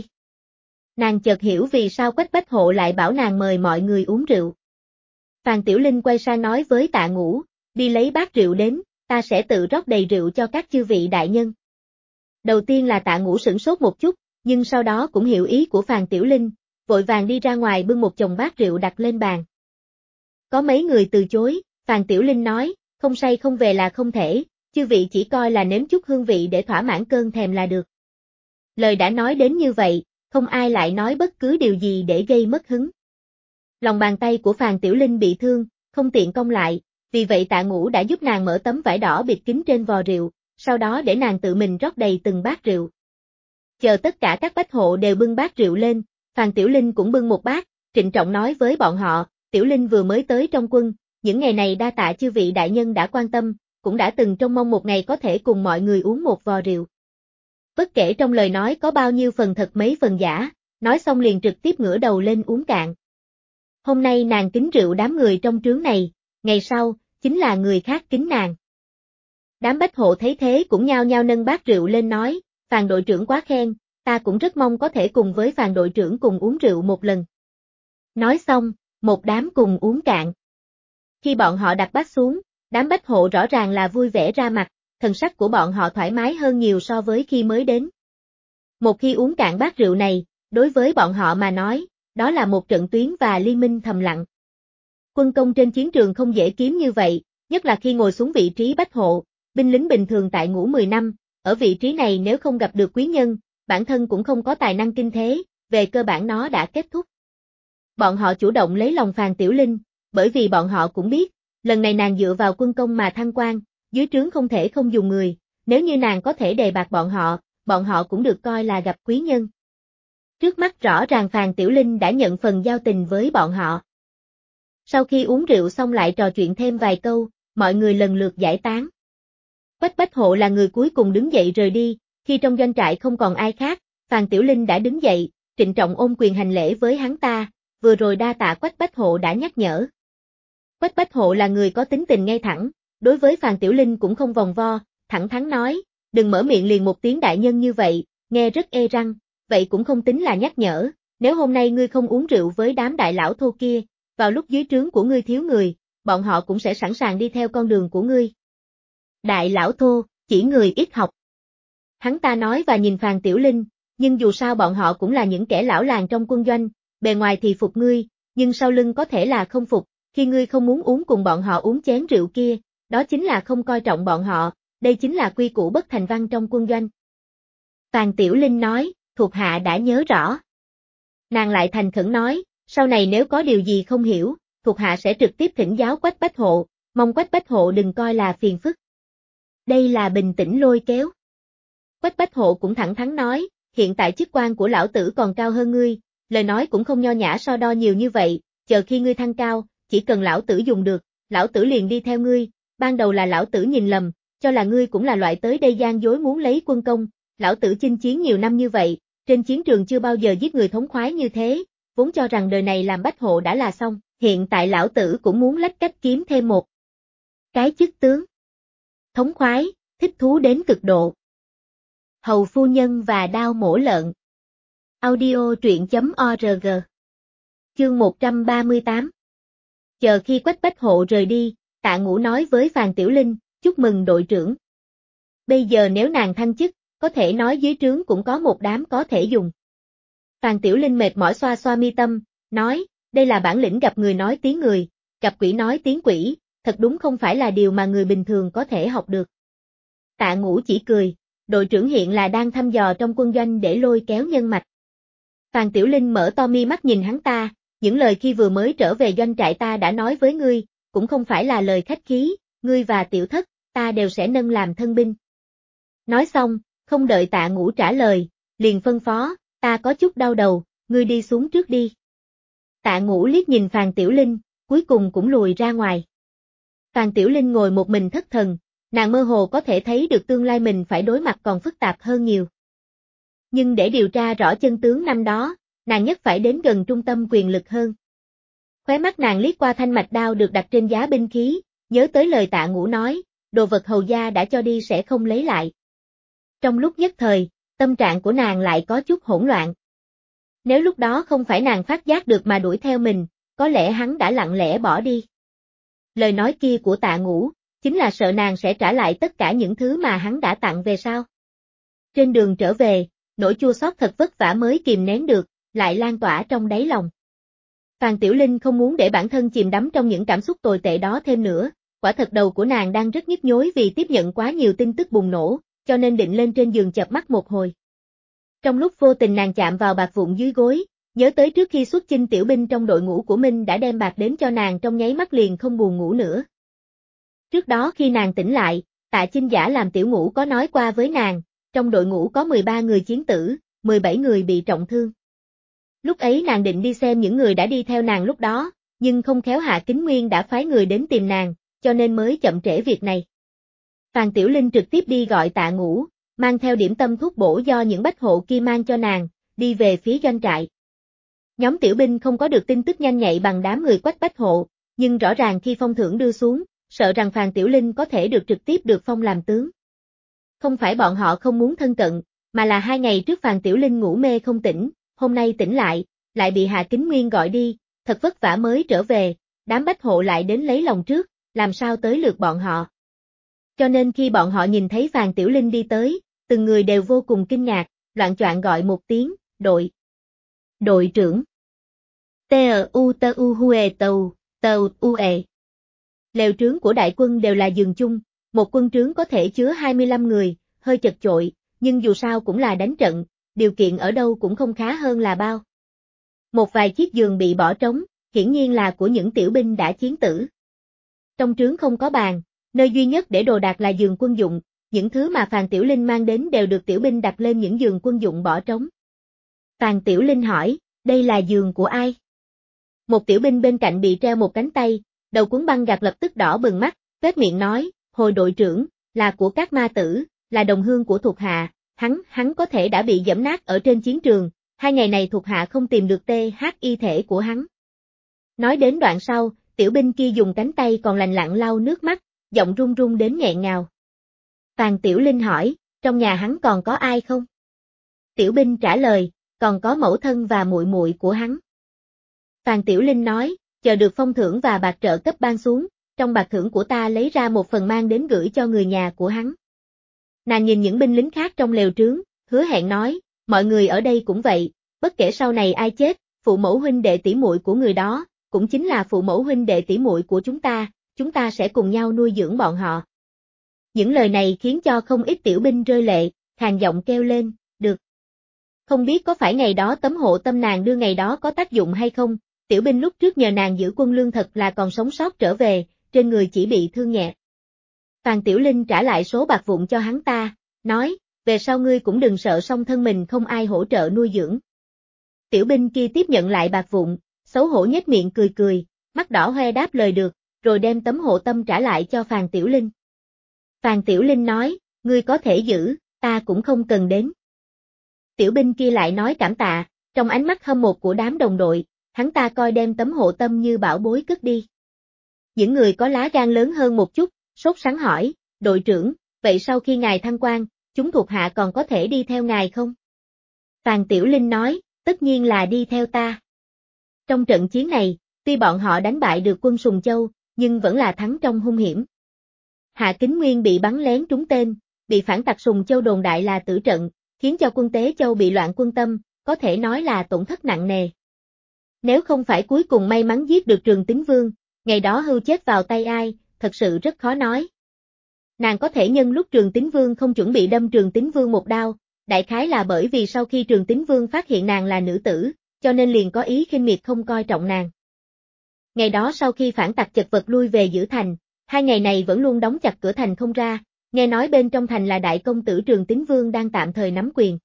Nàng chợt hiểu vì sao Quách Bách Hộ lại bảo nàng mời mọi người uống rượu. Phàn Tiểu Linh quay sang nói với Tạ Ngũ, đi lấy bát rượu đến, ta sẽ tự rót đầy rượu cho các chư vị đại nhân. Đầu tiên là Tạ Ngũ sửng sốt một chút, nhưng sau đó cũng hiểu ý của Phàn Tiểu Linh, vội vàng đi ra ngoài bưng một chồng bát rượu đặt lên bàn. Có mấy người từ chối, Phàn Tiểu Linh nói, không say không về là không thể, chư vị chỉ coi là nếm chút hương vị để thỏa mãn cơn thèm là được. Lời đã nói đến như vậy, không ai lại nói bất cứ điều gì để gây mất hứng. Lòng bàn tay của Phàn Tiểu Linh bị thương, không tiện cong lại, vì vậy Tạ Ngũ đã giúp nàng mở tấm vải đỏ bịt kín trên vò rượu, sau đó để nàng tự mình rót đầy từng bát rượu. Chờ tất cả các bách hộ đều bưng bát rượu lên, Phàn Tiểu Linh cũng bưng một bát, trịnh trọng nói với bọn họ, Tiểu Linh vừa mới tới trong quân, những ngày này đa tạ chư vị đại nhân đã quan tâm, cũng đã từng trông mong một ngày có thể cùng mọi người uống một vò rượu. Bất kể trong lời nói có bao nhiêu phần thật mấy phần giả, nói xong liền trực tiếp ngửa đầu lên uống cạn. Hôm nay nàng kính rượu đám người trong trướng này, ngày sau, chính là người khác kính nàng. Đám bách hộ thấy thế cũng nhao nhao nâng bát rượu lên nói, Phàn đội trưởng quá khen, ta cũng rất mong có thể cùng với Phàn đội trưởng cùng uống rượu một lần. Nói xong, một đám cùng uống cạn. Khi bọn họ đặt bát xuống, đám bách hộ rõ ràng là vui vẻ ra mặt, thần sắc của bọn họ thoải mái hơn nhiều so với khi mới đến. Một khi uống cạn bát rượu này, đối với bọn họ mà nói, đó là một trận tuyến và liên minh thầm lặng. Quân công trên chiến trường không dễ kiếm như vậy, nhất là khi ngồi xuống vị trí bách hộ, binh lính bình thường tại ngũ 10 năm, ở vị trí này nếu không gặp được quý nhân, bản thân cũng không có tài năng kinh thế, về cơ bản nó đã kết thúc. Bọn họ chủ động lấy lòng Phàn Tiểu Linh, bởi vì bọn họ cũng biết, lần này nàng dựa vào quân công mà thăng quan, dưới trướng không thể không dùng người, nếu như nàng có thể đề bạt bọn họ cũng được coi là gặp quý nhân. Trước mắt rõ ràng Phàn Tiểu Linh đã nhận phần giao tình với bọn họ. Sau khi uống rượu xong lại trò chuyện thêm vài câu, mọi người lần lượt giải tán. Quách Bách Hộ là người cuối cùng đứng dậy rời đi, khi trong doanh trại không còn ai khác, Phàn Tiểu Linh đã đứng dậy, trịnh trọng ôm quyền hành lễ với hắn ta, vừa rồi đa tạ Quách Bách Hộ đã nhắc nhở. Quách Bách Hộ là người có tính tình ngay thẳng, đối với Phàn Tiểu Linh cũng không vòng vo, thẳng thắn nói, đừng mở miệng liền một tiếng đại nhân như vậy, nghe rất ê răng, vậy cũng không tính là nhắc nhở, nếu hôm nay ngươi không uống rượu với đám đại lão thô kia, vào lúc dưới trướng của ngươi thiếu người, bọn họ cũng sẽ sẵn sàng đi theo con đường của ngươi. Đại lão thô, chỉ người ít học. Hắn ta nói và nhìn Phàn Tiểu Linh, nhưng dù sao bọn họ cũng là những kẻ lão làng trong quân doanh, bề ngoài thì phục ngươi, nhưng sau lưng có thể là không phục, khi ngươi không muốn uống cùng bọn họ uống chén rượu kia, đó chính là không coi trọng bọn họ, đây chính là quy củ bất thành văn trong quân doanh. Phàn Tiểu Linh nói, thuộc hạ đã nhớ rõ. Nàng lại thành khẩn nói, sau này nếu có điều gì không hiểu, thuộc hạ sẽ trực tiếp thỉnh giáo Quách Bách Hộ, mong Quách Bách Hộ đừng coi là phiền phức. Đây là bình tĩnh lôi kéo. Quách Bách Hộ cũng thẳng thắn nói, hiện tại chức quan của lão tử còn cao hơn ngươi, lời nói cũng không nho nhã so đo nhiều như vậy, chờ khi ngươi thăng cao, chỉ cần lão tử dùng được, lão tử liền đi theo ngươi, ban đầu là lão tử nhìn lầm, cho là ngươi cũng là loại tới đây gian dối muốn lấy quân công, lão tử chinh chiến nhiều năm như vậy, trên chiến trường chưa bao giờ giết người thống khoái như thế, vốn cho rằng đời này làm Bách Hộ đã là xong, hiện tại lão tử cũng muốn lách cách kiếm thêm một cái chức tướng. Thống khoái, thích thú đến cực độ. Hầu phu nhân và đao mổ lợn. Audio truyện.org. Chương 138. Chờ khi Quách Bách Hộ rời đi, Tạ Ngũ nói với Phàn Tiểu Linh, chúc mừng đội trưởng. Bây giờ nếu nàng thăng chức, có thể nói dưới trướng cũng có một đám có thể dùng. Phàn Tiểu Linh mệt mỏi xoa xoa mi tâm, nói, đây là bản lĩnh gặp người nói tiếng người, gặp quỷ nói tiếng quỷ, thật đúng không phải là điều mà người bình thường có thể học được. Tạ Ngũ chỉ cười, đội trưởng hiện là đang thăm dò trong quân doanh để lôi kéo nhân mạch. Phàn Tiểu Linh mở to mi mắt nhìn hắn ta, những lời khi vừa mới trở về doanh trại ta đã nói với ngươi, cũng không phải là lời khách khí, ngươi và Tiểu Thất, ta đều sẽ nâng làm thân binh. Nói xong, không đợi Tạ Ngũ trả lời, liền phân phó, ta có chút đau đầu, ngươi đi xuống trước đi. Tạ Ngũ liếc nhìn Phàn Tiểu Linh, cuối cùng cũng lùi ra ngoài. Phàn Tiểu Linh ngồi một mình thất thần, nàng mơ hồ có thể thấy được tương lai mình phải đối mặt còn phức tạp hơn nhiều. Nhưng để điều tra rõ chân tướng năm đó, nàng nhất phải đến gần trung tâm quyền lực hơn. Khóe mắt nàng liếc qua thanh mạch đao được đặt trên giá binh khí, nhớ tới lời Tạ Ngũ nói, đồ vật hầu gia đã cho đi sẽ không lấy lại. Trong lúc nhất thời, tâm trạng của nàng lại có chút hỗn loạn. Nếu lúc đó không phải nàng phát giác được mà đuổi theo mình, có lẽ hắn đã lặng lẽ bỏ đi. Lời nói kia của Tạ Ngũ, chính là sợ nàng sẽ trả lại tất cả những thứ mà hắn đã tặng về sao. Trên đường trở về, nỗi chua xót thật vất vả mới kìm nén được, lại lan tỏa trong đáy lòng. Phàn Tiểu Linh không muốn để bản thân chìm đắm trong những cảm xúc tồi tệ đó thêm nữa, quả thật đầu của nàng đang rất nhức nhối vì tiếp nhận quá nhiều tin tức bùng nổ, cho nên định lên trên giường chợp mắt một hồi. Trong lúc vô tình nàng chạm vào bạc vụn dưới gối, nhớ tới trước khi xuất chinh tiểu binh trong đội ngũ của Minh đã đem bạc đến cho nàng trong nháy mắt liền không buồn ngủ nữa. Trước đó khi nàng tỉnh lại, Tạ Chinh Giả làm tiểu ngũ có nói qua với nàng, trong đội ngũ có 13 người chiến tử, 17 người bị trọng thương. Lúc ấy nàng định đi xem những người đã đi theo nàng lúc đó, nhưng không khéo Hạ Kính Nguyên đã phái người đến tìm nàng, cho nên mới chậm trễ việc này. Phàn Tiểu Linh trực tiếp đi gọi Tạ Ngũ, mang theo điểm tâm thuốc bổ do những bách hộ kia mang cho nàng, đi về phía doanh trại. Nhóm tiểu binh không có được tin tức nhanh nhạy bằng đám người Quách Bách Hộ, nhưng rõ ràng khi phong thưởng đưa xuống, sợ rằng Phàn Tiểu Linh có thể được trực tiếp được phong làm tướng. Không phải bọn họ không muốn thân cận, mà là 2 ngày trước Phàn Tiểu Linh ngủ mê không tỉnh, hôm nay tỉnh lại bị Hạ Kính Nguyên gọi đi, thật vất vả mới trở về, đám Bách Hộ lại đến lấy lòng trước, làm sao tới lượt bọn họ. Cho nên khi bọn họ nhìn thấy Phàn Tiểu Linh đi tới, từng người đều vô cùng kinh ngạc, loạng choạng gọi một tiếng, đội trưởng. T-U-T-U Hue Tàu, Tàu U-E. Lều trướng của đại quân đều là giường chung, một quân trướng có thể chứa 25 người, hơi chật chội, nhưng dù sao cũng là đánh trận, điều kiện ở đâu cũng không khá hơn là bao. Một vài chiếc giường bị bỏ trống, hiển nhiên là của những tiểu binh đã chiến tử. Trong trướng không có bàn, nơi duy nhất để đồ đạc là giường quân dụng, những thứ mà Phàn Tiểu Linh mang đến đều được tiểu binh đặt lên những giường quân dụng bỏ trống. Phàn Tiểu Linh hỏi, đây là giường của ai? Một tiểu binh bên cạnh bị treo một cánh tay, đầu cuốn băng gạc lập tức đỏ bừng mắt, vết miệng nói, hồi đội trưởng, là của các ma tử, là đồng hương của thuộc hạ, hắn có thể đã bị giẫm nát ở trên chiến trường, 2 ngày này thuộc hạ không tìm được THY thể của hắn. Nói đến đoạn sau, tiểu binh kia dùng cánh tay còn lành lặn lau nước mắt, giọng run run đến nghẹn ngào. Phàn Tiểu Linh hỏi, trong nhà hắn còn có ai không? Tiểu binh trả lời, còn có mẫu thân và muội muội của hắn. Phàn Tiểu Linh nói, chờ được phong thưởng và bạc trợ cấp ban xuống, trong bạc thưởng của ta lấy ra một phần mang đến gửi cho người nhà của hắn. Nàng nhìn những binh lính khác trong lều trướng, hứa hẹn nói, mọi người ở đây cũng vậy, bất kể sau này ai chết, phụ mẫu huynh đệ tỷ muội của người đó, cũng chính là phụ mẫu huynh đệ tỷ muội của chúng ta sẽ cùng nhau nuôi dưỡng bọn họ. Những lời này khiến cho không ít tiểu binh rơi lệ, khàn giọng kêu lên, được. Không biết có phải ngày đó tấm hộ tâm nàng đưa ngày đó có tác dụng hay không, tiểu binh lúc trước nhờ nàng giữ quân lương thật là còn sống sót trở về, trên người chỉ bị thương nhẹ. Phàn Tiểu Linh trả lại số bạc vụn cho hắn ta, nói, về sau ngươi cũng đừng sợ song thân mình không ai hỗ trợ nuôi dưỡng. Tiểu binh kia tiếp nhận lại bạc vụn, xấu hổ nhếch miệng cười cười, mắt đỏ hoe đáp lời được, rồi đem tấm hộ tâm trả lại cho Phàn Tiểu Linh. Phàn Tiểu Linh nói, ngươi có thể giữ, ta cũng không cần đến. Tiểu binh kia lại nói cảm tạ, trong ánh mắt hâm mộ của đám đồng đội, hắn ta coi đem tấm hộ tâm như bảo bối cất đi. Những người có lá gan lớn hơn một chút, sốt sắng hỏi, đội trưởng, vậy sau khi ngài thăng quan, chúng thuộc hạ còn có thể đi theo ngài không? Phàn Tiểu Linh nói, tất nhiên là đi theo ta. Trong trận chiến này, tuy bọn họ đánh bại được quân Sùng Châu, nhưng vẫn là thắng trong hung hiểm. Hạ Kính Nguyên bị bắn lén trúng tên, bị phản tặc Sùng Châu đồn đại là tử trận, khiến cho quân Tế Châu bị loạn quân tâm, có thể nói là tổn thất nặng nề. Nếu không phải cuối cùng may mắn giết được Trường Tín Vương, ngày đó Hưu chết vào tay ai, thật sự rất khó nói. Nàng có thể nhân lúc Trường Tín Vương không chuẩn bị đâm Trường Tín Vương một đao, đại khái là bởi vì sau khi Trường Tín Vương phát hiện nàng là nữ tử, cho nên liền có ý khinh miệt không coi trọng nàng. Ngày đó sau khi phản tặc chật vật lui về giữ thành, 2 ngày này vẫn luôn đóng chặt cửa thành không ra, nghe nói bên trong thành là đại công tử Trường Tín Vương đang tạm thời nắm quyền.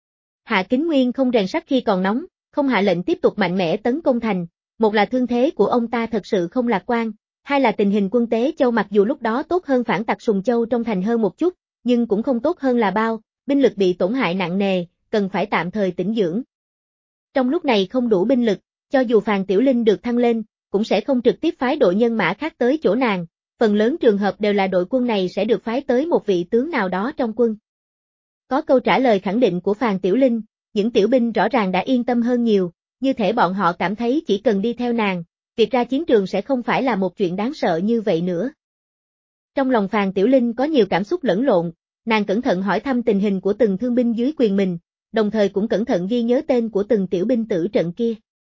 Hạ Kính Nguyên không rèn sắt khi còn nóng, không hạ lệnh tiếp tục mạnh mẽ tấn công thành, một là thương thế của ông ta thật sự không lạc quan, hai là tình hình quân Tế Châu mặc dù lúc đó tốt hơn phản tặc Sùng Châu trong thành hơn một chút, nhưng cũng không tốt hơn là bao, binh lực bị tổn hại nặng nề, cần phải tạm thời tĩnh dưỡng. Trong lúc này không đủ binh lực, cho dù Phàn Tiểu Linh được thăng lên, cũng sẽ không trực tiếp phái đội nhân mã khác tới chỗ nàng, phần lớn trường hợp đều là đội quân này sẽ được phái tới một vị tướng nào đó trong quân. Có câu trả lời khẳng định của Phàn Tiểu Linh, những tiểu binh rõ ràng đã yên tâm hơn nhiều, như thể bọn họ cảm thấy chỉ cần đi theo nàng, việc ra chiến trường sẽ không phải là một chuyện đáng sợ như vậy nữa. Trong lòng Phàn Tiểu Linh có nhiều cảm xúc lẫn lộn, nàng cẩn thận hỏi thăm tình hình của từng thương binh dưới quyền mình, đồng thời cũng cẩn thận ghi nhớ tên của từng tiểu binh tử trận kia.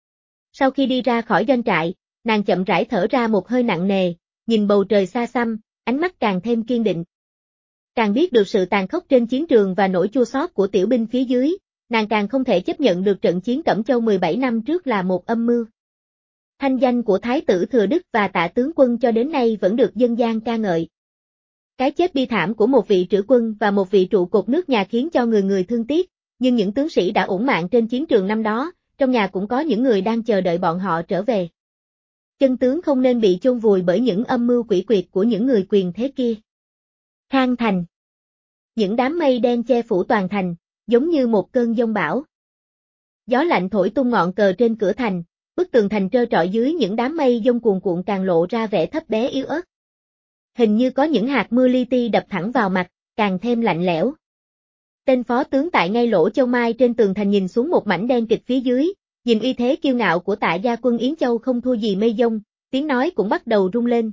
Sau khi đi ra khỏi doanh trại, nàng chậm rãi thở ra một hơi nặng nề, nhìn bầu trời xa xăm, ánh mắt càng thêm kiên định. Càng biết được sự tàn khốc trên chiến trường và nỗi chua xót của tiểu binh phía dưới, nàng càng không thể chấp nhận được trận chiến Cẩm Châu 17 năm trước là một âm mưu. Thanh danh của Thái tử Thừa Đức và Tạ tướng quân cho đến nay vẫn được dân gian ca ngợi. Cái chết bi thảm của một vị trữ quân và một vị trụ cột nước nhà khiến cho người người thương tiếc, nhưng những tướng sĩ đã uổng mạng trên chiến trường năm đó, trong nhà cũng có những người đang chờ đợi bọn họ trở về. Chân tướng không nên bị chôn vùi bởi những âm mưu quỷ quyệt của những người quyền thế kia. Khang Thành. Những đám mây đen che phủ toàn thành, giống như một cơn giông bão. Gió lạnh thổi tung ngọn cờ trên cửa thành, bức tường thành trơ trọi dưới những đám mây giông cuồn cuộn càng lộ ra vẻ thấp bé yếu ớt. Hình như có những hạt mưa li ti đập thẳng vào mặt, càng thêm lạnh lẽo. Tên phó tướng tại ngay lỗ châu mai trên tường thành nhìn xuống một mảnh đen kịt phía dưới, nhìn uy thế kiêu ngạo của Tạ gia quân Yến Châu không thua gì mây giông, tiếng nói cũng bắt đầu rung lên,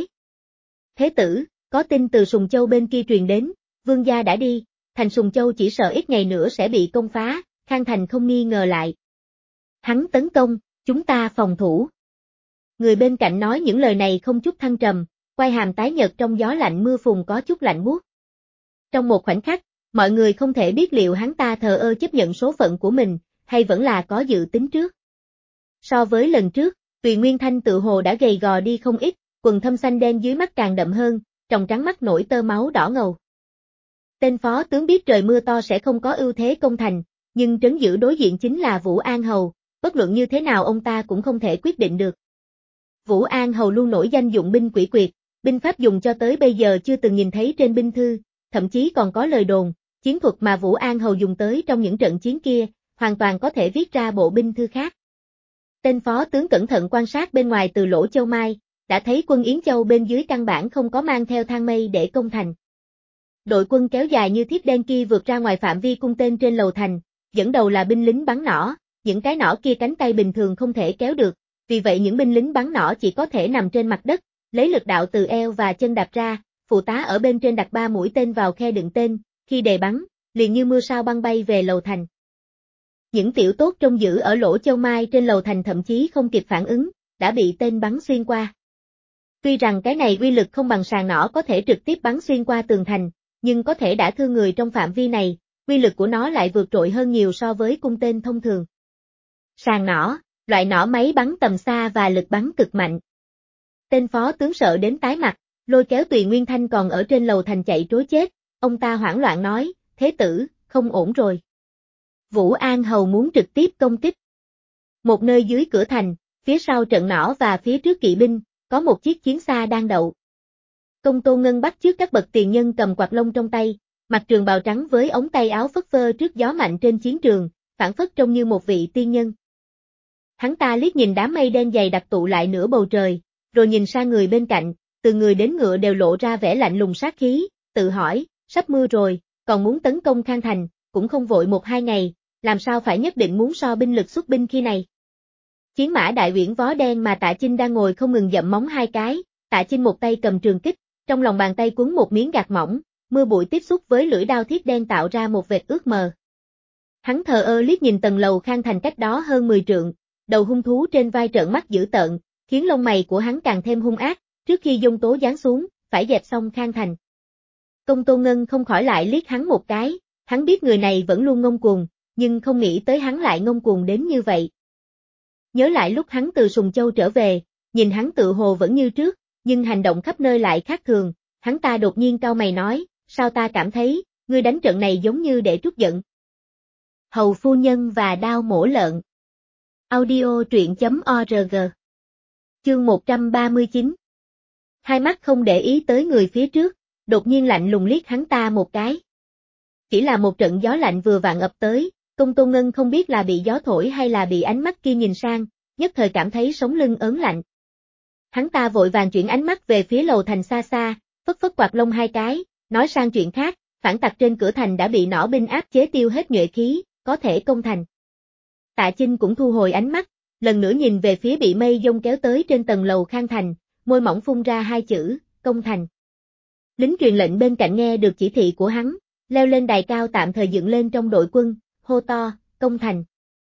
Thế tử, có tin từ Sùng Châu bên kia truyền đến, vương gia đã đi, thành Sùng Châu chỉ sợ ít ngày nữa sẽ bị công phá, Khang Thành không nghi ngờ lại. Hắn tấn công, chúng ta phòng thủ. Người bên cạnh nói những lời này không chút thăng trầm, quai hàm tái nhợt trong gió lạnh mưa phùn có chút lạnh buốt. Trong một khoảnh khắc, mọi người không thể biết liệu hắn ta thờ ơ chấp nhận số phận của mình, hay vẫn là có dự tính trước. So với lần trước, Tùy Nguyên Thanh tự hồ đã gầy gò đi không ít, quần thâm xanh đen dưới mắt càng đậm hơn, tròng trắng mắt nổi tơ máu đỏ ngầu. Tên phó tướng biết trời mưa to sẽ không có ưu thế công thành, nhưng trấn giữ đối diện chính là Vũ An Hầu, bất luận như thế nào ông ta cũng không thể quyết định được. Vũ An Hầu luôn nổi danh dụng binh quỷ quyệt, binh pháp dùng cho tới bây giờ chưa từng nhìn thấy trên binh thư, thậm chí còn có lời đồn, chiến thuật mà Vũ An Hầu dùng tới trong những trận chiến kia, hoàn toàn có thể viết ra bộ binh thư khác. Tên phó tướng cẩn thận quan sát bên ngoài từ lỗ châu mai, đã thấy quân Yến Châu bên dưới căn bản không có mang theo thang mây để công thành. Đội quân kéo dài như thiếp đen kia vượt ra ngoài phạm vi cung tên trên lầu thành, dẫn đầu là binh lính bắn nỏ, những cái nỏ kia cánh tay bình thường không thể kéo được, vì vậy những binh lính bắn nỏ chỉ có thể nằm trên mặt đất, lấy lực đạo từ eo và chân đạp ra, phụ tá ở bên trên đặt 3 mũi tên vào khe đựng tên, khi đề bắn, liền như mưa sao băng bay về lầu thành. Những tiểu tốt trông giữ ở lỗ châu mai trên lầu thành thậm chí không kịp phản ứng, đã bị tên bắn xuyên qua. Tuy rằng cái này uy lực không bằng sàng nỏ có thể trực tiếp bắn xuyên qua tường thành, nhưng có thể đả thương người trong phạm vi này, uy lực của nó lại vượt trội hơn nhiều so với cung tên thông thường. Sàng nỏ, loại nỏ máy bắn tầm xa và lực bắn cực mạnh. Tên phó tướng sợ đến tái mặt, lôi kéo Tùy Nguyên Thanh còn ở trên lầu thành chạy trối chết, ông ta hoảng loạn nói, thế tử, không ổn rồi. Vũ An Hầu muốn trực tiếp công kích. Một nơi dưới cửa thành, phía sau trận nỏ và phía trước kỵ binh, có một chiếc chiến xa đang đậu. Công Tôn Ngân bắt chước các bậc tiền nhân cầm quạt lông trong tay, mặc trường bào trắng với ống tay áo phất phơ trước gió mạnh trên chiến trường, phảng phất trông như một vị tiên nhân. Hắn ta liếc nhìn đám mây đen dày đặc tụ lại nửa bầu trời, rồi nhìn sang người bên cạnh, từ người đến ngựa đều lộ ra vẻ lạnh lùng sát khí, tự hỏi, sắp mưa rồi, còn muốn tấn công Khang Thành, cũng không vội 1-2 ngày, làm sao phải nhất định muốn so binh lực xuất binh khi này. Chiến mã đại uyển vó đen mà Tạ Chinh đang ngồi không ngừng dậm móng 2 cái, Tạ Chinh một tay cầm trường kích, trong lòng bàn tay quấn một miếng gạc mỏng, mưa bụi tiếp xúc với lưỡi đao thiết đen tạo ra một vệt ướt mờ. Hắn thờ ơ liếc nhìn tầng lầu Khang Thành cách đó hơn 10 trượng, đầu hung thú trên vai trợn mắt dữ tợn, khiến lông mày của hắn càng thêm hung ác, trước khi giông tố giáng xuống, phải dẹp xong Khang Thành. Công Tôn Ngân không khỏi lại liếc hắn một cái, hắn biết người này vẫn luôn ngông cuồng, nhưng không nghĩ tới hắn lại ngông cuồng đến như vậy. Nhớ lại lúc hắn từ Sùng Châu trở về, nhìn hắn tự hồ vẫn như trước, nhưng hành động khắp nơi lại khác thường, hắn ta đột nhiên cau mày nói, sao ta cảm thấy, ngươi đánh trận này giống như để trút giận. Hầu phu nhân và đao mổ lợn. Audio truyện.org. Chương 139. Hai mắt không để ý tới người phía trước, đột nhiên lạnh lùng liếc hắn ta một cái. Chỉ là một trận gió lạnh vừa vặn ập tới, Công Tôn Ngân không biết là bị gió thổi hay là bị ánh mắt kia nhìn sang, nhất thời cảm thấy sống lưng ớn lạnh. Hắn ta vội vàng chuyển ánh mắt về phía lầu thành xa xa, phất phất quạt lông 2 cái, nói sang chuyện khác, phản tặc trên cửa thành đã bị nỏ binh áp chế tiêu hết nhuệ khí, có thể công thành. Tạ Chinh cũng thu hồi ánh mắt, lần nữa nhìn về phía bị mây dông kéo tới trên tầng lầu Khang Thành, môi mỏng phun ra 2 chữ, công thành. Lính truyền lệnh bên cạnh nghe được chỉ thị của hắn, leo lên đài cao tạm thời dựng lên trong đội quân, hô to, công thành.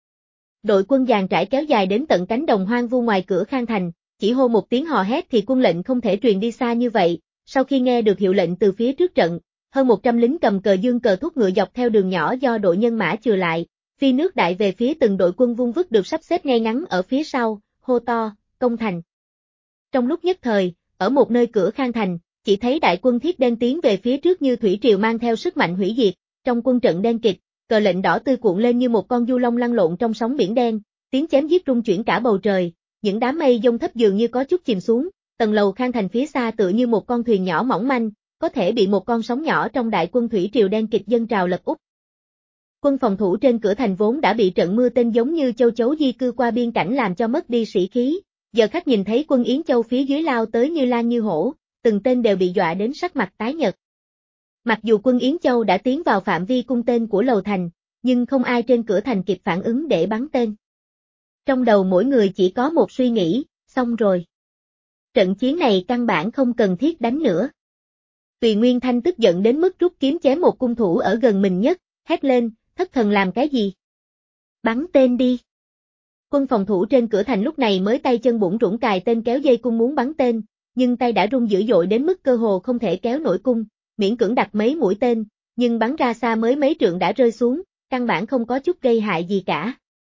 Đội quân dàn trải kéo dài đến tận cánh đồng hoang vu ngoài cửa Khang Thành, chỉ hô một tiếng hò hét thì quân lệnh không thể truyền đi xa như vậy, sau khi nghe được hiệu lệnh từ phía trước trận, hơn 100 lính cầm cờ dương cờ thúc ngựa dọc theo đường nhỏ do đội nhân mã chừa lại, phi nước đại về phía từng đội quân vung vức được sắp xếp ngay ngắn ở phía sau, hô to, công thành. Trong lúc nhất thời, ở một nơi cửa Khang Thành, chỉ thấy đại quân thiết đen tiến về phía trước như thủy triều mang theo sức mạnh hủy diệt, trong quân trận đen kịt, cờ lệnh đỏ tươi cuộn lên như một con du long lăn lộn trong sóng biển đen, tiếng chém giết rung chuyển cả bầu trời, những đám mây dông thấp dường như có chút chìm xuống, tầng lầu Khang Thành phía xa tựa như một con thuyền nhỏ mỏng manh, có thể bị một con sóng nhỏ trong đại quân thủy triều đen kịch dâng trào lật úp. Quân phòng thủ trên cửa thành vốn đã bị trận mưa tên giống như châu chấu di cư qua biên cảnh làm cho mất đi sĩ khí, giờ khắc nhìn thấy quân Yến Châu phía dưới lao tới như lan như hổ, từng tên đều bị dọa đến sắc mặt tái nhợt. Mặc dù quân Yến Châu đã tiến vào phạm vi cung tên của lầu thành, nhưng không ai trên cửa thành kịp phản ứng để bắn tên. Trong đầu mỗi người chỉ có một suy nghĩ, xong rồi. Trận chiến này căn bản không cần thiết đánh nữa. Tùy Nguyên Thanh tức giận đến mức rút kiếm chém một cung thủ ở gần mình nhất, hét lên, thất thần làm cái gì? Bắn tên đi. Quân phòng thủ trên cửa thành lúc này mới tay chân bủn rủn cài tên kéo dây cung muốn bắn tên, nhưng tay đã run dữ dội đến mức cơ hồ không thể kéo nổi cung, miễn cưỡng đặt mấy mũi tên, nhưng bắn ra xa mới mấy trượng đã rơi xuống, căn bản không có chút gây hại gì cả.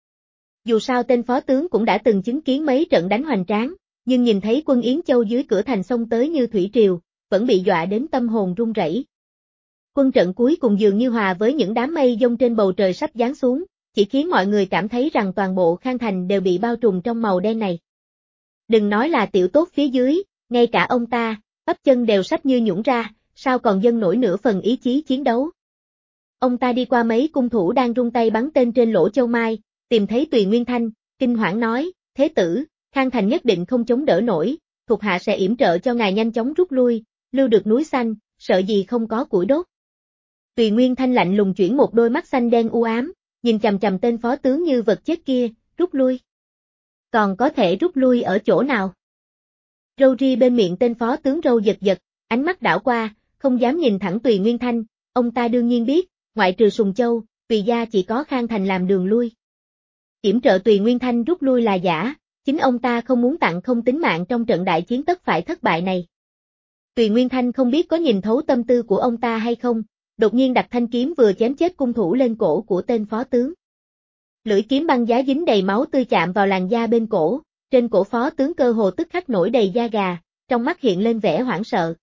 Dù sao tên phó tướng cũng đã từng chứng kiến mấy trận đánh hoành tráng, nhưng nhìn thấy quân Yến Châu dưới cửa thành xông tới như thủy triều, vẫn bị dọa đến tâm hồn run rẩy. Quân trận cuối cùng dường như hòa với những đám mây dông trên bầu trời sắp giáng xuống, chỉ khiến mọi người cảm thấy rằng toàn bộ Khang Thành đều bị bao trùm trong màu đen này. Đừng nói là tiểu tốt phía dưới, ngay cả ông ta, bắp chân đều sắp như nhũn ra, sao còn dâng nổi nửa phần ý chí chiến đấu. Ông ta đi qua mấy cung thủ đang rung tay bắn tên trên lỗ châu mai, tìm thấy Tùy Nguyên Thanh, kinh hoảng nói, thế tử, Khang Thành nhất định không chống đỡ nổi, thuộc hạ sẽ yểm trợ cho ngài nhanh chóng rút lui, lưu được núi xanh, sợ gì không có củi đốt. Tùy Nguyên Thanh lạnh lùng chuyển một đôi mắt xanh đen u ám, nhìn chằm chằm tên phó tướng như vật chết kia, rút lui. Còn có thể rút lui ở chỗ nào? Râu ri bên miệng tên phó tướng râu giật giật, ánh mắt đảo qua, không dám nhìn thẳng Tùy Nguyên Thanh, ông ta đương nhiên biết, ngoại trừ Sùng Châu, Tùy gia chỉ có Khang Thành làm đường lui. Yểm trợ Tùy Nguyên Thanh rút lui là giả, Chính ông ta không muốn tặng không tính mạng trong trận đại chiến tất phải thất bại này. Tùy Nguyên Thanh không biết có nhìn thấu tâm tư của ông ta hay không, đột nhiên đặt thanh kiếm vừa chém chết cung thủ lên cổ của tên phó tướng. Lưỡi kiếm băng giá dính đầy máu tươi chạm vào làn da bên cổ, trên cổ phó tướng cơ hồ tức khắc nổi đầy da gà, trong mắt hiện lên vẻ hoảng sợ.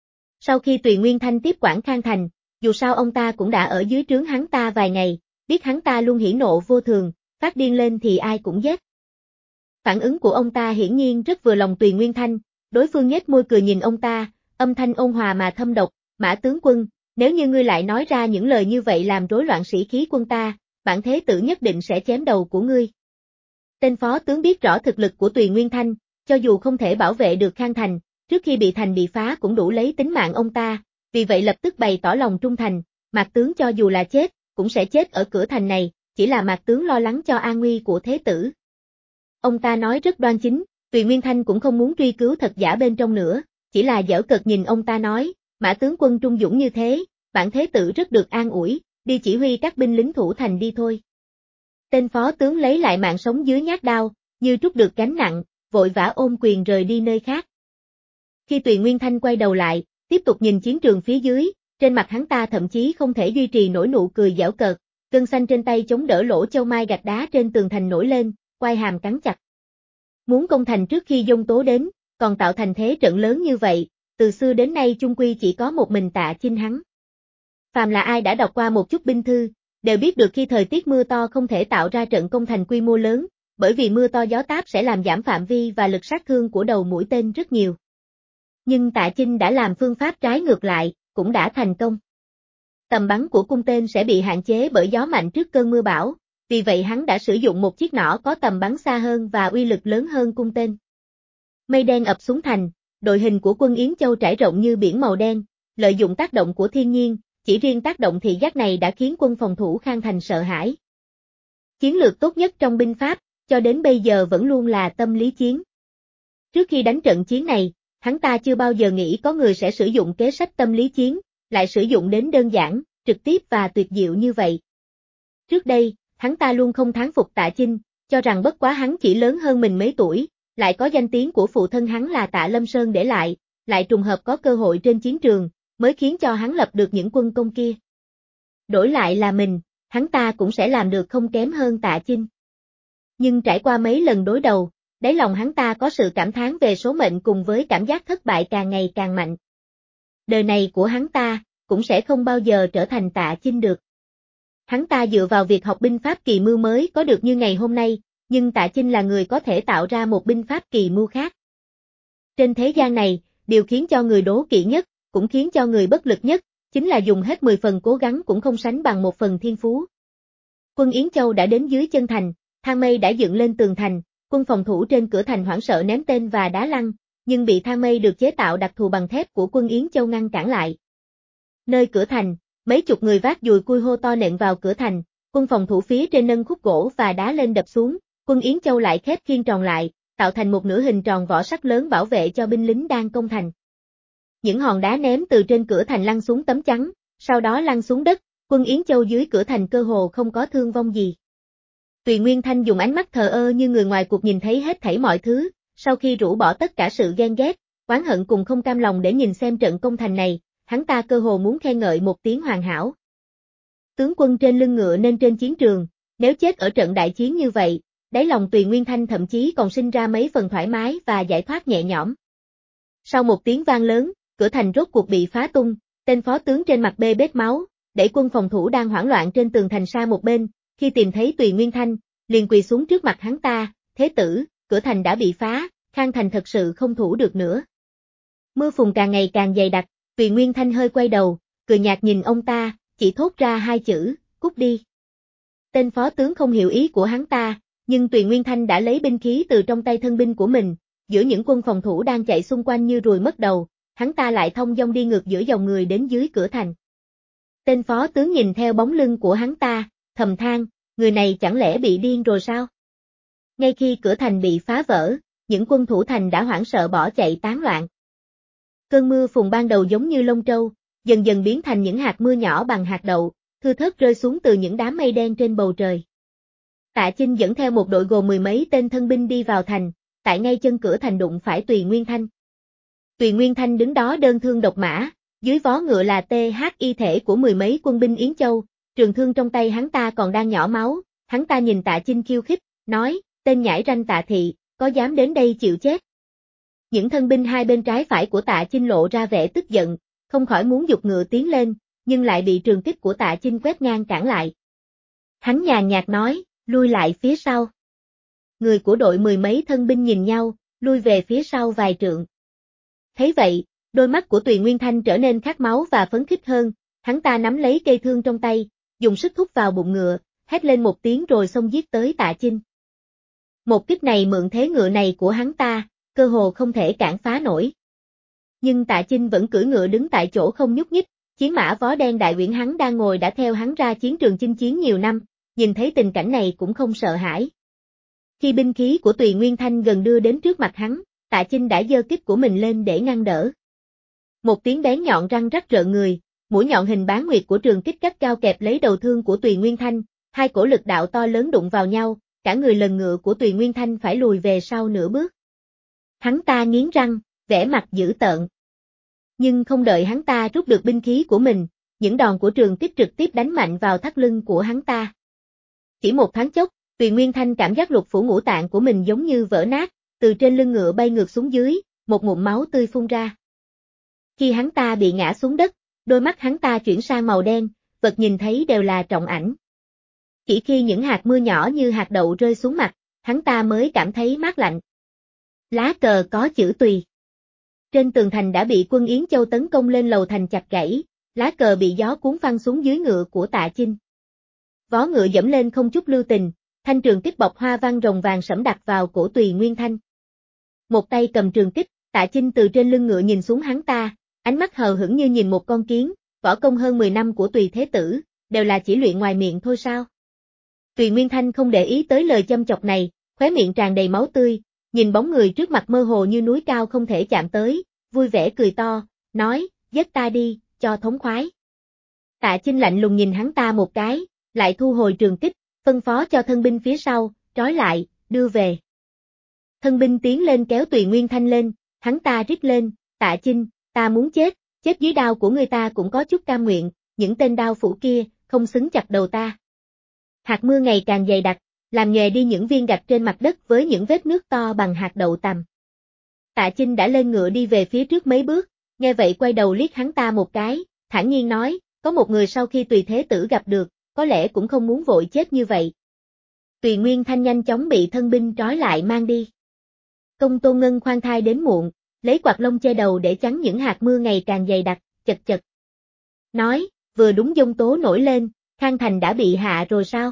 Sau khi Tùy Nguyên Thanh tiếp quản Khang Thành, dù sao ông ta cũng đã ở dưới trướng hắn ta vài ngày, biết hắn ta luôn hỉ nộ vô thường, phát điên lên thì ai cũng giết. Phản ứng của ông ta hiển nhiên rất vừa lòng Tùy Nguyên Thanh, đối phương nhếch môi cười nhìn ông ta, âm thanh ôn hòa mà thâm độc, Mã tướng quân, nếu như ngươi lại nói ra những lời như vậy làm rối loạn sĩ khí quân ta, bản thế tử nhất định sẽ chém đầu của ngươi. Tên phó tướng biết rõ thực lực của Tùy Nguyên Thanh, cho dù không thể bảo vệ được Khang Thành, trước khi bị thành bị phá cũng đủ lấy tính mạng ông ta, vì vậy lập tức bày tỏ lòng trung thành, Mạc tướng cho dù là chết, cũng sẽ chết ở cửa thành này, chỉ là Mạc tướng lo lắng cho an nguy của thế tử. Ông ta nói rất đoan chính, Tùy Nguyên Thanh cũng không muốn truy cứu thật giả bên trong nữa, chỉ là giễu cợt nhìn ông ta nói, Mã tướng quân trung dũng như thế, bản thế tử rất được an ủi, đi chỉ huy các binh lính thủ thành đi thôi. Tên phó tướng lấy lại mạng sống dưới nhát đao, như trút được gánh nặng, vội vã ôm quyền rời đi nơi khác. Khi Tùy Nguyên Thanh quay đầu lại, tiếp tục nhìn chiến trường phía dưới, trên mặt hắn ta thậm chí không thể duy trì nổi nụ cười giễu cợt, gân xanh trên tay chống đỡ lỗ châu mai gạch đá trên tường thành nổi lên, quai hàm cắn chặt. Muốn công thành trước khi giông tố đến, còn tạo thành thế trận lớn như vậy, từ xưa đến nay chung quy chỉ có một mình Tạ Chinh hắn. Phàm là ai đã đọc qua một chút binh thư, đều biết được khi thời tiết mưa to không thể tạo ra trận công thành quy mô lớn, bởi vì mưa to gió táp sẽ làm giảm phạm vi và lực sát thương của đầu mũi tên rất nhiều. Nhưng Tạ Chinh đã làm phương pháp trái ngược lại, cũng đã thành công. Tầm bắn của cung tên sẽ bị hạn chế bởi gió mạnh trước cơn mưa bão, vì vậy hắn đã sử dụng một chiếc nỏ có tầm bắn xa hơn và uy lực lớn hơn cung tên. Mây đen ập xuống thành, đội hình của quân Yến Châu trải rộng như biển màu đen, lợi dụng tác động của thiên nhiên, chỉ riêng tác động thị giác này đã khiến quân phòng thủ Khang Thành sợ hãi. Chiến lược tốt nhất trong binh pháp, cho đến bây giờ vẫn luôn là tâm lý chiến. Trước khi đánh trận chiến này, hắn ta chưa bao giờ nghĩ có người sẽ sử dụng kế sách tâm lý chiến, lại sử dụng đến đơn giản, trực tiếp và tuyệt diệu như vậy. Trước đây, hắn ta luôn không thán phục Tạ Chinh, cho rằng bất quá hắn chỉ lớn hơn mình mấy tuổi, lại có danh tiếng của phụ thân hắn là Tạ Lâm Sơn để lại trùng hợp có cơ hội trên chiến trường, mới khiến cho hắn lập được những quân công kia. Đổi lại là mình, hắn ta cũng sẽ làm được không kém hơn Tạ Chinh. Nhưng trải qua mấy lần đối đầu, đáy lòng hắn ta có sự cảm thán về số mệnh cùng với cảm giác thất bại càng ngày càng mạnh. Đời này của hắn ta, cũng sẽ không bao giờ trở thành Tạ Chinh được. Hắn ta dựa vào việc học binh pháp kỳ mưu mới có được như ngày hôm nay, nhưng Tạ Chinh là người có thể tạo ra một binh pháp kỳ mưu khác. Trên thế gian này, điều khiến cho người đố kỵ nhất, cũng khiến cho người bất lực nhất, chính là dùng hết 10 phần cố gắng cũng không sánh bằng một phần thiên phú. Quân Yến Châu đã đến dưới chân thành, thang mây đã dựng lên tường thành, quân phòng thủ trên cửa thành hoảng sợ ném tên và đá lăn, nhưng bị thang mây được chế tạo đặc thù bằng thép của quân Yến Châu ngăn cản lại. Nơi cửa thành, mấy chục người vác dùi cui hô to nện vào cửa thành, quân phòng thủ phía trên nâng khúc gỗ và đá lên đập xuống, quân Yến Châu lại khép khiên tròn lại, tạo thành một nửa hình tròn vỏ sắt lớn bảo vệ cho binh lính đang công thành. Những hòn đá ném từ trên cửa thành lăn xuống tấm chắn, sau đó lăn xuống đất, quân Yến Châu dưới cửa thành cơ hồ không có thương vong gì. Tùy Nguyên Thanh dùng ánh mắt thờ ơ như người ngoài cuộc nhìn thấy hết thảy mọi thứ, sau khi rũ bỏ tất cả sự ghen ghét, oán hận cùng không cam lòng để nhìn xem trận công thành này, hắn ta cơ hồ muốn khen ngợi một tiếng hoàn hảo. Tướng quân trên lưng ngựa nên trên chiến trường, nếu chết ở trận đại chiến như vậy, đáy lòng Tùy Nguyên Thanh thậm chí còn sinh ra mấy phần thoải mái và giải thoát nhẹ nhõm. Sau một tiếng vang lớn, cửa thành rốt cuộc bị phá tung, tên phó tướng trên mặt bê bết máu, đẩy quân phòng thủ đang hoảng loạn trên tường thành sang một bên, khi tìm thấy Tùy Nguyên Thanh, liền quỳ xuống trước mặt hắn ta, thế tử, cửa thành đã bị phá, Khang Thành thật sự không thủ được nữa. Mưa phùn càng ngày càng dày đặc, Tùy Nguyên Thanh hơi quay đầu, cười nhạt nhìn ông ta, chỉ thốt ra hai chữ, cút đi. Tên phó tướng không hiểu ý của hắn ta, nhưng Tùy Nguyên Thanh đã lấy binh khí từ trong tay thân binh của mình, giữa những quân phòng thủ đang chạy xung quanh như ruồi mất đầu, hắn ta lại thông dong đi ngược giữa dòng người đến dưới cửa thành. Tên phó tướng nhìn theo bóng lưng của hắn ta, thầm than, người này chẳng lẽ bị điên rồi sao? Ngay khi cửa thành bị phá vỡ, những quân thủ thành đã hoảng sợ bỏ chạy tán loạn. Cơn mưa phùn ban đầu giống như lông trâu, dần dần biến thành những hạt mưa nhỏ bằng hạt đậu, thưa thớt rơi xuống từ những đám mây đen trên bầu trời. Tạ Chinh dẫn theo một đội gồm mười mấy tên thân binh đi vào thành, tại ngay chân cửa thành đụng phải Tùy Nguyên Thanh. Tùy Nguyên Thanh đứng đó đơn thương độc mã, dưới vó ngựa là y thể của mười mấy quân binh Yến Châu, trường thương trong tay hắn ta còn đang nhỏ máu, hắn ta nhìn Tạ Chinh khiêu khích, nói, tên nhãi ranh Tạ Thị, có dám đến đây chịu chết. Những thân binh hai bên trái phải của Tạ Chinh lộ ra vẻ tức giận, không khỏi muốn giục ngựa tiến lên, nhưng lại bị trường kích của Tạ Chinh quét ngang cản lại. Hắn nhàn nhạt nói, lui lại phía sau. Người của đội mười mấy thân binh nhìn nhau, lui về phía sau vài trượng. Thấy vậy, đôi mắt của Tùy Nguyên Thanh trở nên khát máu và phấn khích hơn, hắn ta nắm lấy cây thương trong tay, dùng sức thúc vào bụng ngựa, hét lên một tiếng rồi xông giết tới Tạ Chinh. Một kích này mượn thế ngựa này của hắn ta, cơ hồ không thể cản phá nổi. Nhưng Tạ Chinh vẫn cưỡi ngựa đứng tại chỗ không nhúc nhích, chiến mã vó đen Đại Uyển hắn đang ngồi đã theo hắn ra chiến trường chinh chiến nhiều năm, nhìn thấy tình cảnh này cũng không sợ hãi. Khi binh khí của Tùy Nguyên Thanh gần đưa đến trước mặt hắn, Tạ Chinh đã giơ kích của mình lên để ngăn đỡ. Một tiếng bén nhọn răng rắc rợn người, mũi nhọn hình bán nguyệt của trường kích gắt cao kẹp lấy đầu thương của Tùy Nguyên Thanh, hai cổ lực đạo to lớn đụng vào nhau, cả người lần ngựa của Tùy Nguyên Thanh phải lùi về sau nửa bước. Hắn ta nghiến răng, vẻ mặt dữ tợn. Nhưng không đợi hắn ta rút được binh khí của mình, những đòn của trường kích trực tiếp đánh mạnh vào thắt lưng của hắn ta. Chỉ một thoáng chốc, Tùy Nguyên Thanh cảm giác lục phủ ngũ tạng của mình giống như vỡ nát, từ trên lưng ngựa bay ngược xuống dưới, một ngụm máu tươi phun ra. Khi hắn ta bị ngã xuống đất, đôi mắt hắn ta chuyển sang màu đen, vật nhìn thấy đều là trọng ảnh. Chỉ khi những hạt mưa nhỏ như hạt đậu rơi xuống mặt, hắn ta mới cảm thấy mát lạnh. Lá cờ có chữ Tùy. Trên tường thành đã bị quân Yến Châu tấn công lên lầu thành chặt gãy, lá cờ bị gió cuốn phăng xuống dưới ngựa của Tạ Chinh. Vó ngựa dẫm lên không chút lưu tình, thanh trường kích bọc hoa văn rồng vàng sẫm đặt vào cổ Tùy Nguyên Thanh. Một tay cầm trường kích, Tạ Chinh từ trên lưng ngựa nhìn xuống hắn ta, ánh mắt hờ hững như nhìn một con kiến, võ công hơn 10 năm của Tùy Thế Tử, đều là chỉ luyện ngoài miệng thôi sao? Tùy Nguyên Thanh không để ý tới lời châm chọc này, khóe miệng tràn đầy máu tươi, nhìn bóng người trước mặt mơ hồ như núi cao không thể chạm tới, vui vẻ cười to, nói, giết ta đi, cho thống khoái. Tạ Chinh lạnh lùng nhìn hắn ta một cái, lại thu hồi trường kích, phân phó cho thân binh phía sau, trói lại, đưa về. Thân binh tiến lên kéo Tùy Nguyên Thanh lên, hắn ta rít lên, Tạ Chinh, ta muốn chết, chết dưới đao của người ta cũng có chút cam nguyện, những tên đao phủ kia, không xứng chặt đầu ta. Hạt mưa ngày càng dày đặc, làm nhòe đi những viên gạch trên mặt đất với những vết nước to bằng hạt đậu tằm. Tạ Chinh đã lên ngựa đi về phía trước mấy bước, nghe vậy quay đầu liếc hắn ta một cái, thản nhiên nói, có một người sau khi Tùy Thế Tử gặp được, có lẽ cũng không muốn vội chết như vậy. Tùy Nguyên Thanh nhanh chóng bị thân binh trói lại mang đi. Công Tôn Ngân khoan thai đến muộn, lấy quạt lông che đầu để chắn những hạt mưa ngày càng dày đặc, chật chật. Nói, vừa đúng giông tố nổi lên, Khang Thành đã bị hạ rồi sao?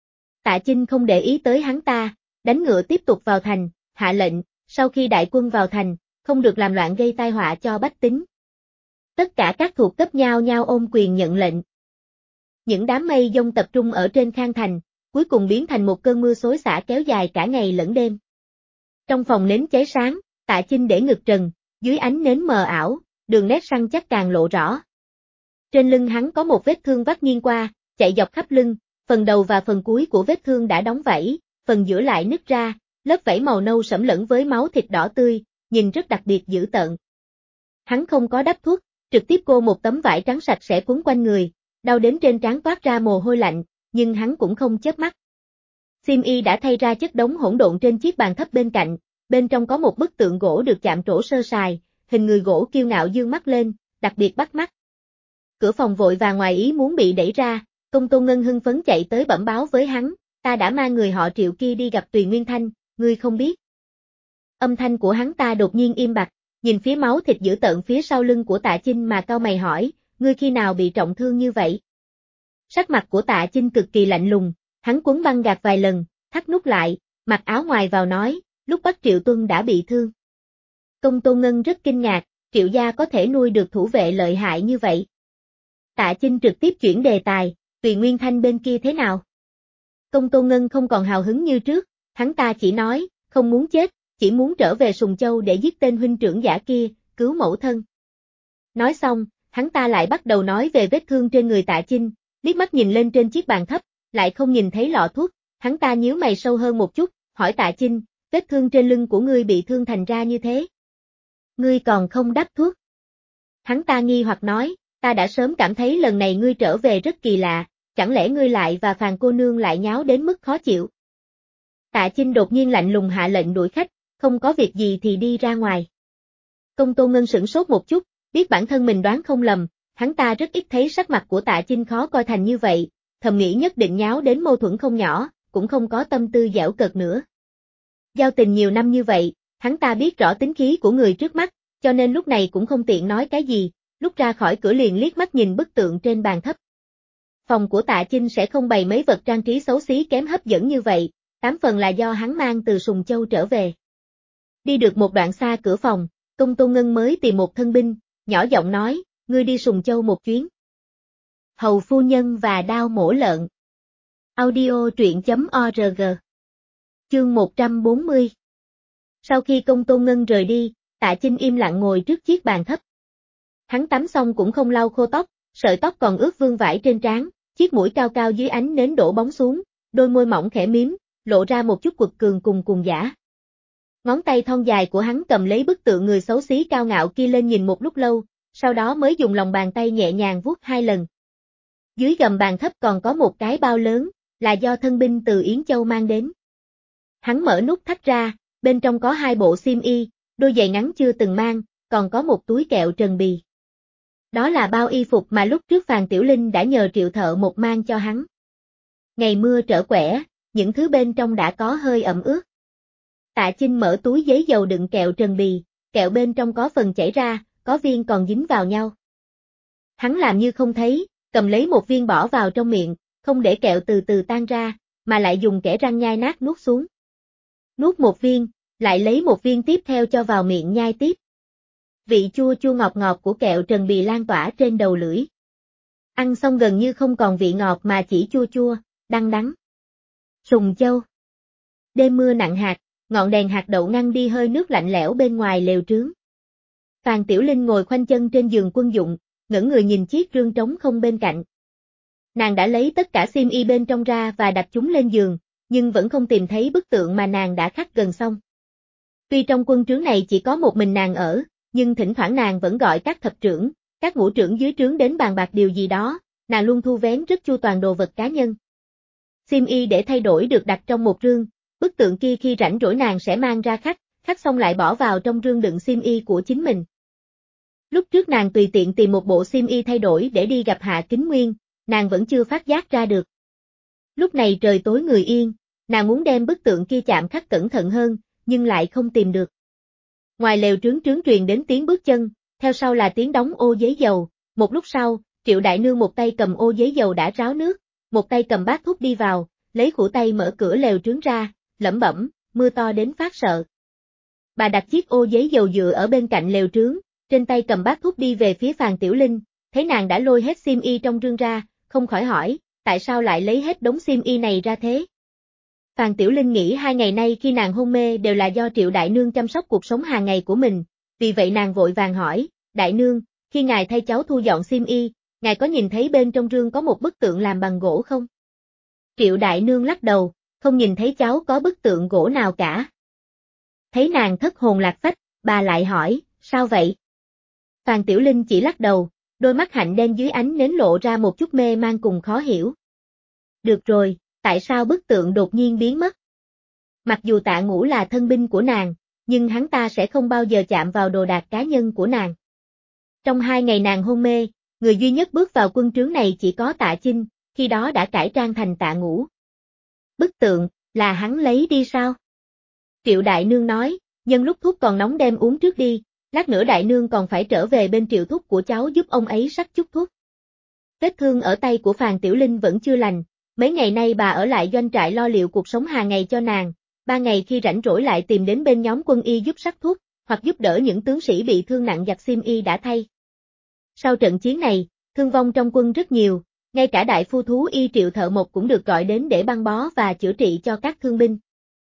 Tạ Chinh không để ý tới hắn ta, đánh ngựa tiếp tục vào thành, hạ lệnh, sau khi đại quân vào thành, không được làm loạn gây tai họa cho bách tính. Tất cả các thuộc cấp nhao nhao ôm quyền nhận lệnh. Những đám mây giông tập trung ở trên Khang Thành, cuối cùng biến thành một cơn mưa xối xả kéo dài cả ngày lẫn đêm. Trong phòng nến cháy sáng, Tạ Chinh để ngực trần, dưới ánh nến mờ ảo, đường nét săn chắc càng lộ rõ. Trên lưng hắn có một vết thương vắt nghiêng qua, chạy dọc khắp lưng, phần đầu và phần cuối của vết thương đã đóng vảy, phần giữa lại nứt ra, lớp vảy màu nâu sẫm lẫn với máu thịt đỏ tươi, nhìn rất đặc biệt dữ tợn. Hắn không có đắp thuốc, trực tiếp cô một tấm vải trắng sạch sẽ quấn quanh người, đau đến trên trán toát ra mồ hôi lạnh, nhưng hắn cũng không chớp mắt. Xiêm y đã thay ra chất đống hỗn độn trên chiếc bàn thấp bên cạnh, bên trong có một bức tượng gỗ được chạm trổ sơ sài, hình người gỗ kiêu ngạo dương mắt lên, đặc biệt bắt mắt. Cửa phòng vội và ngoài ý muốn bị đẩy ra, Công Tôn Ngân hưng phấn chạy tới bẩm báo với hắn, ta đã mang người họ Triệu kia đi gặp Tùy Nguyên Thanh, ngươi không biết. Âm thanh của hắn ta đột nhiên im bặt, nhìn phía máu thịt dữ tợn phía sau lưng của Tạ Chinh mà cau mày hỏi, ngươi khi nào bị trọng thương như vậy? Sắc mặt của Tạ Chinh cực kỳ lạnh lùng, hắn quấn băng gạc vài lần, thắt nút lại, mặc áo ngoài vào nói, lúc bắt Triệu Tuân đã bị thương. Công Tôn Ngân rất kinh ngạc, Triệu gia có thể nuôi được thủ vệ lợi hại như vậy. Tạ Chinh trực tiếp chuyển đề tài, Tùy Nguyên Thanh bên kia thế nào? Công Tôn Ngân không còn hào hứng như trước, hắn ta chỉ nói, không muốn chết, chỉ muốn trở về Sùng Châu để giết tên huynh trưởng giả kia, cứu mẫu thân. Nói xong, hắn ta lại bắt đầu nói về vết thương trên người Tạ Chinh, liếc mắt nhìn lên trên chiếc bàn thấp, lại không nhìn thấy lọ thuốc, Hắn ta nhíu mày sâu hơn một chút, hỏi Tạ Chinh, vết thương trên lưng của ngươi bị thương thành ra như thế. Ngươi còn không đắp thuốc. Hắn ta nghi hoặc nói, ta đã sớm cảm thấy lần này ngươi trở về rất kỳ lạ, chẳng lẽ ngươi lại và Phàn cô nương lại nháo đến mức khó chịu. Tạ Chinh đột nhiên lạnh lùng hạ lệnh đuổi khách, không có việc gì thì đi ra ngoài. Công Tôn Ngân sửng sốt một chút, biết bản thân mình đoán không lầm, hắn ta rất ít thấy sắc mặt của Tạ Chinh khó coi thành như vậy, thầm nghĩ nhất định nháo đến mâu thuẫn không nhỏ, cũng không có tâm tư giảo cợt nữa. Giao tình nhiều năm như vậy, hắn ta biết rõ tính khí của người trước mắt, cho nên lúc này cũng không tiện nói cái gì, lúc ra khỏi cửa liền liếc mắt nhìn bức tượng trên bàn thấp. Phòng của Tạ Chinh sẽ không bày mấy vật trang trí xấu xí kém hấp dẫn như vậy, 8 phần là do hắn mang từ Sùng Châu trở về. Đi được một đoạn xa cửa phòng, Công Tôn Ngân mới tìm một thân binh, nhỏ giọng nói, ngươi đi Sùng Châu một chuyến. Hầu phu nhân và đao mổ lợn. Audio truyện.org. Chương 140. Sau khi Công Tôn Ngân rời đi, Tạ Chinh im lặng ngồi trước chiếc bàn thấp. Hắn tắm xong cũng không lau khô tóc, sợi tóc còn ướt vương vãi trên trán, chiếc mũi cao cao dưới ánh nến đổ bóng xuống, đôi môi mỏng khẽ mím, lộ ra một chút quật cường cùng giả. Ngón tay thon dài của hắn cầm lấy bức tượng người xấu xí cao ngạo kia lên nhìn một lúc lâu, sau đó mới dùng lòng bàn tay nhẹ nhàng vuốt 2 lần. Dưới gầm bàn thấp còn có một cái bao lớn, là do thân binh từ Yến Châu mang đến. Hắn mở nút thắt ra, bên trong có 2 bộ xiêm y, đôi giày ngắn chưa từng mang, còn có một túi kẹo trần bì. Đó là bao y phục mà lúc trước Phàn Tiểu Linh đã nhờ Triệu Thợ một mang cho hắn. Ngày mưa trở quẻ, những thứ bên trong đã có hơi ẩm ướt. Tạ Chinh mở túi giấy dầu đựng kẹo trần bì, kẹo bên trong có phần chảy ra, có viên còn dính vào nhau. Hắn làm như không thấy, cầm lấy một viên bỏ vào trong miệng, không để kẹo từ từ tan ra, mà lại dùng kẽ răng nhai nát nuốt xuống. Nuốt một viên, lại lấy một viên tiếp theo cho vào miệng nhai tiếp. Vị chua chua ngọt ngọt của kẹo trần bì lan tỏa trên đầu lưỡi. Ăn xong gần như không còn vị ngọt mà chỉ chua chua, đắng đắng. Sùng Châu. Đêm mưa nặng hạt, ngọn đèn hạt đậu ngăn đi hơi nước lạnh lẽo bên ngoài lều trướng. Phàn Tiểu Linh ngồi khoanh chân trên giường quân dụng, ngẩng người nhìn chiếc rương trống không bên cạnh. Nàng đã lấy tất cả xiêm y bên trong ra và đặt chúng lên giường, nhưng vẫn không tìm thấy bức tượng mà nàng đã khắc gần xong. Tuy trong quân trướng này chỉ có một mình nàng ở, nhưng thỉnh thoảng nàng vẫn gọi các thập trưởng, các ngũ trưởng dưới trướng đến bàn bạc điều gì đó, nàng luôn thu vén rất chu toàn đồ vật cá nhân. Xiêm y để thay đổi được đặt trong một rương, bức tượng kia khi rảnh rỗi nàng sẽ mang ra khắc xong lại bỏ vào trong rương đựng xiêm y của chính mình. Lúc trước nàng tùy tiện tìm một bộ xiêm y thay đổi để đi gặp Hạ Kính Nguyên, nàng vẫn chưa phát giác ra được. Lúc này trời tối người yên, nàng muốn đem bức tượng kia chạm khắc cẩn thận hơn, nhưng lại không tìm được. Ngoài lều trướng truyền đến tiếng bước chân, theo sau là tiếng đóng ô giấy dầu, một lúc sau, Triệu đại nương một tay cầm ô giấy dầu đã ráo nước, một tay cầm bát thuốc đi vào, lấy khuỷu tay mở cửa lều trướng ra, lẩm bẩm, mưa to đến phát sợ. Bà đặt chiếc ô giấy dầu dựa ở bên cạnh lều trướng, trên tay cầm bát thuốc đi về phía Phàn Tiểu Linh, thấy nàng đã lôi hết xiêm y trong rương ra, không khỏi hỏi, tại sao lại lấy hết đống xiêm y này ra thế? Phàn Tiểu Linh nghĩ 2 ngày nay khi nàng hôn mê đều là do Triệu đại nương chăm sóc cuộc sống hàng ngày của mình, vì vậy nàng vội vàng hỏi, đại nương, khi ngài thay cháu thu dọn xiêm y, ngài có nhìn thấy bên trong rương có một bức tượng làm bằng gỗ không? Triệu đại nương lắc đầu, không nhìn thấy cháu có bức tượng gỗ nào cả. Thấy nàng thất hồn lạc phách, bà lại hỏi, sao vậy? Phàn Tiểu Linh chỉ lắc đầu, đôi mắt hạnh đen dưới ánh nến lộ ra một chút mê man cùng khó hiểu. Được rồi, tại sao bức tượng đột nhiên biến mất? Mặc dù Tạ Ngũ là thân binh của nàng, nhưng hắn ta sẽ không bao giờ chạm vào đồ đạc cá nhân của nàng. Trong 2 ngày nàng hôn mê, người duy nhất bước vào quân trướng này chỉ có Tạ Chinh, khi đó đã cải trang thành Tạ Ngũ. Bức tượng, là hắn lấy đi sao? Triệu đại nương nói, nhân lúc thuốc còn nóng đem uống trước đi, lát nữa đại nương còn phải trở về bên Triệu thúc của cháu giúp ông ấy sắc chút thuốc. Vết thương ở tay của Phàn Tiểu Linh vẫn chưa lành, mấy ngày nay bà ở lại doanh trại lo liệu cuộc sống hàng ngày cho nàng, 3 ngày khi rảnh rỗi lại tìm đến bên nhóm quân y giúp sắc thuốc, hoặc giúp đỡ những tướng sĩ bị thương nặng giặt xiêm y đã thay. Sau trận chiến này, thương vong trong quân rất nhiều, ngay cả đại phu thú y Triệu Thợ Một cũng được gọi đến để băng bó và chữa trị cho các thương binh.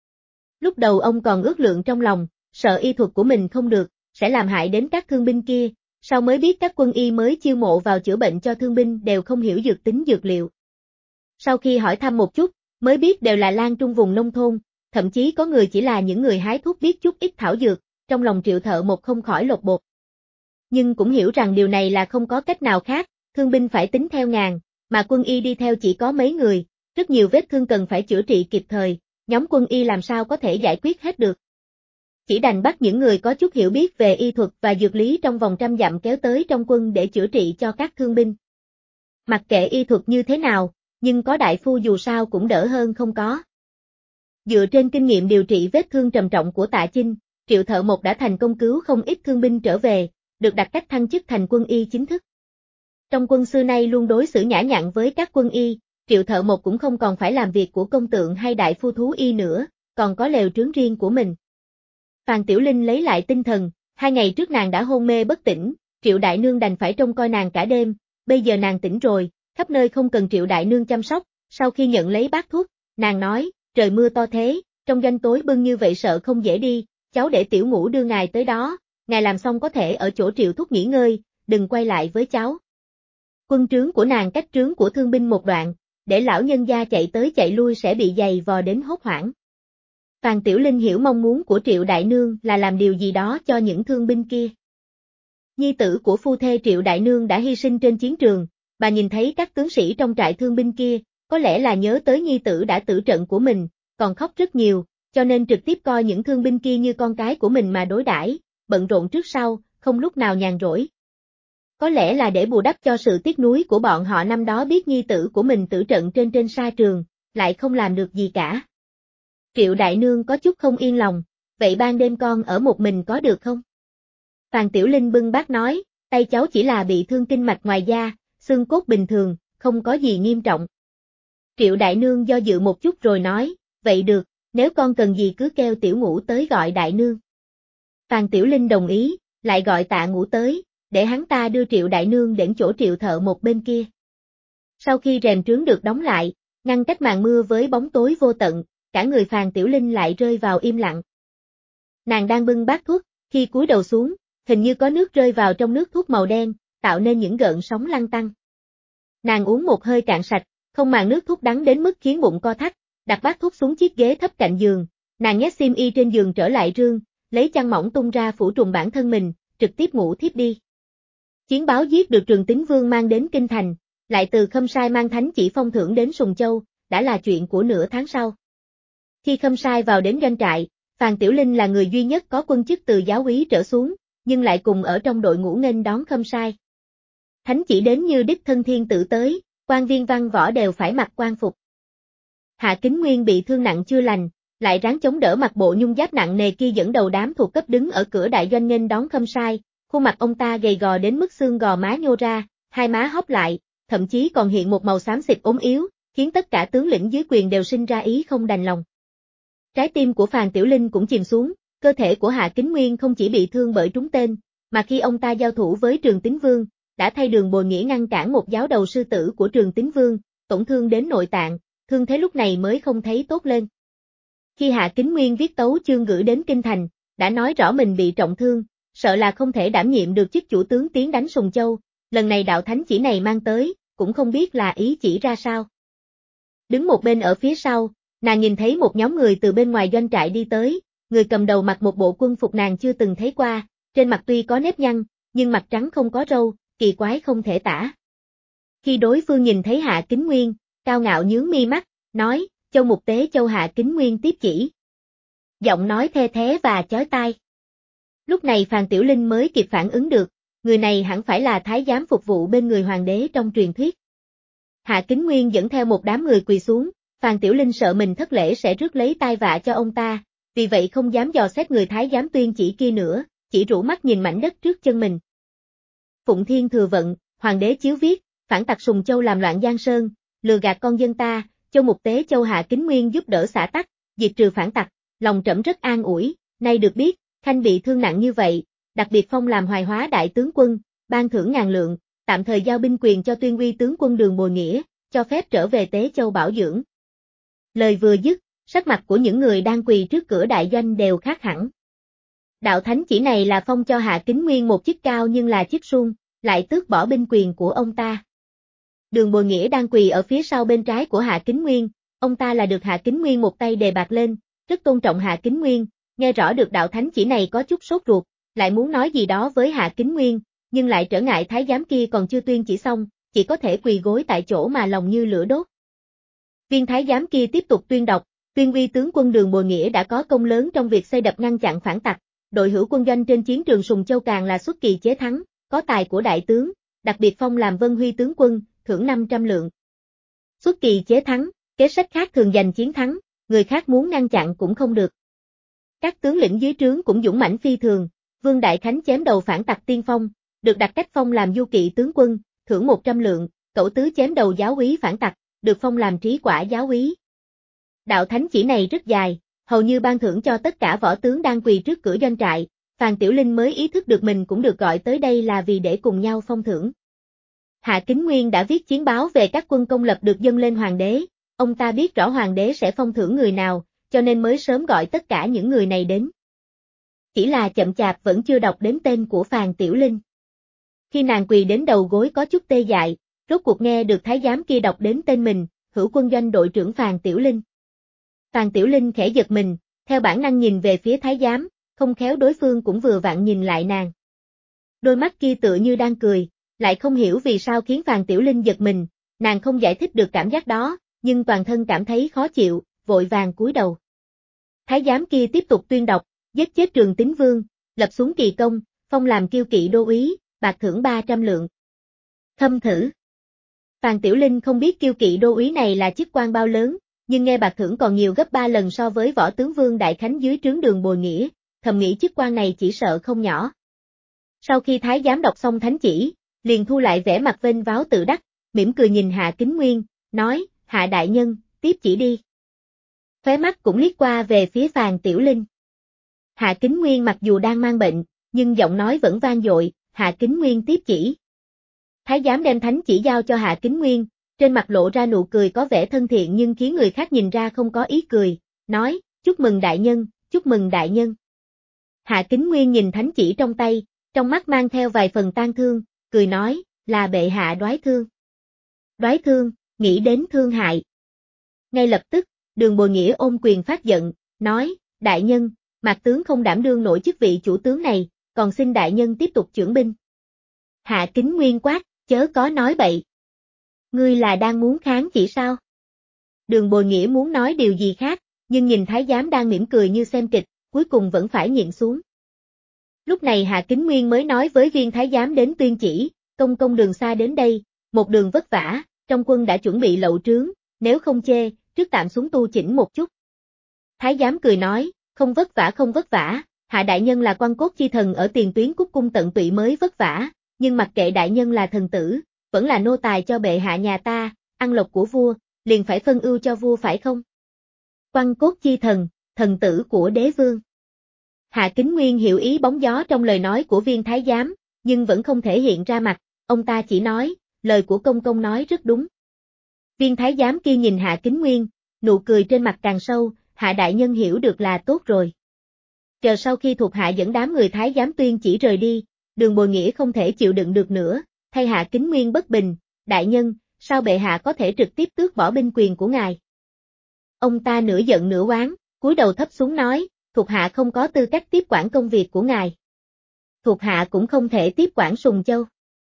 Lúc đầu ông còn ước lượng trong lòng, sợ y thuật của mình không được, sẽ làm hại đến các thương binh kia, sau mới biết các quân y mới chiêu mộ vào chữa bệnh cho thương binh đều không hiểu dược tính dược liệu. Sau khi hỏi thăm một chút, mới biết đều là lang trung vùng nông thôn, thậm chí có người chỉ là những người hái thuốc biết chút ít thảo dược, trong lòng Triệu Thợ Một không khỏi lột bột. Nhưng cũng hiểu rằng điều này là không có cách nào khác, thương binh phải tính theo ngàn, mà quân y đi theo chỉ có mấy người, rất nhiều vết thương cần phải chữa trị kịp thời, nhóm quân y làm sao có thể giải quyết hết được. Chỉ đành bắt những người có chút hiểu biết về y thuật và dược lý trong vòng 100 dặm kéo tới trong quân để chữa trị cho các thương binh. Mặc kệ y thuật như thế nào, nhưng có đại phu dù sao cũng đỡ hơn không có. Dựa trên kinh nghiệm điều trị vết thương trầm trọng của Tạ Chinh, Triệu Thợ Một đã thành công cứu không ít thương binh trở về, được đặt cách thăng chức thành quân y chính thức. Trong quân xưa nay luôn đối xử nhã nhặn với các quân y, Triệu Thợ Một cũng không còn phải làm việc của công tượng hay đại phu thú y nữa, còn có lều trướng riêng của mình. Phàn Tiểu Linh lấy lại tinh thần, 2 ngày trước nàng đã hôn mê bất tỉnh, Triệu Đại Nương đành phải trông coi nàng cả đêm, bây giờ nàng tỉnh rồi, khắp nơi không cần Triệu Đại Nương chăm sóc, sau khi nhận lấy bát thuốc, nàng nói, trời mưa to thế, trong doanh tối bưng như vậy sợ không dễ đi, cháu để Tiểu Ngũ đưa ngài tới đó, ngài làm xong có thể ở chỗ Triệu Thúc nghỉ ngơi, đừng quay lại với cháu. Quân trướng của nàng cách trướng của thương binh một đoạn, để lão nhân gia chạy tới chạy lui sẽ bị giày vò đến hốt hoảng. Phàn Tiểu Linh hiểu mong muốn của Triệu Đại Nương là làm điều gì đó cho những thương binh kia. Nhi tử của phu thê Triệu Đại Nương đã hy sinh trên chiến trường, bà nhìn thấy các tướng sĩ trong trại thương binh kia, có lẽ là nhớ tới nhi tử đã tử trận của mình, còn khóc rất nhiều, cho nên trực tiếp coi những thương binh kia như con cái của mình mà đối đãi, bận rộn trước sau, không lúc nào nhàn rỗi. Có lẽ là để bù đắp cho sự tiếc nuối của bọn họ năm đó biết nhi tử của mình tử trận trên sa trường, lại không làm được gì cả. Triệu Đại Nương có chút không yên lòng, vậy ban đêm con ở một mình có được không? Phàn Tiểu Linh bưng bát nói, tay cháu chỉ là bị thương kinh mạch ngoài da, xương cốt bình thường, không có gì nghiêm trọng. Triệu Đại Nương do dự một chút rồi nói, vậy được, nếu con cần gì cứ kêu Tiểu Ngũ tới gọi Đại Nương. Phàn Tiểu Linh đồng ý, lại gọi Tạ Ngũ tới, để hắn ta đưa Triệu Đại Nương đến chỗ Triệu Thợ Một bên kia. Sau khi rèm trướng được đóng lại, ngăn cách màn mưa với bóng tối vô tận, cả người Phàn Tiểu Linh lại rơi vào im lặng. Nàng đang bưng bát thuốc, khi cúi đầu xuống, hình như có nước rơi vào trong nước thuốc màu đen, tạo nên những gợn sóng lăn tăn. Nàng uống một hơi cạn sạch, không màng nước thuốc đắng đến mức khiến bụng co thắt, đặt bát thuốc xuống chiếc ghế thấp cạnh giường, nàng nhét xiêm y trên giường trở lại rương, lấy chăn mỏng tung ra phủ trùm bản thân mình, trực tiếp ngủ thiếp đi. Chiến báo giết được Trường Tín Vương mang đến kinh thành, lại từ Khâm Sai mang thánh chỉ phong thưởng đến Sùng Châu, đã là chuyện của nửa tháng sau. Khi Khâm Sai vào đến doanh trại, Phàn Tiểu Linh là người duy nhất có quân chức từ giáo úy trở xuống, nhưng lại cùng ở trong đội ngũ nghênh đón Khâm Sai. Thánh chỉ đến như đích thân thiên tử tới, quan viên văn võ đều phải mặc quan phục. Hạ Kính Nguyên bị thương nặng chưa lành, lại ráng chống đỡ mặc bộ nhung giáp nặng nề kia dẫn đầu đám thuộc cấp đứng ở cửa đại doanh nghênh đón Khâm Sai, khuôn mặt ông ta gầy gò đến mức xương gò má nhô ra, hai má hóp lại, thậm chí còn hiện một màu xám xịt ốm yếu, khiến tất cả tướng lĩnh dưới quyền đều sinh ra ý không đành lòng. Trái tim của Phàn Tiểu Linh cũng chìm xuống, cơ thể của Hạ Kính Nguyên không chỉ bị thương bởi trúng tên, mà khi ông ta giao thủ với Trường Tín Vương, đã thay Đường Bồi Nghĩa ngăn cản một giáo đầu sư tử của Trường Tín Vương, tổn thương đến nội tạng, thương thế lúc này mới không thấy tốt lên. Khi Hạ Kính Nguyên viết tấu chương gửi đến Kinh Thành, đã nói rõ mình bị trọng thương, sợ là không thể đảm nhiệm được chức chủ tướng tiến đánh Sùng Châu, lần này đạo thánh chỉ này mang tới, cũng không biết là ý chỉ ra sao. Đứng một bên ở phía sau, nàng nhìn thấy một nhóm người từ bên ngoài doanh trại đi tới, người cầm đầu mặc một bộ quân phục nàng chưa từng thấy qua, trên mặt tuy có nếp nhăn, nhưng mặt trắng không có râu, kỳ quái không thể tả. Khi đối phương nhìn thấy Hạ Kính Nguyên, cao ngạo nhướng mi mắt, nói, Châu Mục Tế Châu Hạ Kính Nguyên tiếp chỉ. Giọng nói the thé và chói tai. Lúc này Phàn Tiểu Linh mới kịp phản ứng được, người này hẳn phải là thái giám phục vụ bên người hoàng đế trong truyền thuyết. Hạ Kính Nguyên dẫn theo một đám người quỳ xuống, Phàn Tiểu Linh sợ mình thất lễ sẽ rước lấy tai vạ cho ông ta, vì vậy không dám dò xét người thái giám tuyên chỉ kia nữa, chỉ rũ mắt nhìn mảnh đất trước chân mình. Phụng Thiên thừa vận, hoàng đế chiếu viết, phản tặc Sùng Châu làm loạn Giang Sơn, lừa gạt con dân ta, Châu Mục Tế Châu Hạ Kính Nguyên giúp đỡ xã tắc, diệt trừ phản tặc, lòng trẫm rất an ủi, nay được biết, Khanh bị thương nặng như vậy, đặc biệt phong làm Hoài Hóa đại tướng quân, ban thưởng 1000 lượng, tạm thời giao binh quyền cho Tuyên Uy tướng quân Đường Bồi Nghĩa, cho phép trở về Tế Châu bảo dưỡng. Lời vừa dứt, sắc mặt của những người đang quỳ trước cửa đại doanh đều khác hẳn. Đạo thánh chỉ này là phong cho Hạ Kính Nguyên một chức cao nhưng là chức suông, lại tước bỏ binh quyền của ông ta. Đường Bồi Nghĩa đang quỳ ở phía sau bên trái của Hạ Kính Nguyên, Ông ta là được Hạ Kính Nguyên một tay đề bạt lên, rất tôn trọng Hạ Kính Nguyên, nghe rõ được đạo thánh chỉ này có chút sốt ruột, lại muốn nói gì đó với Hạ Kính Nguyên, nhưng lại trở ngại thái giám kia còn chưa tuyên chỉ xong, chỉ có thể quỳ gối tại chỗ mà lòng như lửa đốt. Viên thái giám kia tiếp tục tuyên đọc, tuyên uy tướng quân Đường Bồi Nghĩa đã có công lớn trong việc xây đập ngăn chặn phản tặc, đội hữu quân doanh trên chiến trường Sùng Châu càng là xuất kỳ chế thắng, có tài của đại tướng, đặc biệt phong làm Vân Huy tướng quân, thưởng 500 lượng. Xuất kỳ chế thắng, kế sách khác thường giành chiến thắng, người khác muốn ngăn chặn cũng không được. Các tướng lĩnh dưới trướng cũng dũng mãnh phi thường, Vương Đại Khánh chém đầu phản tặc tiên phong, được đặt cách phong làm Du Kỵ tướng quân, thưởng 100 lượng, Cẩu Tứ chém đầu giáo úy phản tặc, được phong làm Trí Quả giáo úy. Đạo thánh chỉ này rất dài, hầu như ban thưởng cho tất cả võ tướng đang quỳ trước cửa doanh trại, Phàn Tiểu Linh mới ý thức được mình cũng được gọi tới đây là vì để cùng nhau phong thưởng. Hạ Kính Nguyên đã viết chiến báo về các quân công lập được dâng lên hoàng đế, ông ta biết rõ hoàng đế sẽ phong thưởng người nào, cho nên mới sớm gọi tất cả những người này đến. Chỉ là chậm chạp vẫn chưa đọc đến tên của Phàn Tiểu Linh. Khi nàng quỳ đến đầu gối có chút tê dại, rốt cuộc nghe được thái giám kia đọc đến tên mình, Hữu quân doanh đội trưởng Phàn Tiểu Linh. Phàn Tiểu Linh khẽ giật mình, theo bản năng nhìn về phía thái giám, không khéo đối phương cũng vừa vặn nhìn lại nàng. Đôi mắt kia tựa như đang cười, lại không hiểu vì sao khiến Phàn Tiểu Linh giật mình, nàng không giải thích được cảm giác đó, nhưng toàn thân cảm thấy khó chịu, vội vàng cúi đầu. Thái giám kia tiếp tục tuyên đọc, giết chết Trường Tín Vương, lập xuống kỳ công, phong làm Kiêu Kỵ đô úy, bạc thưởng 300 lượng. Khâm thử. Phàn Tiểu Linh không biết Kiêu Kỵ đô úy này là chức quan bao lớn, nhưng nghe bạc thưởng còn nhiều gấp 3 lần so với võ tướng Vương Đại Khánh dưới trướng Đường Bồi Nghĩa, thầm nghĩ chức quan này chỉ sợ không nhỏ. Sau khi thái giám đọc xong thánh chỉ, liền thu lại vẻ mặt vênh váo tự đắc, mỉm cười nhìn Hạ Kính Nguyên, nói, Hạ đại nhân, tiếp chỉ đi. Khóe mắt cũng liếc qua về phía Phàn Tiểu Linh. Hạ Kính Nguyên mặc dù đang mang bệnh, nhưng giọng nói vẫn vang dội, Hạ Kính Nguyên tiếp chỉ. Thái giám đem thánh chỉ giao cho Hạ Kính Nguyên, trên mặt lộ ra nụ cười có vẻ thân thiện nhưng khiến người khác nhìn ra không có ý cười, nói, chúc mừng đại nhân, chúc mừng đại nhân. Hạ Kính Nguyên nhìn thánh chỉ trong tay, trong mắt mang theo vài phần tang thương, cười nói, là bệ hạ đoái thương. Đoái thương, nghĩ đến thương hại. Ngay lập tức, Đường Bồi Nghĩa ôm quyền phát giận, nói, đại nhân, Mạc tướng không đảm đương nổi chức vị chủ tướng này, còn xin đại nhân tiếp tục chưởng binh. Hạ Kính Nguyên quát, chớ có nói bậy. Ngươi là đang muốn kháng chỉ sao? Đường Bồi Nghĩa muốn nói điều gì khác, nhưng nhìn thái giám đang mỉm cười như xem kịch, cuối cùng vẫn phải nhịn xuống. Lúc này Hạ Kính Nguyên mới nói với viên thái giám đến tuyên chỉ, công đường xa đến đây, một đường vất vả, trong quân đã chuẩn bị lậu trướng, nếu không chê, trước tạm xuống tu chỉnh một chút. Thái giám cười nói, không vất vả, Hạ đại nhân là quan cốt chi thần ở tiền tuyến cúc cung tận tụy mới vất vả, nhưng mặc kệ đại nhân là thần tử, vẫn là nô tài cho bệ hạ nhà ta, ăn lộc của vua, liền phải phân ưu cho vua phải không? Quan cốt chi thần, thần tử của đế vương. Hạ Kính Nguyên hiểu ý bóng gió trong lời nói của viên thái giám, nhưng vẫn không thể hiện ra mặt, ông ta chỉ nói, lời của công nói rất đúng. Viên thái giám kia nhìn Hạ Kính Nguyên, nụ cười trên mặt càng sâu, Hạ đại nhân hiểu được là tốt rồi. Chờ sau khi thuộc hạ dẫn đám người thái giám tuyên chỉ rời đi, Đường Bồi Nghĩa không thể chịu đựng được nữa, thay Hạ Kính Nguyên bất bình, đại nhân, sao bệ hạ có thể trực tiếp tước bỏ binh quyền của ngài? Ông ta nửa giận nửa oán, cúi đầu thấp xuống nói, thuộc hạ không có tư cách tiếp quản công việc của ngài. Thuộc hạ cũng không thể tiếp quản Sùng Châu.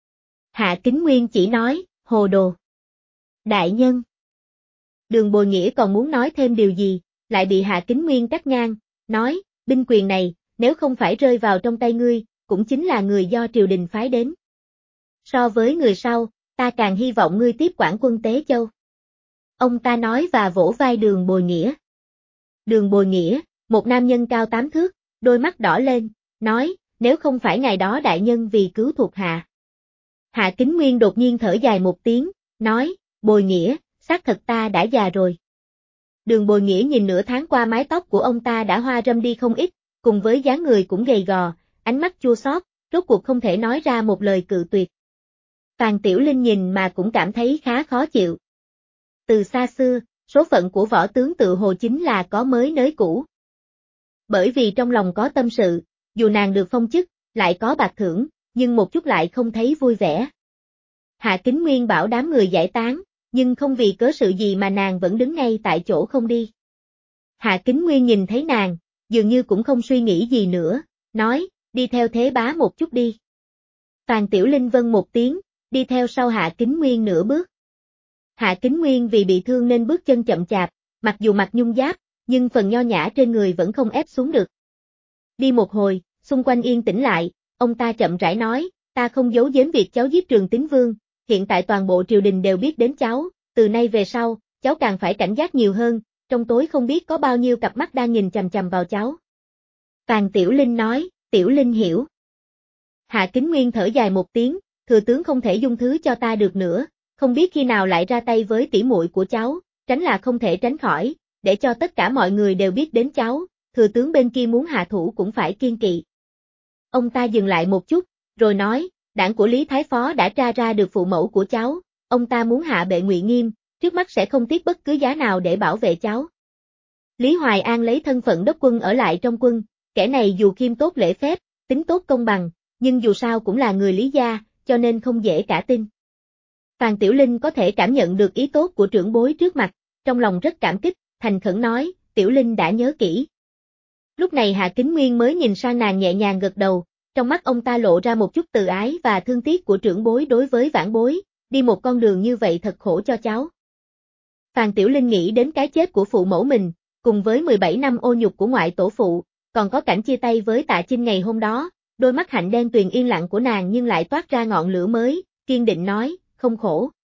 Hạ Kính Nguyên chỉ nói, hồ đồ. Đại nhân. Đường Bồi Nghĩa còn muốn nói thêm điều gì, lại bị Hạ Kính Nguyên cắt ngang, nói, binh quyền này, nếu không phải rơi vào trong tay ngươi, cũng chính là người do triều đình phái đến. So với người sau, ta càng hy vọng ngươi tiếp quản quân Tế Châu. Ông ta nói và vỗ vai Đường Bồi Nghĩa. Đường Bồi Nghĩa, một nam nhân cao 8 thước, đôi mắt đỏ lên, nói, nếu không phải ngày đó đại nhân vì cứu thuộc hạ. Hạ Kính Nguyên đột nhiên thở dài một tiếng, nói, Bồi Nghĩa, xác thật ta đã già rồi. Đường Bồi Nghĩa nhìn nửa tháng qua mái tóc của ông ta đã hoa râm đi không ít, cùng với dáng người cũng gầy gò, ánh mắt chua xót, rốt cuộc không thể nói ra một lời cự tuyệt. Phàn Tiểu Linh nhìn mà cũng cảm thấy khá khó chịu. Từ xa xưa, số phận của võ tướng tự hồ chính là có mới nới cũ. Bởi vì trong lòng có tâm sự, dù nàng được phong chức, lại có bạc thưởng, nhưng một chút lại không thấy vui vẻ. Hạ Kính Nguyên bảo đám người giải tán, nhưng không vì cớ sự gì mà nàng vẫn đứng ngay tại chỗ không đi. Hạ Kính Nguyên nhìn thấy nàng, dường như cũng không suy nghĩ gì nữa, nói, đi theo Thế Bá một chút đi. Phàn Tiểu Linh vâng một tiếng, đi theo sau Hạ Kính Nguyên nửa bước. Hạ Kính Nguyên vì bị thương nên bước chân chậm chạp, mặc dù mặc nhung giáp, nhưng phần nho nhã trên người vẫn không ép xuống được. Đi một hồi, xung quanh yên tĩnh lại, ông ta chậm rãi nói, ta không giấu giếm việc cháu giết Trường Tín Vương, hiện tại toàn bộ triều đình đều biết đến cháu, từ nay về sau, cháu càng phải cảnh giác nhiều hơn, trong tối không biết có bao nhiêu cặp mắt đang nhìn chằm chằm vào cháu. Phàn Tiểu Linh nói, Tiểu Linh hiểu. Hạ Kính Nguyên thở dài một tiếng, thừa tướng không thể dung thứ cho ta được nữa, không biết khi nào lại ra tay với tỷ muội của cháu, tránh là không thể tránh khỏi, để cho tất cả mọi người đều biết đến cháu, thừa tướng bên kia muốn hạ thủ cũng phải kiên kỵ. Ông ta dừng lại một chút, rồi nói, đảng của Lý Thái Phó đã tra ra được phụ mẫu của cháu, ông ta muốn hạ bệ Ngụy Nghiêm, trước mắt sẽ không tiếc bất cứ giá nào để bảo vệ cháu. Lý Hoài An lấy thân phận đốc quân ở lại trong quân, kẻ này dù khiêm tốt lễ phép, tính tốt công bằng, nhưng dù sao cũng là người Lý gia, cho nên không dễ cả tin. Phàn Tiểu Linh có thể cảm nhận được ý tốt của trưởng bối trước mặt, trong lòng rất cảm kích, thành khẩn nói, Tiểu Linh đã nhớ kỹ. Lúc này Hạ Kính Nguyên mới nhìn sang nàng nhẹ nhàng gật đầu, trong mắt ông ta lộ ra một chút từ ái và thương tiếc của trưởng bối đối với vãn bối, đi một con đường như vậy thật khổ cho cháu. Phàn Tiểu Linh nghĩ đến cái chết của phụ mẫu mình, cùng với 17 năm ô nhục của ngoại tổ phụ, còn có cảnh chia tay với Tạ Chinh ngày hôm đó, đôi mắt hạnh đen tuyền yên lặng của nàng nhưng lại toát ra ngọn lửa mới, kiên định nói, không khổ.